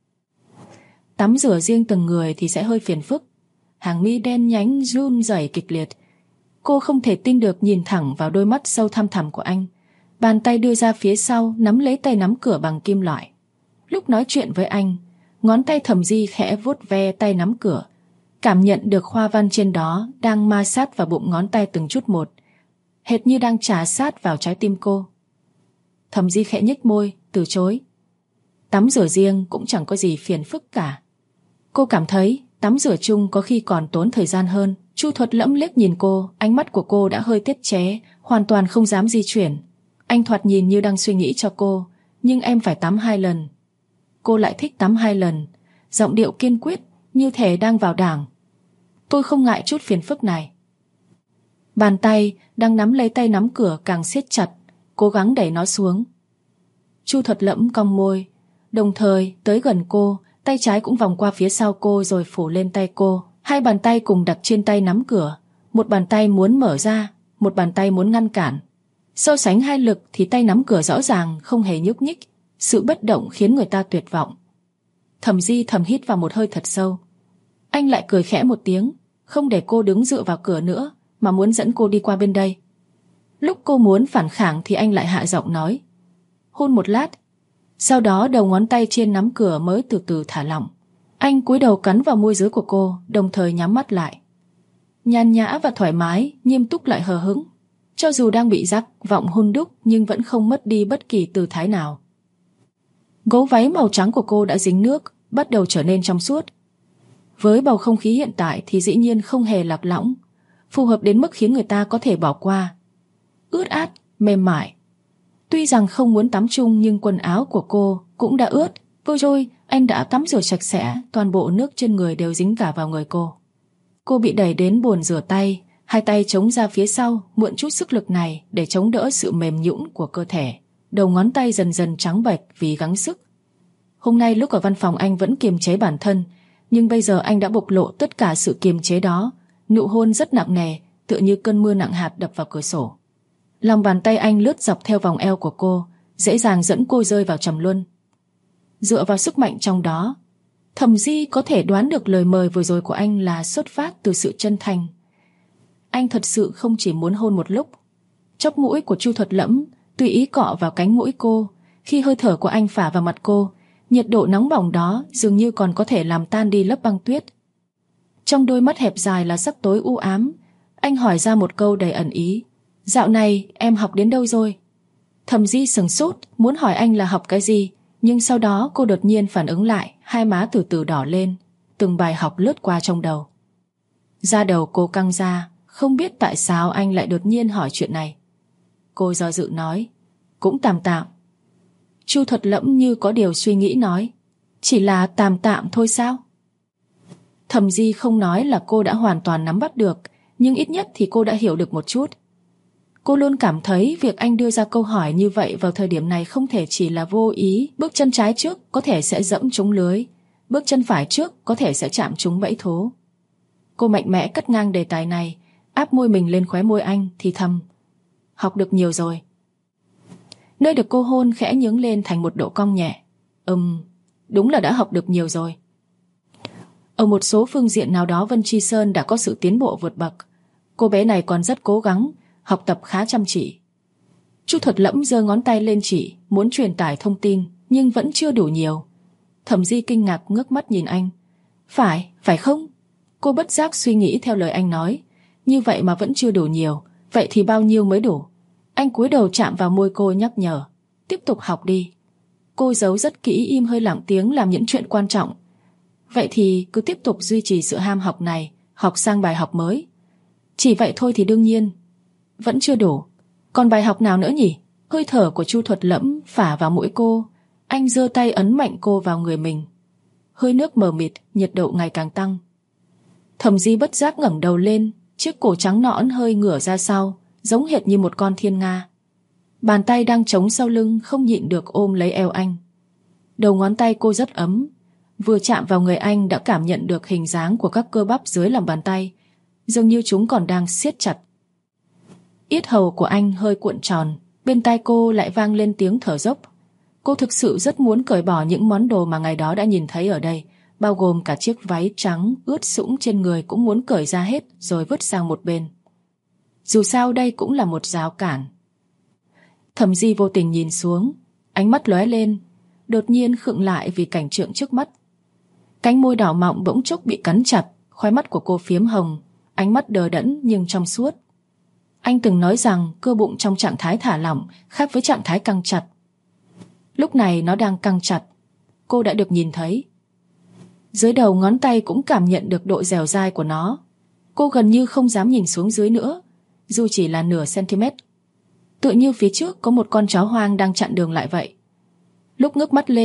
Tắm rửa riêng từng người thì sẽ hơi phiền phức. Hàng mi đen nhánh run rẩy kịch liệt. Cô không thể tin được nhìn thẳng vào đôi mắt sâu thăm thẳm của anh. Bàn tay đưa ra phía sau nắm lấy tay nắm cửa bằng kim loại. Lúc nói chuyện với anh, ngón tay Thẩm Di khẽ vuốt ve tay nắm cửa, cảm nhận được hoa văn trên đó đang ma sát vào bụng ngón tay từng chút một, hệt như đang chà sát vào trái tim cô. Thẩm Di khẽ nhếch môi, từ chối. Tắm rửa riêng cũng chẳng có gì phiền phức cả. Cô cảm thấy tắm rửa chung có khi còn tốn thời gian hơn. Chu Thuật Lẫm liếc nhìn cô, ánh mắt của cô đã hơi tiết chế, hoàn toàn không dám di chuyển. Anh thoạt nhìn như đang suy nghĩ cho cô, nhưng em phải tắm 2 lần. Cô lại thích tắm 2 lần, giọng điệu kiên quyết, như thể đang vào đảng. Tôi không ngại chút phiền phức này. Bàn tay đang nắm lấy tay nắm cửa càng siết chặt, cố gắng đẩy nó xuống. Chu Thuật Lẫm cong môi, đồng thời tới gần cô, tay trái cũng vòng qua phía sau cô rồi phủ lên tay cô. Hai bàn tay cùng đặt trên tay nắm cửa, một bàn tay muốn mở ra, một bàn tay muốn ngăn cản. So sánh hai lực thì tay nắm cửa rõ ràng không hề nhúc nhích, sự bất động khiến người ta tuyệt vọng. Thẩm Di thầm hít vào một hơi thật sâu. Anh lại cười khẽ một tiếng, không để cô đứng dựa vào cửa nữa, mà muốn dẫn cô đi qua bên đây. Lúc cô muốn phản kháng thì anh lại hạ giọng nói. Hôn một lát, sau đó đầu ngón tay trên nắm cửa mới từ từ thả lỏng. Anh cúi đầu cắn vào môi dưới của cô, đồng thời nhắm mắt lại. Nhàn nhã và thoải mái, nghiêm túc lại hờ hững. Cho dù đang bị giác vọng hun đúc nhưng vẫn không mất đi bất kỳ tư thái nào. Gấu váy màu trắng của cô đã dính nước, bắt đầu trở nên trong suốt. Với bầu không khí hiện tại thì dĩ nhiên không hề lạc lõng, phù hợp đến mức khiến người ta có thể bỏ qua. Ướt át, mềm mại. Tuy rằng không muốn tắm chung nhưng quần áo của cô cũng đã ướt. Vừa rồi anh đã tắm rửa sạch sẽ, toàn bộ nước trên người đều dính cả vào người cô. Cô bị đẩy đến bồn rửa tay, hai tay chống ra phía sau, mượn chút sức lực này để chống đỡ sự mềm nhũn của cơ thể. Đầu ngón tay dần dần trắng bệch vì gắng sức. Hôm nay lúc ở văn phòng anh vẫn kiềm chế bản thân, nhưng bây giờ anh đã bộc lộ tất cả sự kiềm chế đó. Nụ hôn rất nặng nề, tựa như cơn mưa nặng hạt đập vào cửa sổ. Lòng bàn tay anh lướt dọc theo vòng eo của cô, dễ dàng dẫn cô rơi vào trầm luân. Dựa vào sức mạnh trong đó, Thẩm Di có thể đoán được lời mời vừa rồi của anh là xuất phát từ sự chân thành. Anh thật sự không chỉ muốn hôn một lúc. Chóp mũi của Chu Thuật Lẫm tùy ý cọ vào cánh mũi cô. Khi hơi thở của anh phả vào mặt cô, nhiệt độ nóng bỏng đó dường như còn có thể làm tan đi lớp băng tuyết. Trong đôi mắt hẹp dài là sắc tối u ám, anh hỏi ra một câu đầy ẩn ý. Dạo này em học đến đâu rồi? Thẩm Di sửng sốt, muốn hỏi anh là học cái gì, nhưng sau đó cô đột nhiên phản ứng lại, hai má từ từ đỏ lên, từng bài học lướt qua trong đầu. Da đầu cô căng ra, không biết tại sao anh lại đột nhiên hỏi chuyện này. Cô do dự nói, cũng tạm tạm. Chu Thuật Lẫm như có điều suy nghĩ nói, chỉ là tạm tạm thôi sao? Thẩm Di không nói là cô đã hoàn toàn nắm bắt được, nhưng ít nhất thì cô đã hiểu được một chút. Cô luôn cảm thấy việc anh đưa ra câu hỏi như vậy vào thời điểm này không thể chỉ là vô ý. Bước chân trái trước có thể sẽ dẫm trúng lưới, bước chân phải trước có thể sẽ chạm trúng bẫy thố. Cô mạnh mẽ cắt ngang đề tài này, áp môi mình lên khóe môi anh thì thầm, học được nhiều rồi. Nơi được cô hôn khẽ nhướng lên thành một độ cong nhẹ. Đúng là đã học được nhiều rồi. Ở một số phương diện nào đó Vân Chi Sơn đã có sự tiến bộ vượt bậc. Cô bé này còn rất cố gắng, học tập khá chăm chỉ. Chu Thuật Lẫm giơ ngón tay lên chỉ, muốn truyền tải thông tin, nhưng vẫn chưa đủ nhiều. Thẩm Di kinh ngạc ngước mắt nhìn anh. Phải không? Cô bất giác suy nghĩ theo lời anh nói. Như vậy mà vẫn chưa đủ nhiều, vậy thì bao nhiêu mới đủ? Anh cúi đầu chạm vào môi cô nhắc nhở, tiếp tục học đi. Cô giấu rất kỹ, im hơi lặng tiếng làm những chuyện quan trọng. Vậy thì cứ tiếp tục duy trì sự ham học này, học sang bài học mới. Chỉ vậy thôi thì đương nhiên vẫn chưa đủ. Còn bài học nào nữa nhỉ? Hơi thở của Chu Thuật Lẫm phả vào mũi cô. Anh giơ tay ấn mạnh cô vào người mình. Hơi nước mờ mịt, nhiệt độ ngày càng tăng. Thẩm Di bất giác ngẩng đầu lên, chiếc cổ trắng nõn hơi ngửa ra sau, giống hệt như một con thiên nga. Bàn tay đang chống sau lưng không nhịn được ôm lấy eo anh. Đầu ngón tay cô rất ấm, vừa chạm vào người anh đã cảm nhận được hình dáng của các cơ bắp dưới lòng bàn tay, dường như chúng còn đang siết chặt. Yết hầu của anh hơi cuộn tròn, bên tai cô lại vang lên tiếng thở dốc. Cô thực sự rất muốn cởi bỏ những món đồ mà ngày đó đã nhìn thấy ở đây, bao gồm cả chiếc váy trắng ướt sũng trên người cũng muốn cởi ra hết rồi vứt sang một bên. Dù sao đây cũng là một rào cản. Thẩm Di vô tình nhìn xuống, ánh mắt lóe lên, đột nhiên khựng lại vì cảnh tượng trước mắt. Cánh môi đỏ mọng bỗng chốc bị cắn chặt, khóe mắt của cô phiếm hồng, ánh mắt đờ đẫn nhưng trong suốt. Anh từng nói rằng cơ bụng trong trạng thái thả lỏng khác với trạng thái căng chặt. Lúc này nó đang căng chặt, cô đã được nhìn thấy. Dưới đầu ngón tay cũng cảm nhận được độ dẻo dai của nó. Cô gần như không dám nhìn xuống dưới nữa, dù chỉ là nửa cm. Tựa như phía trước có một con chó hoang đang chặn đường lại vậy. Lúc ngước mắt lên,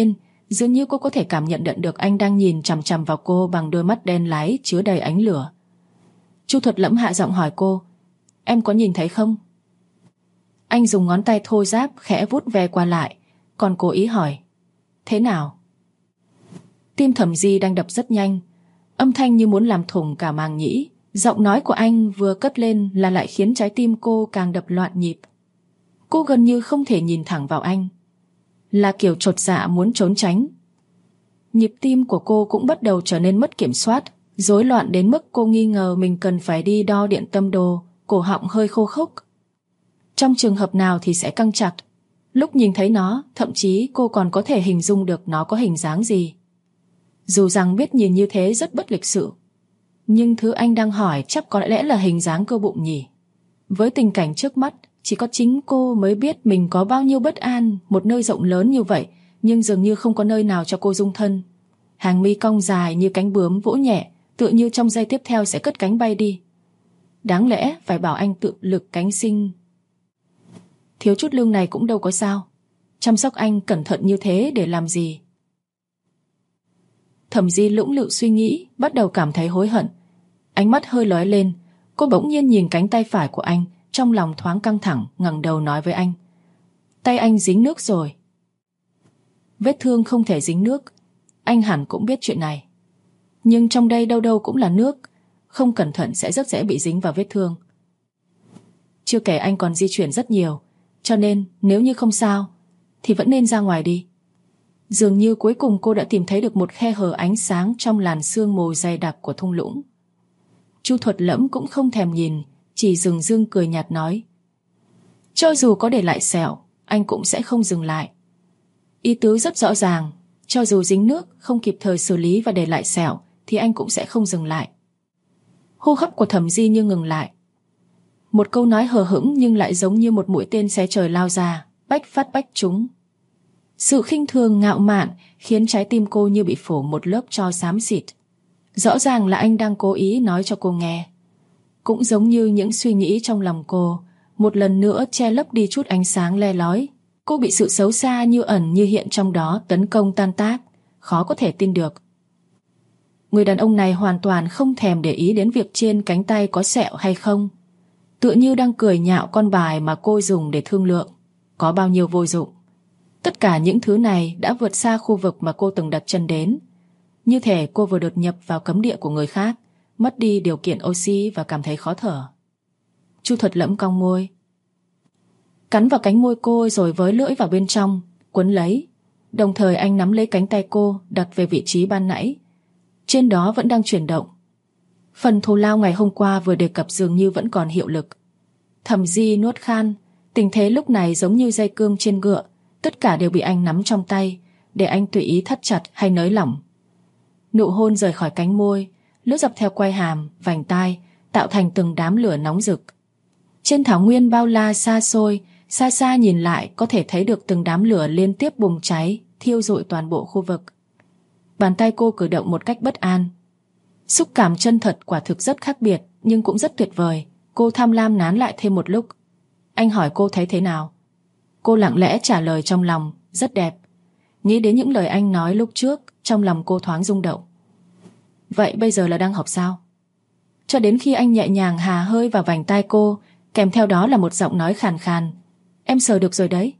Dường như cô có thể cảm nhận được anh đang nhìn chằm chằm vào cô bằng đôi mắt đen láy chứa đầy ánh lửa. Chu Thuật Lẫm hạ giọng hỏi cô, em có nhìn thấy không? Anh dùng ngón tay thô ráp khẽ vuốt ve qua lại, còn cố ý hỏi, thế nào? Tim Thẩm Di đang đập rất nhanh, âm thanh như muốn làm thủng cả màng nhĩ. Giọng nói của anh vừa cất lên là lại khiến trái tim cô càng đập loạn nhịp. Cô gần như không thể nhìn thẳng vào anh, là kiểu chột dạ muốn trốn tránh. Nhịp tim của cô cũng bắt đầu trở nên mất kiểm soát, rối loạn đến mức cô nghi ngờ mình cần phải đi đo điện tâm đồ, cổ họng hơi khô khốc. Trong trường hợp nào thì sẽ căng chặt. Lúc nhìn thấy nó, thậm chí cô còn có thể hình dung được nó có hình dáng gì. Dù rằng biết nhìn như thế rất bất lịch sự, nhưng thứ anh đang hỏi chắc có lẽ là hình dáng cơ bụng nhỉ. Với tình cảnh trước mắt, chỉ có chính cô mới biết mình có bao nhiêu bất an. Một nơi rộng lớn như vậy, nhưng dường như không có nơi nào cho cô dung thân. Hàng mi cong dài như cánh bướm vỗ nhẹ, tựa như trong giây tiếp theo sẽ cất cánh bay đi. Đáng lẽ phải bảo anh tự lực cánh sinh. Thiếu chút lương này cũng đâu có sao. Chăm sóc anh cẩn thận như thế để làm gì? Thẩm Di lũng lự suy nghĩ, bắt đầu cảm thấy hối hận. Ánh mắt hơi lóe lên, cô bỗng nhiên nhìn cánh tay phải của anh, trong lòng thoáng căng thẳng, ngẩng đầu nói với anh, tay anh dính nước rồi. Vết thương không thể dính nước, anh hẳn cũng biết chuyện này. Nhưng trong đây đâu đâu cũng là nước, không cẩn thận sẽ rất dễ bị dính vào vết thương. Chưa kể anh còn di chuyển rất nhiều, cho nên nếu như không sao thì vẫn nên ra ngoài đi. Dường như cuối cùng cô đã tìm thấy được một khe hở ánh sáng trong làn sương mù dày đặc của thung lũng. Chu Thuật Lẫm cũng không thèm nhìn, chỉ dừng dưng cười nhạt nói, cho dù có để lại sẹo, anh cũng sẽ không dừng lại. Ý tứ rất rõ ràng, cho dù dính nước, không kịp thời xử lý và để lại sẹo thì anh cũng sẽ không dừng lại. Hô hấp của Thẩm Di như ngừng lại. Một câu nói hờ hững nhưng lại giống như một mũi tên xé trời lao ra, bách phát bách trúng. Sự khinh thường ngạo mạn khiến trái tim cô như bị phủ một lớp tro xám xịt. Rõ ràng là anh đang cố ý nói cho cô nghe. Cũng giống như những suy nghĩ trong lòng cô một lần nữa che lấp đi chút ánh sáng le lói. Cô bị sự xấu xa như ẩn như hiện trong đó tấn công tan tác, khó có thể tin được. Người đàn ông này hoàn toàn không thèm để ý đến việc trên cánh tay có sẹo hay không, tựa như đang cười nhạo con bài mà cô dùng để thương lượng có bao nhiêu vô dụng. Tất cả những thứ này đã vượt xa khu vực mà cô từng đặt chân đến. Như thể cô vừa đột nhập vào cấm địa của người khác, mất đi điều kiện oxy và cảm thấy khó thở. Chu Thuật Lẫm cong môi, cắn vào cánh môi cô rồi với lưỡi vào bên trong, quấn lấy. Đồng thời anh nắm lấy cánh tay cô, đặt về vị trí ban nãy. Trên đó vẫn đang chuyển động. Phần thù lao ngày hôm qua vừa đề cập dường như vẫn còn hiệu lực. Thẩm Di nuốt khan. Tình thế lúc này giống như dây cương trên ngựa, tất cả đều bị anh nắm trong tay, để anh tùy ý thắt chặt hay nới lỏng. Nụ hôn rời khỏi cánh môi, lướt dọc theo quai hàm, vành tai, tạo thành từng đám lửa nóng rực. Trên thảo nguyên bao la xa xôi, xa xa nhìn lại có thể thấy được từng đám lửa liên tiếp bùng cháy, thiêu rụi toàn bộ khu vực. Bàn tay cô cử động một cách bất an. Xúc cảm chân thật quả thực rất khác biệt, nhưng cũng rất tuyệt vời. Cô tham lam nán lại thêm một lúc. Anh hỏi cô thấy thế nào? Cô lặng lẽ trả lời trong lòng, rất đẹp. Nghĩ đến những lời anh nói lúc trước, trong lòng cô thoáng rung động. Vậy bây giờ là đang học sao? Cho đến khi anh nhẹ nhàng hà hơi vào vành tai cô, kèm theo đó là một giọng nói khàn khàn. Em sờ được rồi đấy.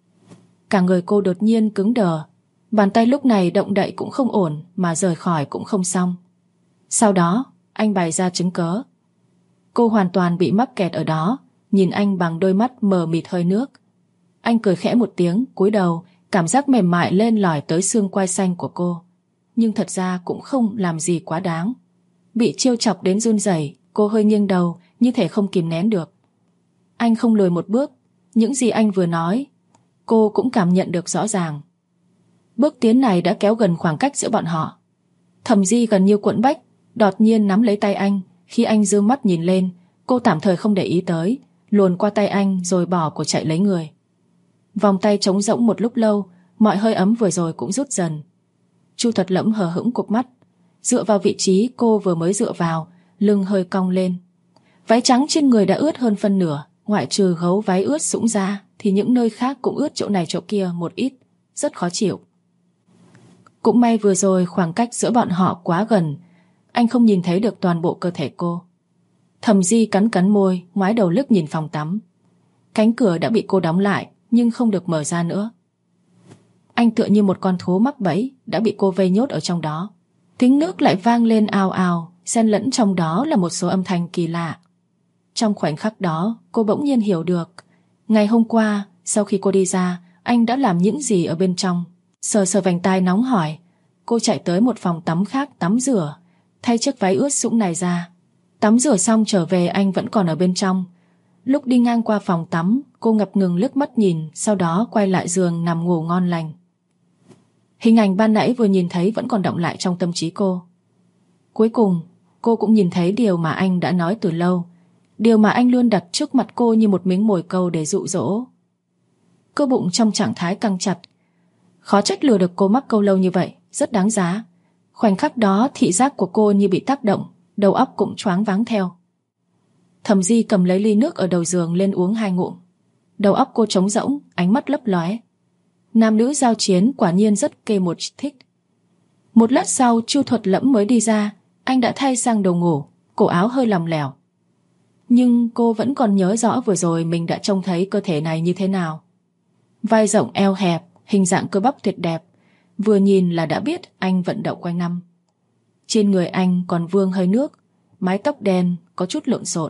Cả người cô đột nhiên cứng đờ. Bàn tay lúc này động đậy cũng không ổn, mà rời khỏi cũng không xong. Sau đó, anh bày ra chứng cớ. Cô hoàn toàn bị mắc kẹt ở đó, nhìn anh bằng đôi mắt mờ mịt hơi nước. Anh cười khẽ một tiếng, cúi đầu, cảm giác mềm mại lên lỏi tới xương quai xanh của cô. Nhưng thật ra cũng không làm gì quá đáng. Bị trêu chọc đến run rẩy, cô hơi nghiêng đầu, như thể không kìm nén được. Anh không lùi một bước, những gì anh vừa nói, cô cũng cảm nhận được rõ ràng. Bước tiến này đã kéo gần khoảng cách giữa bọn họ. Thẩm Di gần như cuộn bách, đột nhiên nắm lấy tay anh. Khi anh dương mắt nhìn lên, cô tạm thời không để ý tới, luồn qua tay anh rồi bỏ cuộc chạy lấy người. Vòng tay trống rỗng một lúc lâu, mọi hơi ấm vừa rồi cũng rút dần. Chu Thuật Lẫm hờ hững cụp mắt, dựa vào vị trí cô vừa mới dựa vào, lưng hơi cong lên. Váy trắng trên người đã ướt hơn phân nửa, ngoại trừ gấu váy ướt sũng ra thì những nơi khác cũng ướt chỗ này chỗ kia một ít, rất khó chịu. Cũng may vừa rồi khoảng cách giữa bọn họ quá gần, anh không nhìn thấy được toàn bộ cơ thể cô. Thẩm Di cắn cắn môi, ngoái đầu liếc nhìn phòng tắm. Cánh cửa đã bị cô đóng lại, nhưng không được mở ra nữa. Anh tựa như một con thú mắc bẫy, đã bị cô vây nhốt ở trong đó. Tiếng nước lại vang lên ào ào, xen lẫn trong đó là một số âm thanh kỳ lạ. Trong khoảnh khắc đó, cô bỗng nhiên hiểu được. Ngày hôm qua, sau khi cô đi ra, anh đã làm những gì ở bên trong. Sờ sờ vành tai nóng hỏi. Cô chạy tới một phòng tắm khác tắm rửa, thay chiếc váy ướt sũng này ra. Tắm rửa xong trở về, anh vẫn còn ở bên trong. Lúc đi ngang qua phòng tắm, cô ngập ngừng liếc mắt nhìn, sau đó quay lại giường nằm ngủ ngon lành. Hình ảnh ban nãy vừa nhìn thấy vẫn còn đọng lại trong tâm trí cô. Cuối cùng, cô cũng nhìn thấy điều mà anh đã nói từ lâu, điều mà anh luôn đặt trước mặt cô như một miếng mồi câu để dụ dỗ. Cơ bụng trong trạng thái căng chặt. Khó trách lừa được cô mắc câu lâu như vậy, rất đáng giá. Khoảnh khắc đó thị giác của cô như bị tác động, đầu óc cũng choáng váng theo. Thẩm Di cầm lấy ly nước ở đầu giường lên uống 2 ngụm. Đầu óc cô trống rỗng, ánh mắt lấp lóe. Nam nữ giao chiến quả nhiên rất kê một thích. Một lát sau, Chu Thuật Lẫm mới đi ra. Anh đã thay sang đồ ngủ, cổ áo hơi lỏng lẻo. Nhưng cô vẫn còn nhớ rõ vừa rồi mình đã trông thấy cơ thể này như thế nào. Vai rộng eo hẹp, hình dạng cơ bắp tuyệt đẹp. Vừa nhìn là đã biết anh vận động quanh năm. Trên người anh còn vương hơi nước, mái tóc đen có chút lộn xộn.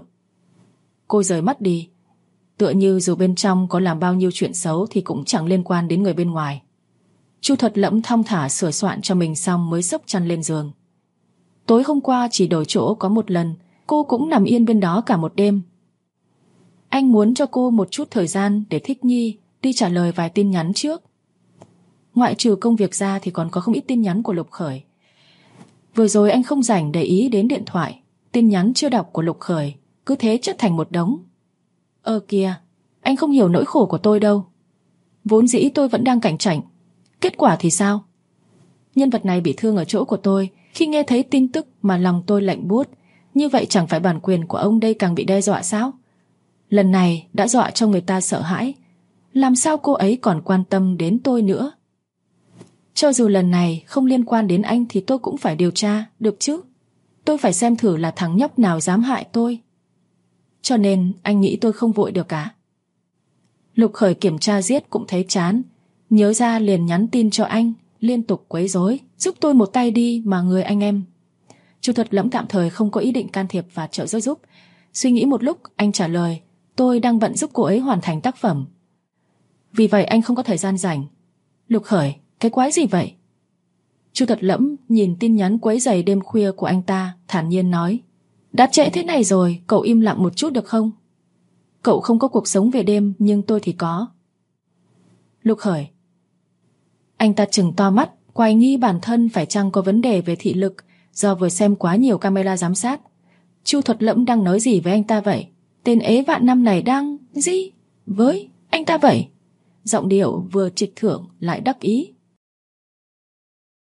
Cô rời mắt đi, tựa như dù bên trong có làm bao nhiêu chuyện xấu thì cũng chẳng liên quan đến người bên ngoài. Chu Thuật Lẫm thong thả sửa soạn cho mình xong mới xốc chăn lên giường. Tối hôm qua chỉ đổi chỗ có một lần, cô cũng nằm yên bên đó cả một đêm. Anh muốn cho cô một chút thời gian để thích nghi, đi trả lời vài tin nhắn trước. Ngoại trừ công việc ra thì còn có không ít tin nhắn của Lục Khởi. Vừa rồi anh không rảnh để ý đến điện thoại, tin nhắn chưa đọc của Lục Khởi cứ thế chất thành một đống. Kìa, anh không hiểu nỗi khổ của tôi đâu. Vốn dĩ tôi vẫn đang cảnh chảnh, kết quả thì sao? Nhân vật này bị thương ở chỗ của tôi. Khi nghe thấy tin tức mà lòng tôi lạnh buốt, như vậy chẳng phải bản quyền của ông đây càng bị đe dọa sao? Lần này đã dọa cho người ta sợ hãi, làm sao cô ấy còn quan tâm đến tôi nữa? Cho dù lần này không liên quan đến anh thì tôi cũng phải điều tra, được chứ? Tôi phải xem thử là thằng nhóc nào dám hại tôi. Cho nên anh nghĩ tôi không vội được cả. Lục Khởi kiểm tra giết cũng thấy chán, nhớ ra liền nhắn tin cho anh, liên tục quấy rối, giúp tôi một tay đi mà người anh em. Chu Thuật Lẫm tạm thời không có ý định can thiệp và trợ giúp. Suy nghĩ một lúc, anh trả lời, tôi đang bận giúp cô ấy hoàn thành tác phẩm. Vì vậy anh không có thời gian rảnh. Lục Khởi, cái quái gì vậy? Chu Thuật Lẫm nhìn tin nhắn quấy rầy đêm khuya của anh ta, thản nhiên nói, đã trễ thế này rồi, cậu im lặng một chút được không? Cậu không có cuộc sống về đêm, nhưng tôi thì có. Lục Khởi. Anh ta trừng to mắt, hoài nghi bản thân phải chăng có vấn đề về thị lực do vừa xem quá nhiều camera giám sát. Chu Thuật Lẫm đang nói gì với anh ta vậy? Tên ế vạn năm này đang gì với anh ta vậy? Giọng điệu vừa trịch thượng lại đắc ý.